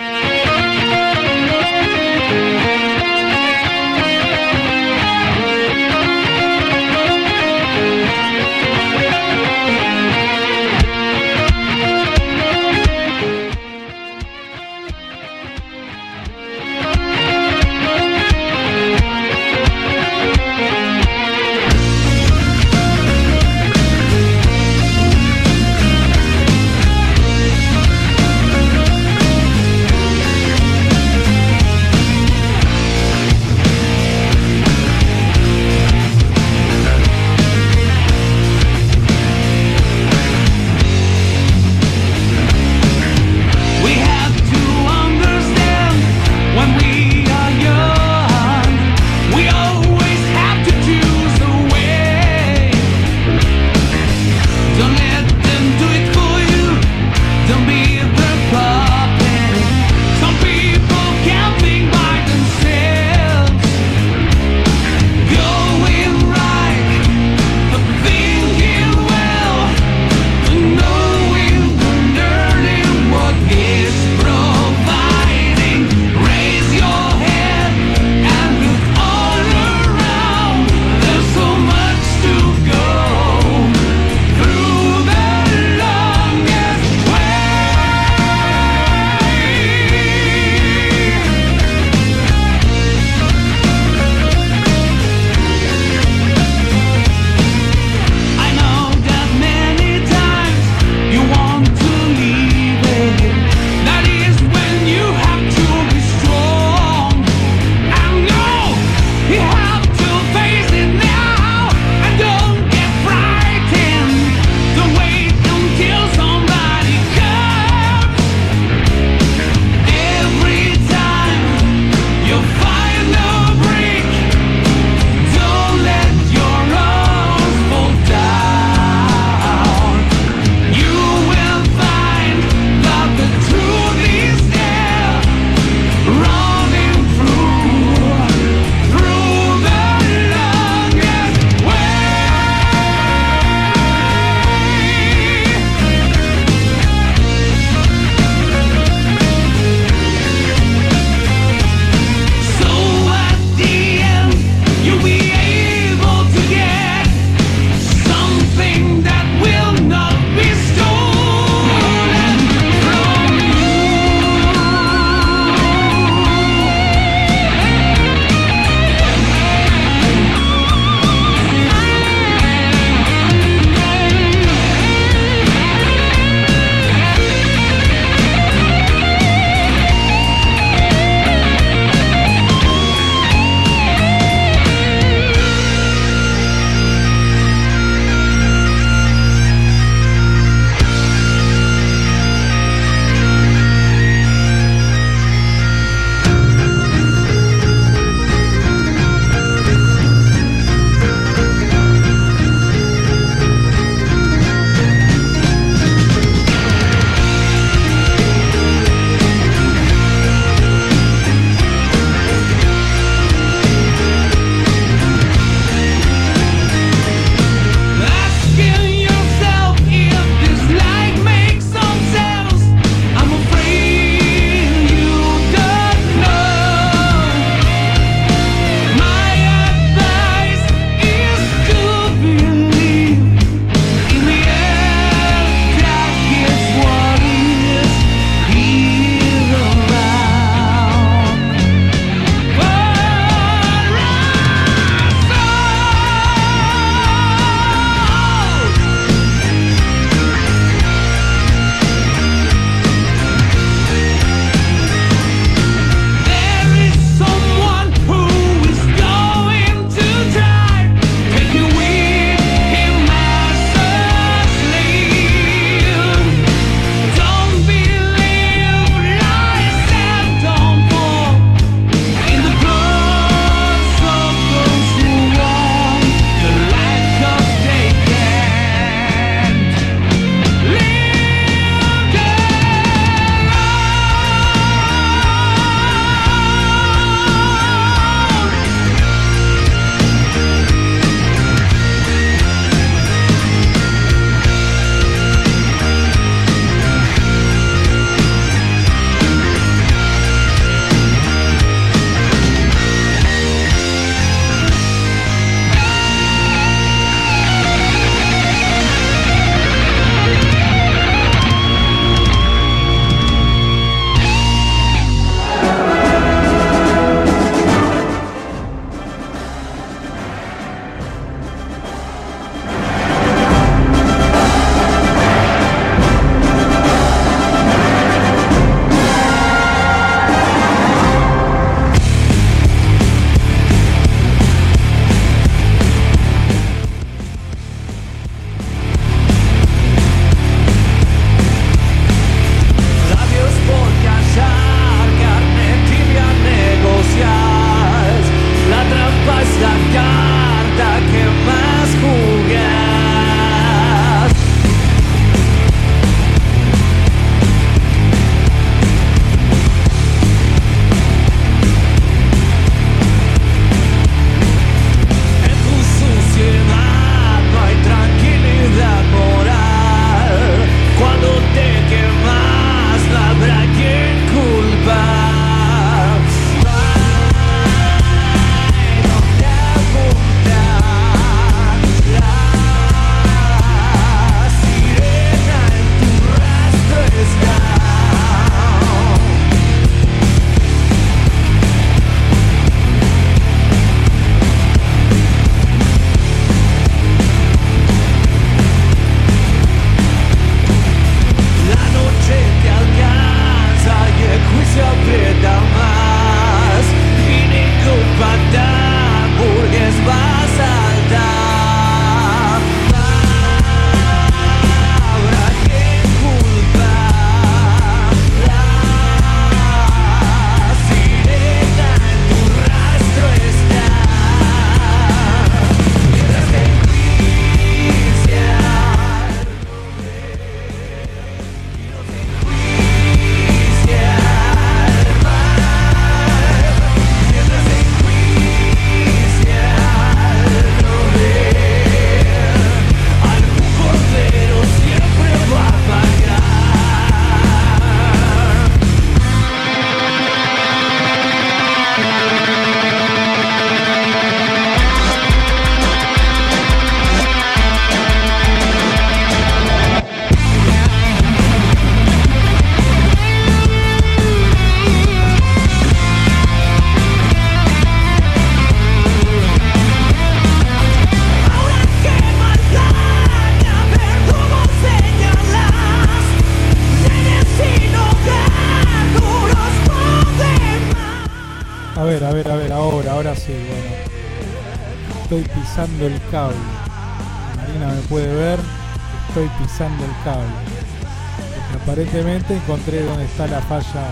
frase, bueno, estoy pisando el cable. Marina me puede ver, estoy pisando el cable. Porque aparentemente encontré donde está la falla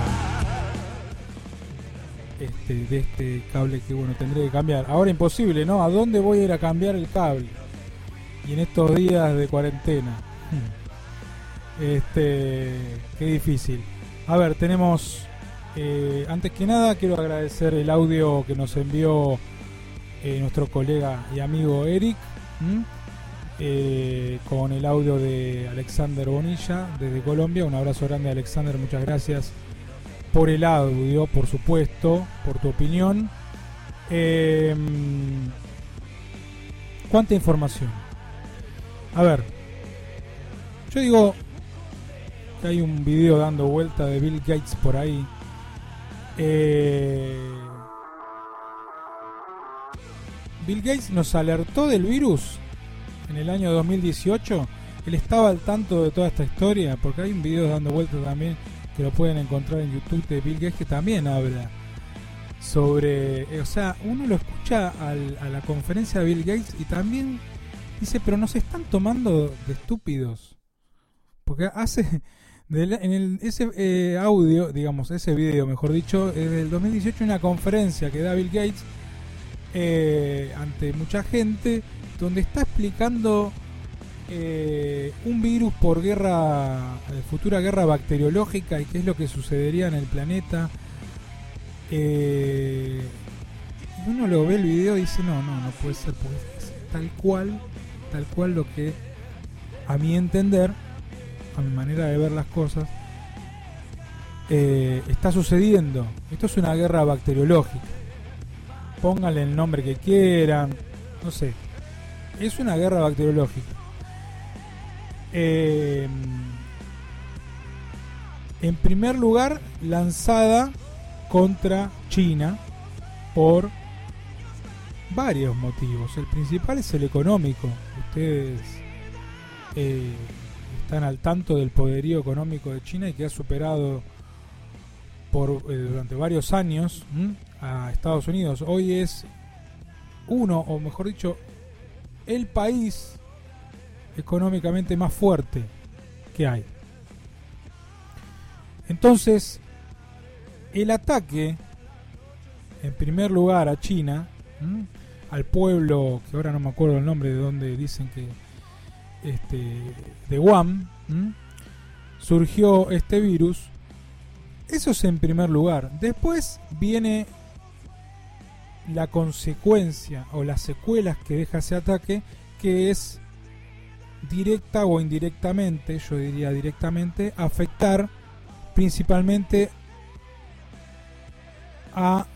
de este cable que bueno tendré que cambiar. Ahora imposible, ¿no? ¿A dónde voy a ir a cambiar el cable? Y en estos días de cuarentena. Qué difícil. A ver, tenemos antes que nada quiero agradecer el audio que nos envió nuestro colega y amigo Eric, con el audio de Alexander Bonilla desde Colombia. Un abrazo grande, Alexander, muchas gracias por el audio, por supuesto, por tu opinión. ¿Cuánta información? A ver, yo digo que hay un video dando vuelta de Bill Gates por ahí. Bill Gates nos alertó del virus en el año 2018. Él estaba al tanto de toda esta historia, porque hay un video dando vuelta también que lo pueden encontrar en YouTube de Bill Gates, que también habla sobre, o sea, uno lo escucha a la conferencia de Bill Gates y también dice, pero nos están tomando de estúpidos, porque hace ese audio, digamos, ese video, mejor dicho, es del 2018, una conferencia que da Bill Gates ante mucha gente, donde está explicando un virus por futura guerra bacteriológica y qué es lo que sucedería en el planeta. Uno lo ve el video y dice no puede ser, porque es tal cual lo que a mi entender, a mi manera de ver las cosas, está sucediendo. Esto es una guerra bacteriológica, pónganle el nombre que quieran, no sé, es una guerra bacteriológica. En primer lugar, lanzada contra China por varios motivos. El principal es el económico. Ustedes están al tanto del poderío económico de China y que ha superado durante varios años a Estados Unidos. Hoy es o mejor dicho, el país económicamente más fuerte que hay. Entonces, el ataque, en primer lugar, a China, al pueblo, que ahora no me acuerdo el nombre de donde dicen que de Wuhan, surgió este virus. Eso es en primer lugar. Después viene la consecuencia o las secuelas que deja ese ataque, que es directa o indirectamente, yo diría directamente, afectar principalmente a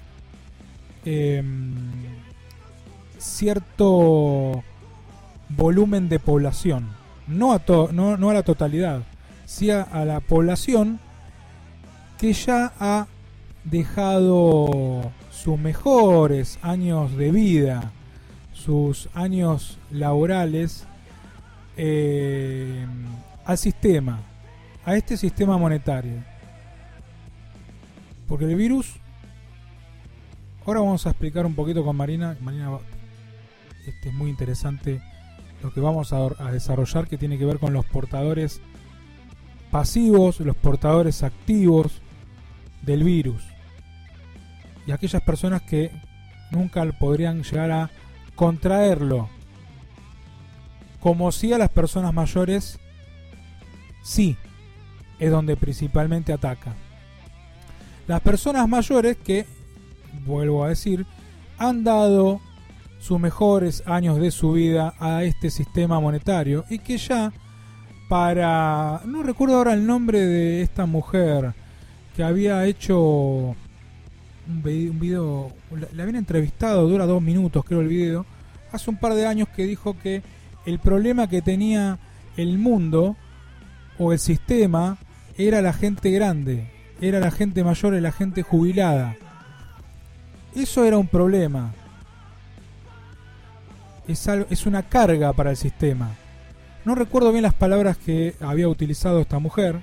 cierto volumen de población, no a la totalidad, sí a la población que ya ha dejado sus mejores años de vida, sus años laborales al sistema, a este sistema monetario. Porque el virus, ahora vamos a explicar un poquito con Marina. Es muy interesante lo que vamos a desarrollar, que tiene que ver con los portadores pasivos, los portadores activos del virus y aquellas personas que nunca podrían llegar a contraerlo, como si a las personas mayores sí es donde principalmente ataca. Las personas mayores que, vuelvo a decir, han dado sus mejores años de su vida a este sistema monetario y que ya no recuerdo ahora el nombre de esta mujer que había hecho un video, la habían entrevistado, dura 2 minutos creo el video, hace un par de años, que dijo que el problema que tenía el mundo o el sistema era la gente grande, era la gente mayor, era la gente jubilada. Eso era un problema. Es una carga para el sistema. No recuerdo bien las palabras que había utilizado esta mujer.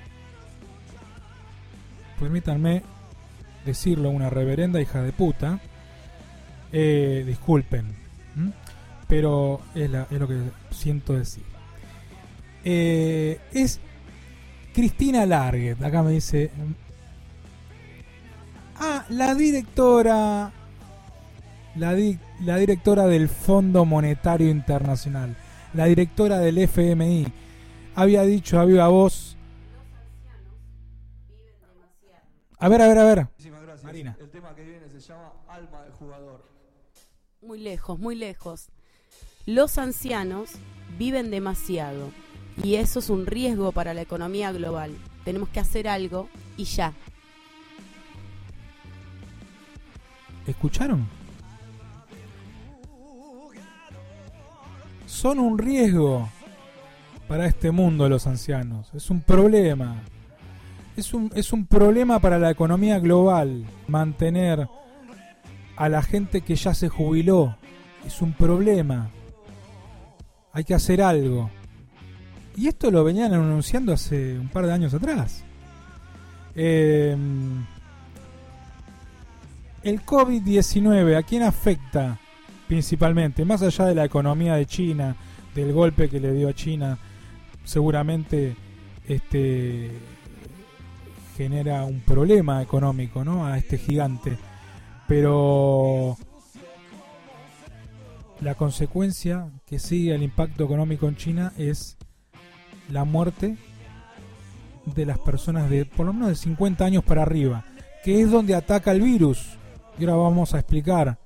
Permítanme decirlo, una reverenda hija de puta. Disculpen, pero es lo que siento decir. Es Cristina Larget, acá me dice. La directora. La directora del Fondo Monetario Internacional, la directora del FMI, había dicho a viva voz. A ver. Muchísimas gracias. Marina. El tema que viene se llama Alma del Jugador. Muy lejos, muy lejos. Los ancianos viven demasiado y eso es un riesgo para la economía global. Tenemos que hacer algo y ya. ¿Escucharon? Son un riesgo para este mundo los ancianos. Es un problema. Es un problema para la economía global mantener a la gente que ya se jubiló. Es un problema. Hay que hacer algo. Y esto lo venían anunciando hace un par de años atrás. El COVID-19, ¿a quién afecta principalmente? Más allá de la economía de China, del golpe que le dio a China, seguramente genera un problema económico, ¿no? A este gigante. Pero la consecuencia que sigue el impacto económico en China es la muerte de las personas de por lo menos de 50 años para arriba, que es donde ataca el virus. Y ahora vamos a explicar,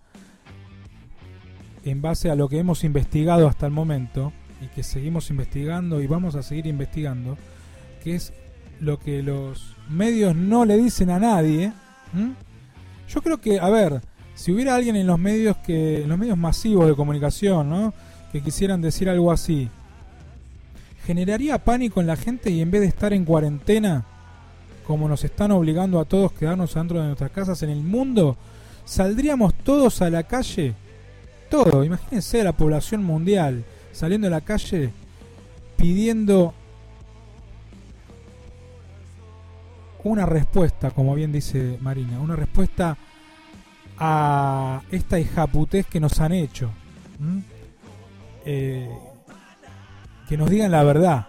en base a lo que hemos investigado hasta el momento y que seguimos investigando y vamos a seguir investigando, que es lo que los medios no le dicen a nadie. Yo creo que, a ver, si hubiera alguien en los medios masivos de comunicación, ¿no?, que quisieran decir algo así, generaría pánico en la gente y en vez de estar en cuarentena, como nos están obligando a todos a quedarnos dentro de nuestras casas en el mundo, saldríamos todos a la calle. Todo, imagínense la población mundial saliendo a la calle pidiendo una respuesta, como bien dice Marina, una respuesta a esta hijaputez que nos han hecho. Que nos digan la verdad.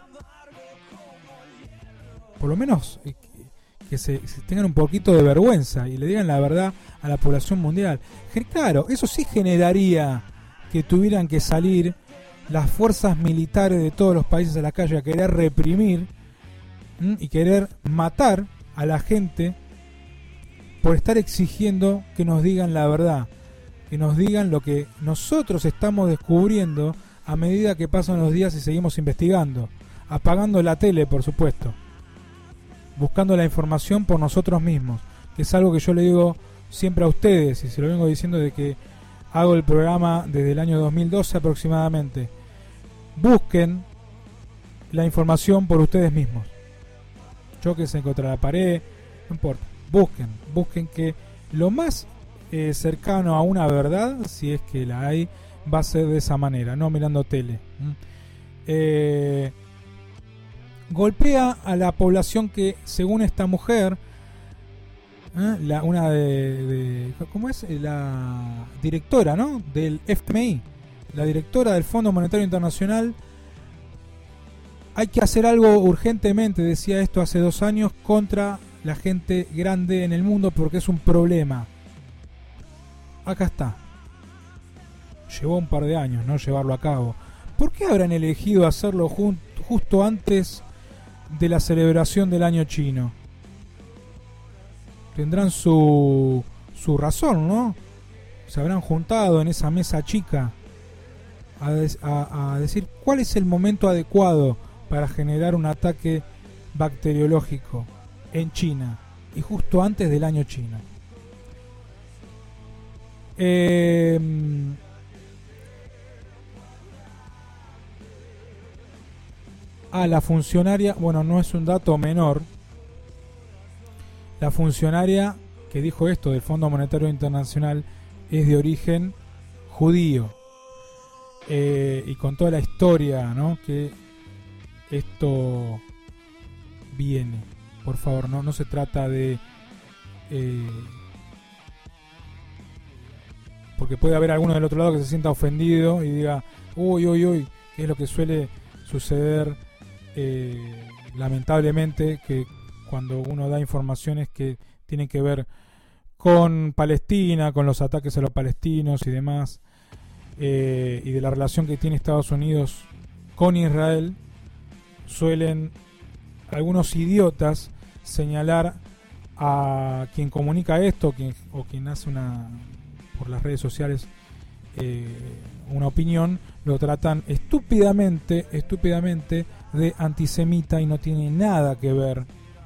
Por lo menos que se tengan un poquito de vergüenza y le digan la verdad a la población mundial. Claro, eso sí generaría que tuvieran que salir las fuerzas militares de todos los países a la calle a querer reprimir y querer matar a la gente por estar exigiendo que nos digan la verdad, que nos digan lo que nosotros estamos descubriendo a medida que pasan los días y seguimos investigando, apagando la tele, por supuesto, buscando la información por nosotros mismos, que es algo que yo le digo siempre a ustedes y se lo vengo diciendo desde que hago el programa desde el año 2012 aproximadamente. Busquen la información por ustedes mismos. Chóquense contra la pared, no importa. Busquen que lo más cercano a una verdad, si es que la hay, va a ser de esa manera, no mirando tele. Golpea a la población que, según esta mujer, ¿cómo es? La directora, ¿no?, del FMI, la directora del Fondo Monetario Internacional. Hay que hacer algo urgentemente, decía esto hace 2 años, contra la gente grande en el mundo porque es un problema. Acá está. Llevó un par de años, ¿no?, llevarlo a cabo. ¿Por qué habrán elegido hacerlo justo antes de la celebración del año chino? Tendrán su razón, ¿no? Se habrán juntado en esa mesa chica a decir cuál es el momento adecuado para generar un ataque bacteriológico en China y justo antes del año chino. La funcionaria, bueno, no es un dato menor. La funcionaria que dijo esto del Fondo Monetario Internacional es de origen judío. Y con toda la historia, ¿no?, que esto viene. Por favor, no se trata de porque puede haber alguno del otro lado que se sienta ofendido y diga, uy, que es lo que suele suceder lamentablemente, que cuando uno da informaciones que tienen que ver con Palestina, con los ataques a los palestinos y demás, y de la relación que tiene Estados Unidos con Israel, suelen algunos idiotas señalar a quien comunica esto, o quien hace por las redes sociales una opinión, lo tratan estúpidamente de antisemita, y no tiene nada que ver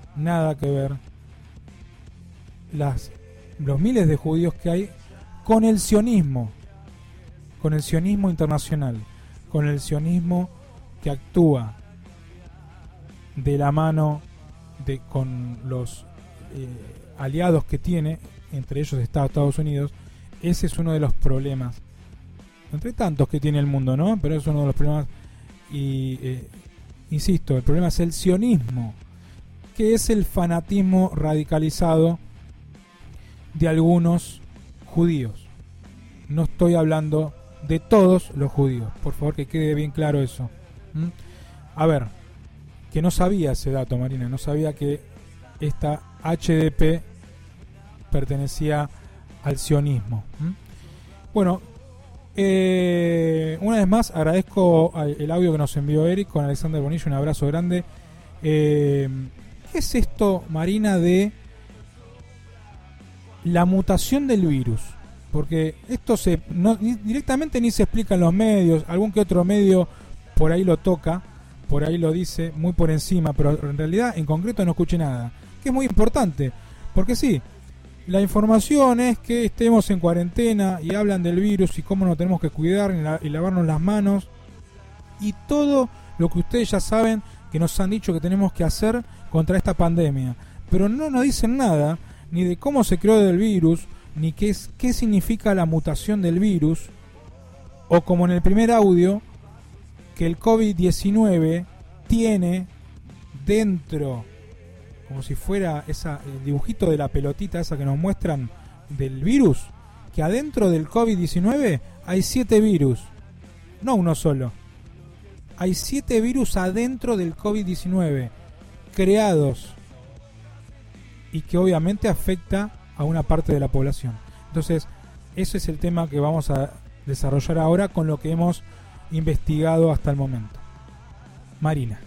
los miles de judíos que hay con el sionismo internacional, con el sionismo que actúa de la mano con los aliados que tiene, entre ellos está Estados Unidos. Ese es uno de los problemas, entre tantos que tiene el mundo, ¿no? Pero es uno de los problemas, y insisto, el problema es el sionismo, que es el fanatismo radicalizado de algunos judíos. No estoy hablando de todos los judíos, por favor, que quede bien claro eso. A ver, que no sabía ese dato, Marina, no sabía que esta HDP pertenecía al sionismo. Bueno, una vez más agradezco el audio que nos envió Eric con Alexander Bonillo, un abrazo grande. ¿Qué es esto, Marina, de la mutación del virus? Porque esto directamente ni se explica en los medios, algún que otro medio por ahí lo toca, por ahí lo dice muy por encima, pero en realidad en concreto no escuché nada, que es muy importante, porque sí, la información es que estemos en cuarentena y hablan del virus y cómo nos tenemos que cuidar y lavarnos las manos y todo lo que ustedes ya saben que nos han dicho que tenemos que hacer contra esta pandemia, pero no nos dicen nada ni de cómo se creó el virus, ni qué significa la mutación del virus, o como en el primer audio, que el COVID-19 tiene dentro, como si fuera el dibujito de la pelotita esa que nos muestran del virus, que adentro del COVID-19 hay 7 virus, no uno solo. Hay 7 virus adentro del COVID-19 creados y que obviamente afecta a una parte de la población. Entonces, ese es el tema que vamos a desarrollar ahora con lo que hemos investigado hasta el momento. Marina.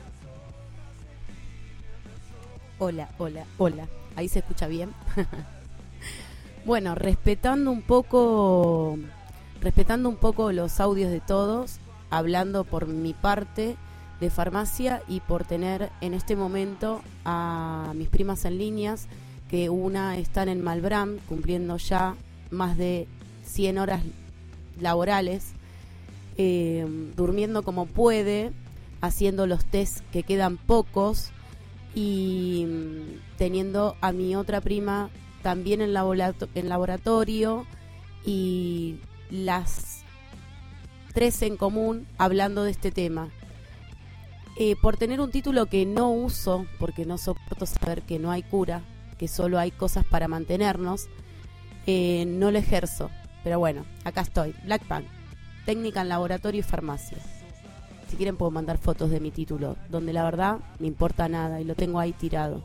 Hola. ¿Ahí se escucha bien? Bueno, respetando un poco los audios de todos, hablando por mi parte de farmacia y por tener en este momento a mis primas en líneas, que una está en Malbrán cumpliendo ya más de 100 horas laborales, durmiendo como puede, haciendo los test que quedan pocos, y teniendo a mi otra prima también en laboratorio, y las 3 en común hablando de este tema. Por tener un título que no uso, porque no soporto saber que no hay cura, que solo hay cosas para mantenernos, no lo ejerzo. Pero bueno, acá estoy, Black Punk, técnica en laboratorio y farmacia. Si quieren puedo mandar fotos de mi título, donde la verdad me importa nada y lo tengo ahí tirado.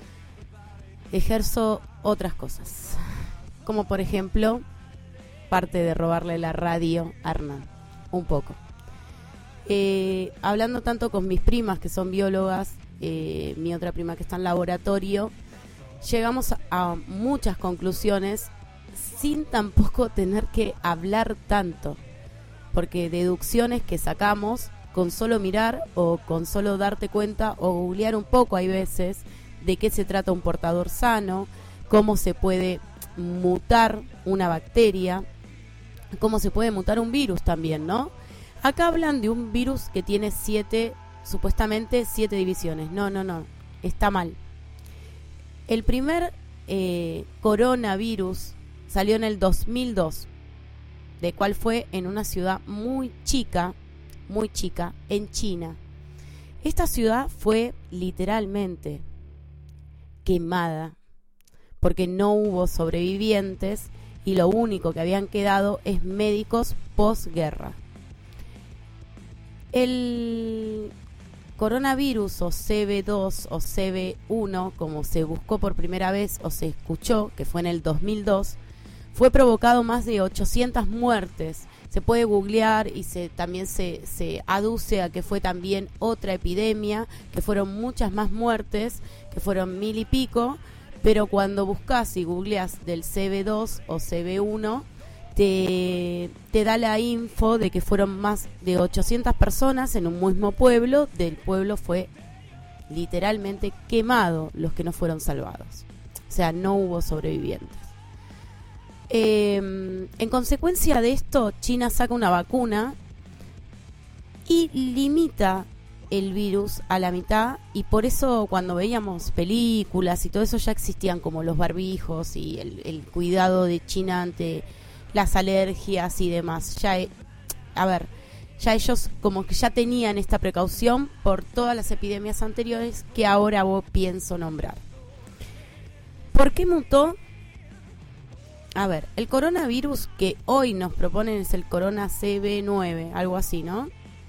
Ejerzo otras cosas, como por ejemplo parte de robarle la radio a Hernán, un poco. Hablando tanto con mis primas que son biólogas, mi otra prima que está en laboratorio, llegamos a muchas conclusiones sin tampoco tener que hablar tanto, porque deducciones que sacamos con solo mirar o con solo darte cuenta o googlear un poco, hay veces, de qué se trata un portador sano, cómo se puede mutar una bacteria, cómo se puede mutar un virus también, ¿no? Acá hablan de un virus que tiene supuestamente 7 divisiones. No, está mal. El primer coronavirus salió en el 2002, de cual fue en una ciudad muy chica, en China. Esta ciudad fue literalmente quemada, porque no hubo sobrevivientes y lo único que habían quedado es médicos posguerra. El coronavirus o CB2 o CB1, como se buscó por primera vez o se escuchó, que fue en el 2002, fue provocado más de 800 muertes. Se puede googlear y también se aduce a que fue también otra epidemia, que fueron muchas más muertes, que fueron 1000 y pico, pero cuando buscas y googleas del CB2 o CB1, te da la info de que fueron más de 800 personas en un mismo pueblo. Del pueblo fue literalmente quemado los que no fueron salvados. O sea, no hubo sobrevivientes. En consecuencia de esto, China saca una vacuna y limita el virus a la mitad, y por eso cuando veíamos películas y todo eso ya existían como los barbijos y el cuidado de China ante las alergias y demás. Ya ellos como que ya tenían esta precaución por todas las epidemias anteriores que ahora pienso nombrar. ¿Por qué mutó? El coronavirus que hoy nos proponen es el corona CB9, algo así, ¿no?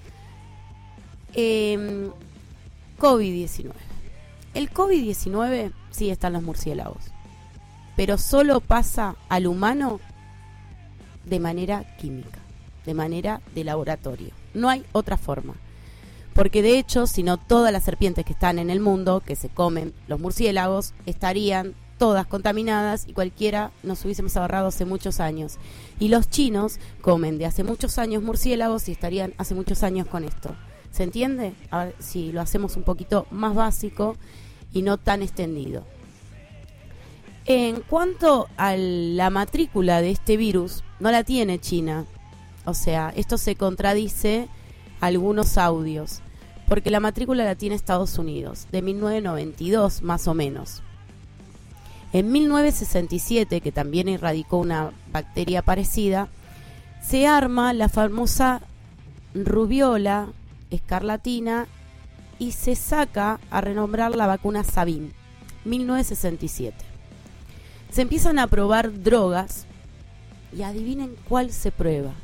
COVID-19. El COVID-19 sí está en los murciélagos, pero solo pasa al humano de manera química, de manera de laboratorio. No hay otra forma. Porque de hecho, si no, todas las serpientes que están en el mundo, que se comen los murciélagos, estarían todas contaminadas y cualquiera nos hubiésemos ahorrado hace muchos años. Y los chinos comen de hace muchos años murciélagos y estarían hace muchos años con esto. ¿Se entiende? A ver si lo hacemos un poquito más básico y no tan extendido. En cuanto a la matrícula de este virus, no la tiene China. O sea, esto se contradice algunos audios, porque la matrícula la tiene Estados Unidos, de 1992 más o menos. En 1967, que también erradicó una bacteria parecida, se arma la famosa rubiola escarlatina y se saca a renombrar la vacuna Sabin, 1967. Se empiezan a probar drogas y adivinen cuál se prueba.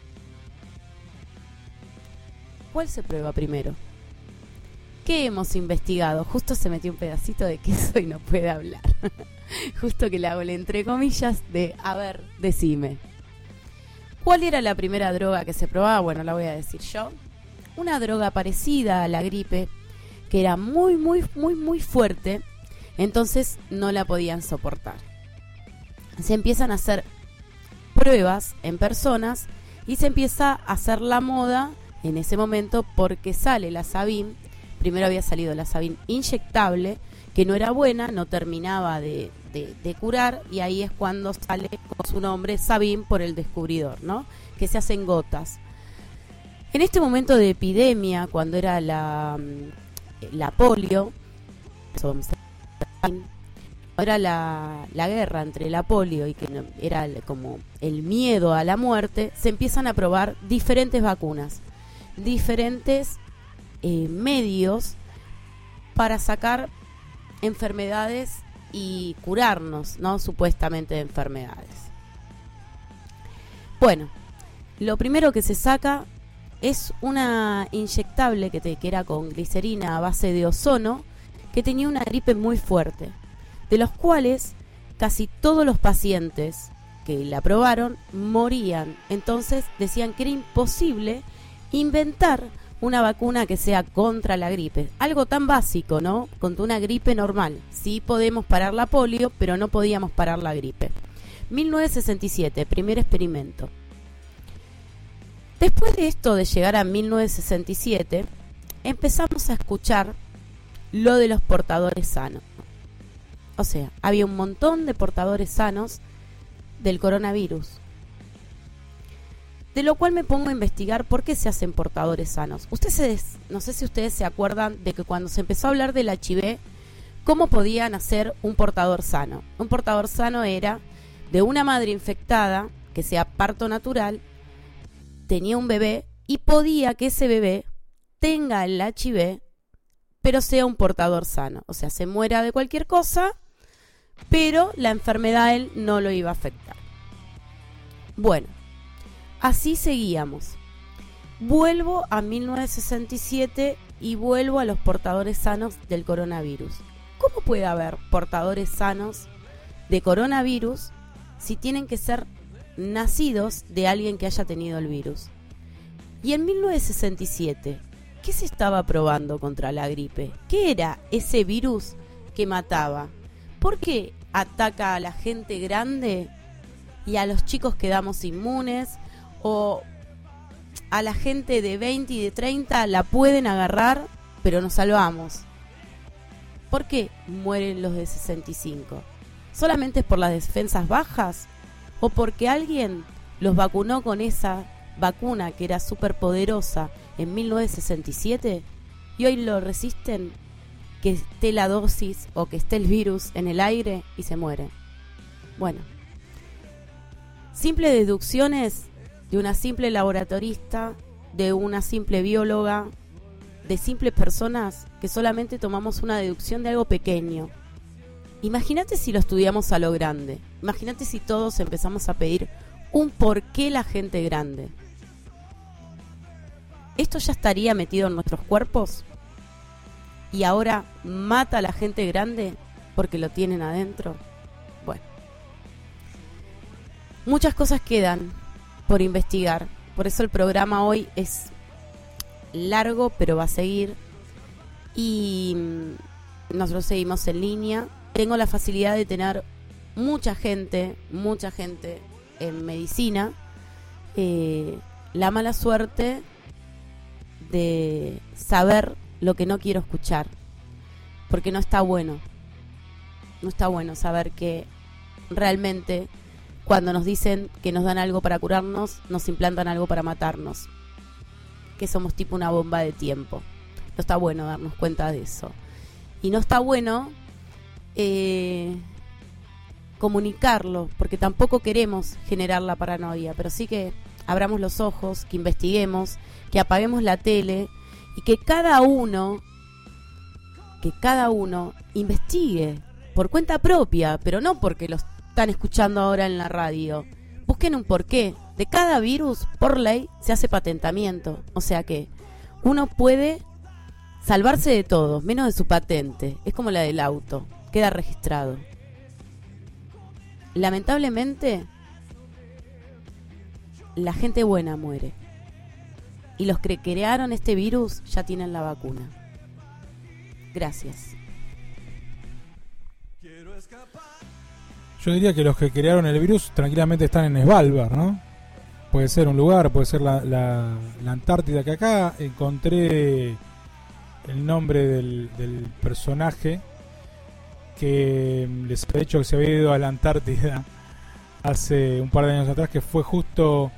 ¿Cuál se prueba primero? ¿Qué hemos investigado? Justo se metió un pedacito de queso y no puede hablar. Justo que le hago el entre comillas de, a ver, decime. ¿Cuál era la primera droga que se probaba? Bueno, la voy a decir yo. Una droga parecida a la gripe, que era muy, muy, muy, muy fuerte, entonces no la podían soportar. Se empiezan a hacer pruebas en personas y se empieza a hacer la moda en ese momento porque sale la Sabin. Primero había salido la Sabin inyectable, que no era buena, no terminaba de curar, y ahí es cuando sale con su nombre Sabin por el descubridor, ¿no? Que se hacen gotas. En este momento de epidemia, cuando era la polio, era la guerra entre la polio y que era como el miedo a la muerte, se empiezan a probar diferentes vacunas, diferentes medios para sacar enfermedades y curarnos, ¿no? Supuestamente de enfermedades. Bueno, lo primero que se saca es una inyectable que era con glicerina a base de ozono, que tenía una gripe muy fuerte, de los cuales casi todos los pacientes que la probaron morían. Entonces decían que era imposible inventar una vacuna que sea contra la gripe. Algo tan básico, ¿no? Contra una gripe normal. Sí podemos parar la polio, pero no podíamos parar la gripe. 1967, primer experimento. Después de esto, de llegar a 1967, empezamos a escuchar lo de los portadores sanos. O sea, había un montón de portadores sanos del coronavirus. De lo cual me pongo a investigar por qué se hacen portadores sanos. No sé si ustedes se acuerdan de que cuando se empezó a hablar del HIV, ¿cómo podían hacer un portador sano? Un portador sano era de una madre infectada, que sea parto natural, tenía un bebé y podía que ese bebé tenga el HIV, pero sea un portador sano. O sea, se muera de cualquier cosa, pero la enfermedad a él no lo iba a afectar. Bueno, así seguíamos. Vuelvo a 1967 y vuelvo a los portadores sanos del coronavirus. ¿Cómo puede haber portadores sanos de coronavirus si tienen que ser nacidos de alguien que haya tenido el virus? Y en 1967, ¿qué se estaba probando contra la gripe? ¿Qué era ese virus que mataba? ¿Por qué ataca a la gente grande y a los chicos quedamos inmunes? ¿O a la gente de 20 y de 30 la pueden agarrar, pero nos salvamos? ¿Por qué mueren los de 65? ¿Solamente es por las defensas bajas? ¿O porque alguien los vacunó con esa vacuna que era súper poderosa en 1967 y hoy lo resisten, que esté la dosis o que esté el virus en el aire y se mueren? Bueno, simples deducciones de una simple laboratorista, de una simple bióloga, de simples personas que solamente tomamos una deducción de algo pequeño. Imagínate si lo estudiamos a lo grande. Imagínate si todos empezamos a pedir un por qué la gente grande. ¿Esto ya estaría metido en nuestros cuerpos? ¿Y ahora mata a la gente grande porque lo tienen adentro? Bueno, muchas cosas quedan por investigar. Por eso el programa hoy es largo, pero va a seguir. Y nosotros seguimos en línea. Tengo la facilidad de tener mucha gente en medicina. La mala suerte de saber lo que no quiero escuchar, porque no está bueno. No está bueno saber que realmente cuando nos dicen que nos dan algo para curarnos, nos implantan algo para matarnos, que somos tipo una bomba de tiempo. No está bueno darnos cuenta de eso. Y no está bueno comunicarlo, porque tampoco queremos generar la paranoia, pero sí que abramos los ojos, que investiguemos, que apaguemos la tele y que cada uno investigue por cuenta propia, pero no porque lo están escuchando ahora en la radio. Busquen un porqué. De cada virus, por ley, se hace patentamiento. O sea que uno puede salvarse de todo, menos de su patente. Es como la del auto, queda registrado. Lamentablemente, la gente buena muere. Y los que crearon este virus ya tienen la vacuna. Gracias. Yo diría que los que crearon el virus tranquilamente están en Svalbard, ¿no? Puede ser un lugar, puede ser la Antártida, que acá encontré el nombre del personaje que les he dicho que se había ido a la Antártida hace un par de años atrás, que fue justo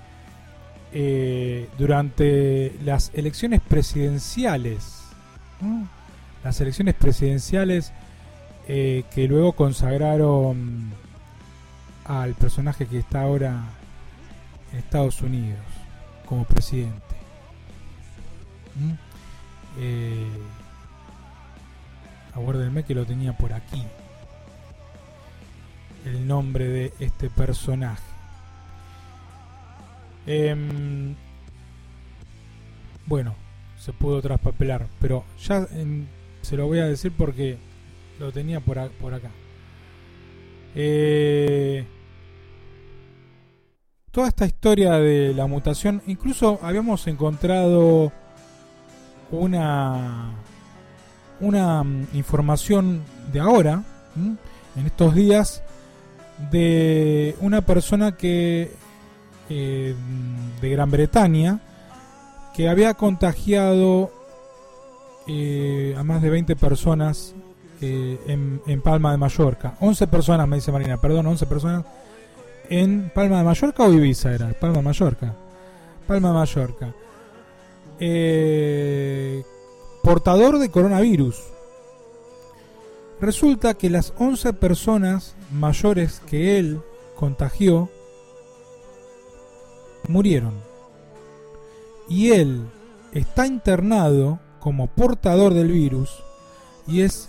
durante las elecciones presidenciales, ¿no? Las elecciones presidenciales que luego consagraron al personaje que está ahora en Estados Unidos como presidente. Aguárdenme que lo tenía por aquí, el nombre de este personaje. Bueno, se pudo traspapelar, pero ya se lo voy a decir porque lo tenía por acá. Toda esta historia de la mutación, incluso habíamos encontrado una información de ahora, en estos días, de una persona que de Gran Bretaña, que había contagiado a más de 20 personas en Palma de Mallorca. 11 personas, me dice Marina, perdón, 11 personas en Palma de Mallorca o Ibiza era, Palma de Mallorca. Portador de coronavirus. Resulta que las 11 personas mayores que él contagió murieron. Y él está internado como portador del virus y es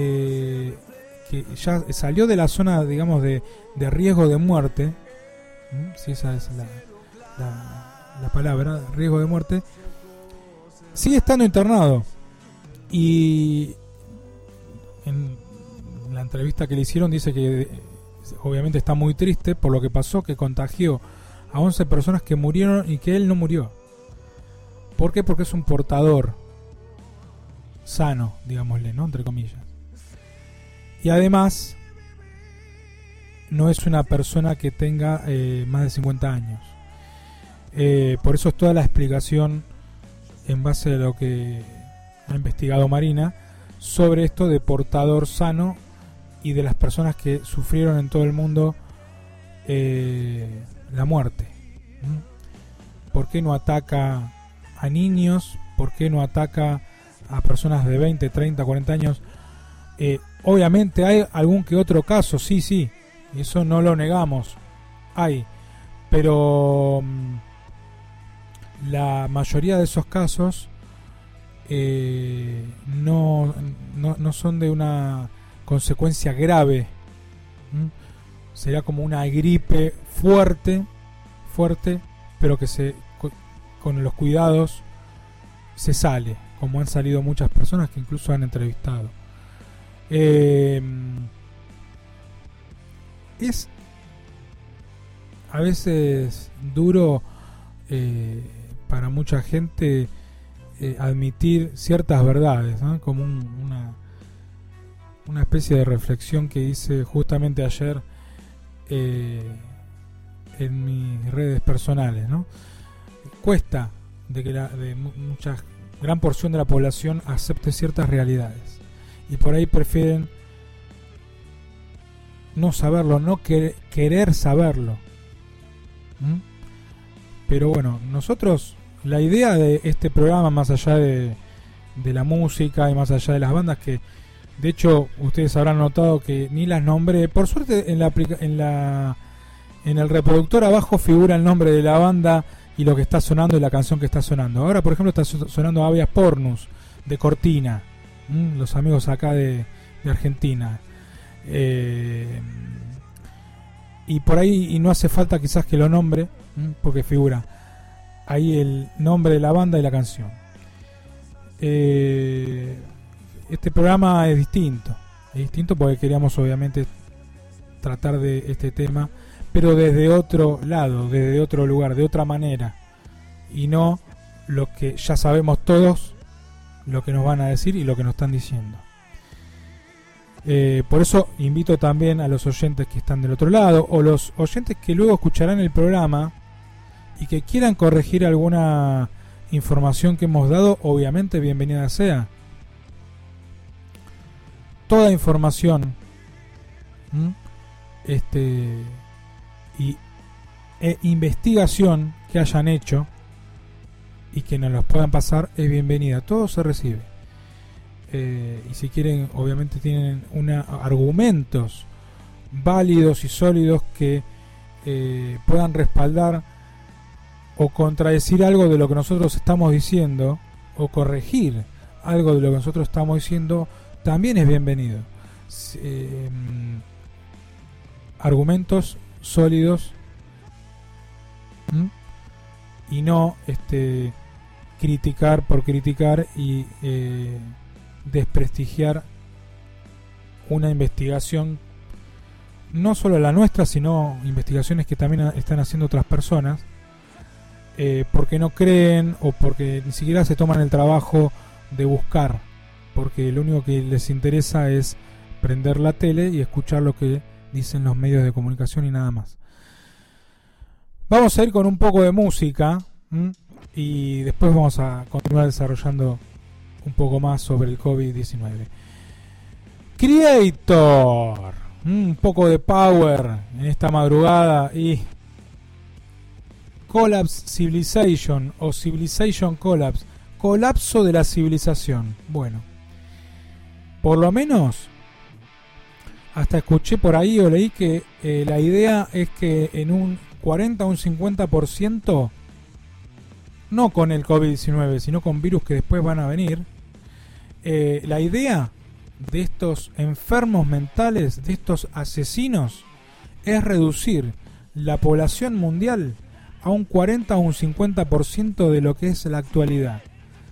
que ya salió de la zona, digamos, de riesgo de muerte, si esa es la palabra, riesgo de muerte, sigue estando internado. Y en la entrevista que le hicieron dice que obviamente está muy triste por lo que pasó, que contagió a 11 personas que murieron y que él no murió. ¿Por qué? Porque es un portador sano, digámosle, ¿no? Entre comillas. Y además no es una persona que tenga más de 50 años. Por eso es toda la explicación en base a lo que ha investigado Marina sobre esto de portador sano y de las personas que sufrieron en todo el mundo la muerte. ¿Por qué no ataca a niños? ¿Por qué no ataca a personas de 20, 30, 40 años? Obviamente hay algún que otro caso, sí, eso no lo negamos, hay, pero la mayoría de esos casos no son de una consecuencia grave. Será como una gripe fuerte, pero que con los cuidados se sale, como han salido muchas personas que incluso han entrevistado. Es a veces duro para mucha gente admitir ciertas verdades, ¿no? Como una especie de reflexión que hice justamente ayer en mis redes personales, ¿no? Cuesta de que mucha gran porción de la población acepte ciertas realidades y por ahí prefieren no saberlo, no querer saberlo. Pero bueno, nosotros, la idea de este programa, más allá de la música y más allá de las bandas, que de hecho ustedes habrán notado que ni las nombré, por suerte en el reproductor abajo figura el nombre de la banda y lo que está sonando y la canción que está sonando. Ahora, por ejemplo, está sonando Habeas Pornus de Cortina, los amigos acá de Argentina. Y por ahí, y no hace falta quizás que lo nombre, porque figura ahí el nombre de la banda y la canción. Este programa es distinto porque queríamos obviamente tratar de este tema, pero desde otro lado, desde otro lugar, de otra manera, y no lo que ya sabemos todos, lo que nos van a decir y lo que nos están diciendo. Por eso invito también a los oyentes que están del otro lado, o los oyentes que luego escucharán el programa y que quieran corregir alguna información que hemos dado, obviamente bienvenida sea. Toda información e investigación que hayan hecho y que nos los puedan pasar es bienvenida, todo se recibe. Y si quieren, obviamente tienen argumentos válidos y sólidos que puedan respaldar o contradecir algo de lo que nosotros estamos diciendo, o corregir algo de lo que nosotros estamos diciendo, también es bienvenido. Argumentos sólidos y no criticar por criticar y desprestigiar una investigación, no solo la nuestra, sino investigaciones que también están haciendo otras personas, porque no creen o porque ni siquiera se toman el trabajo de buscar, porque lo único que les interesa es prender la tele y escuchar lo que dicen los medios de comunicación y nada más. Vamos a ir con un poco de música y después vamos a continuar desarrollando un poco más sobre el COVID-19. Creator, un poco de power en esta madrugada, y Collapse Civilization o Civilization Collapse, colapso de la civilización. Bueno, por lo menos hasta escuché por ahí o leí que la idea es que en un 40 o un 50%, no con el COVID-19, sino con virus que después van a venir, la idea de estos enfermos mentales, de estos asesinos, es reducir la población mundial a un 40 o un 50% de lo que es la actualidad.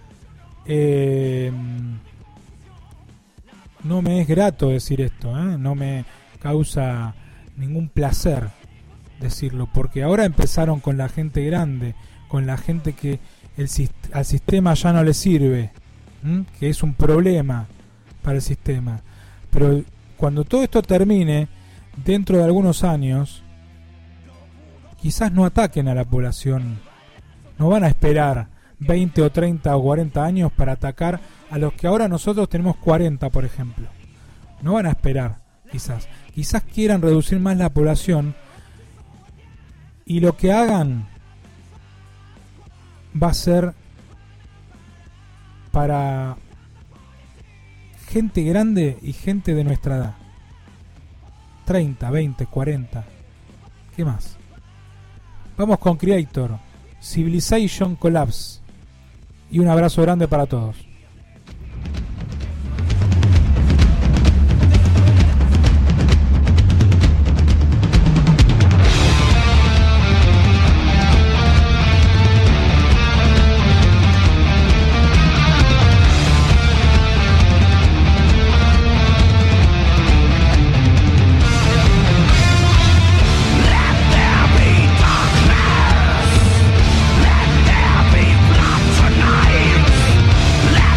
No me es grato decir esto, no me causa ningún placer decirlo, porque ahora empezaron con la gente grande, con la gente que al sistema ya no le sirve, que es un problema para el sistema. Pero cuando todo esto termine, dentro de algunos años, quizás no ataquen a la población, no van a esperar 20 o 30 o 40 años para atacar a los que ahora nosotros tenemos 40, por ejemplo. No van a esperar, quizás quieran reducir más la población, y lo que hagan va a ser para gente grande y gente de nuestra edad, 30, 20, 40. ¿Qué más? Vamos con Creator, Civilization Collapse, y un abrazo grande para todos. Let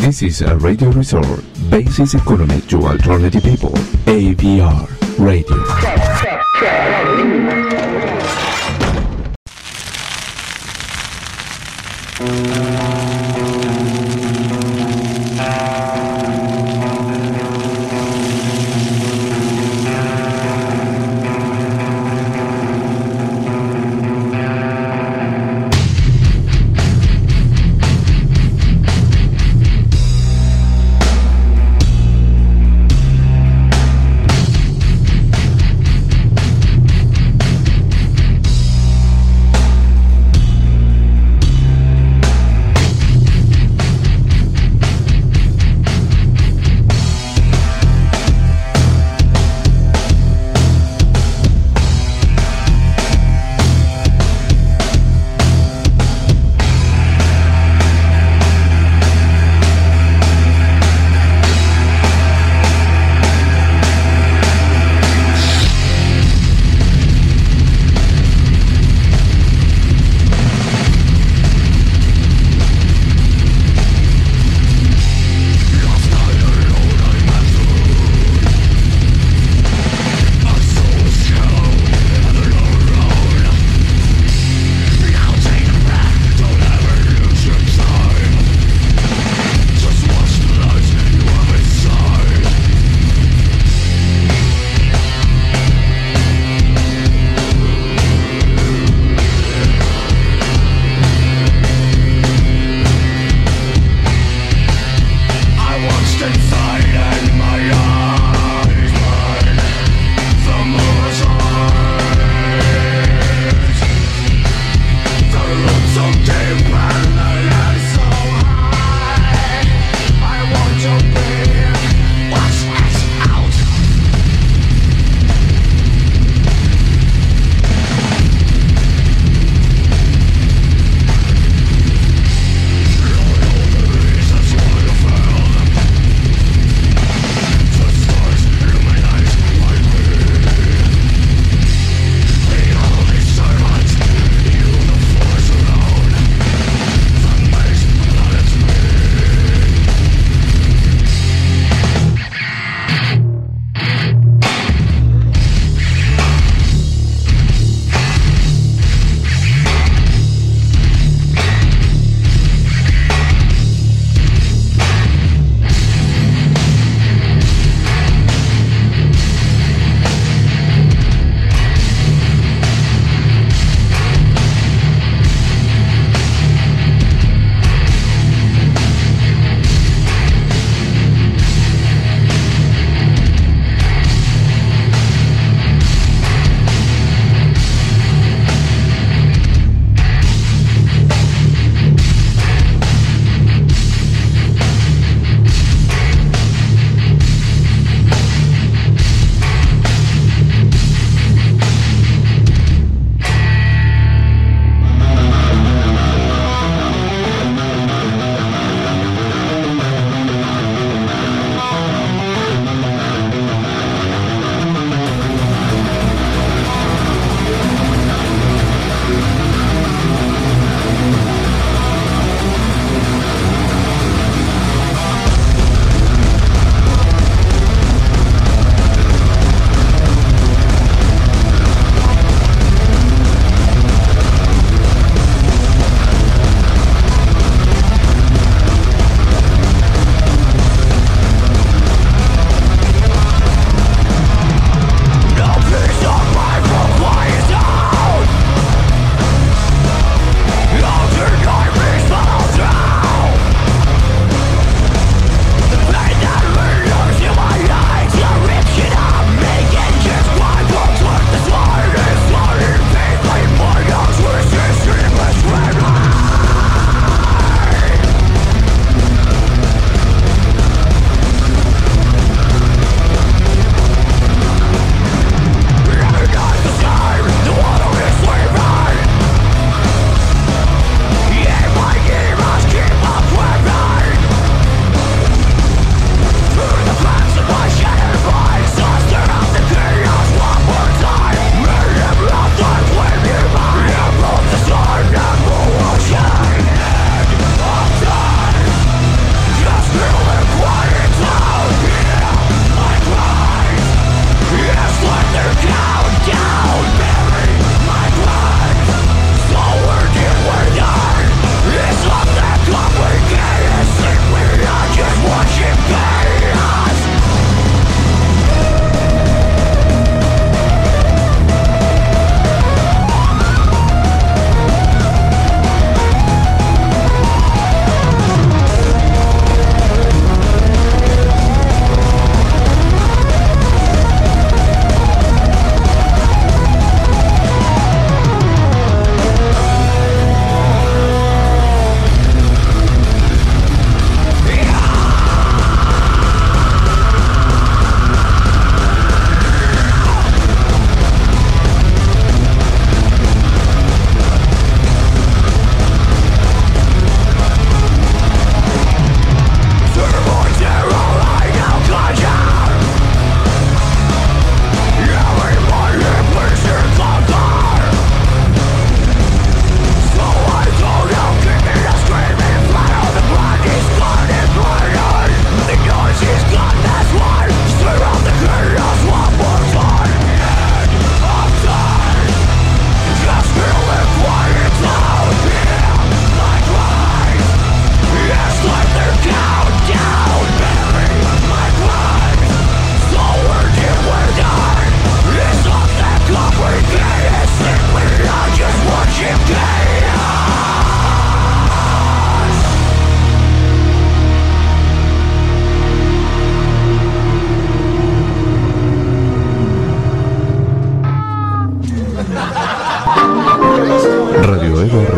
This is a radio resort. Basis Economy to Alternative People. AVR Radio.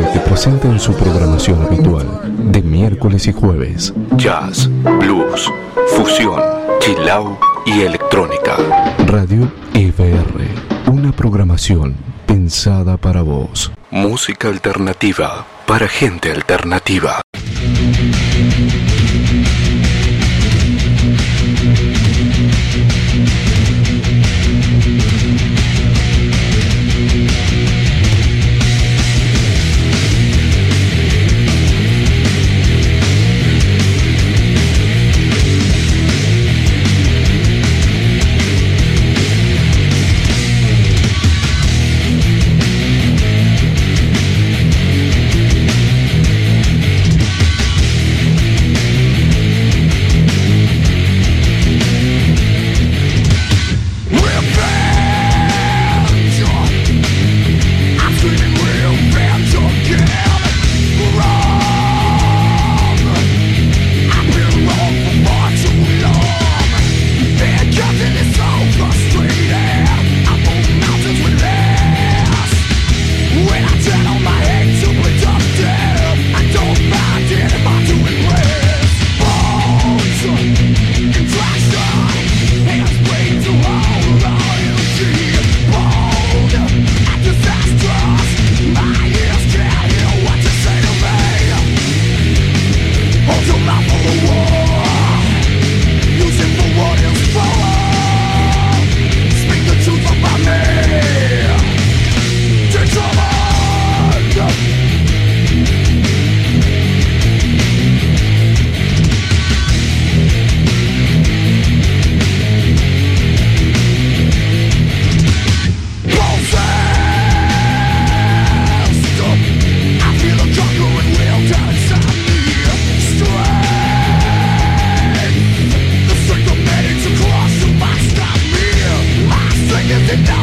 te presenta en su programación habitual de miércoles y jueves jazz, blues, fusión, chill out y electrónica. Radio EBR, una programación pensada para vos. Música alternativa para gente alternativa. It's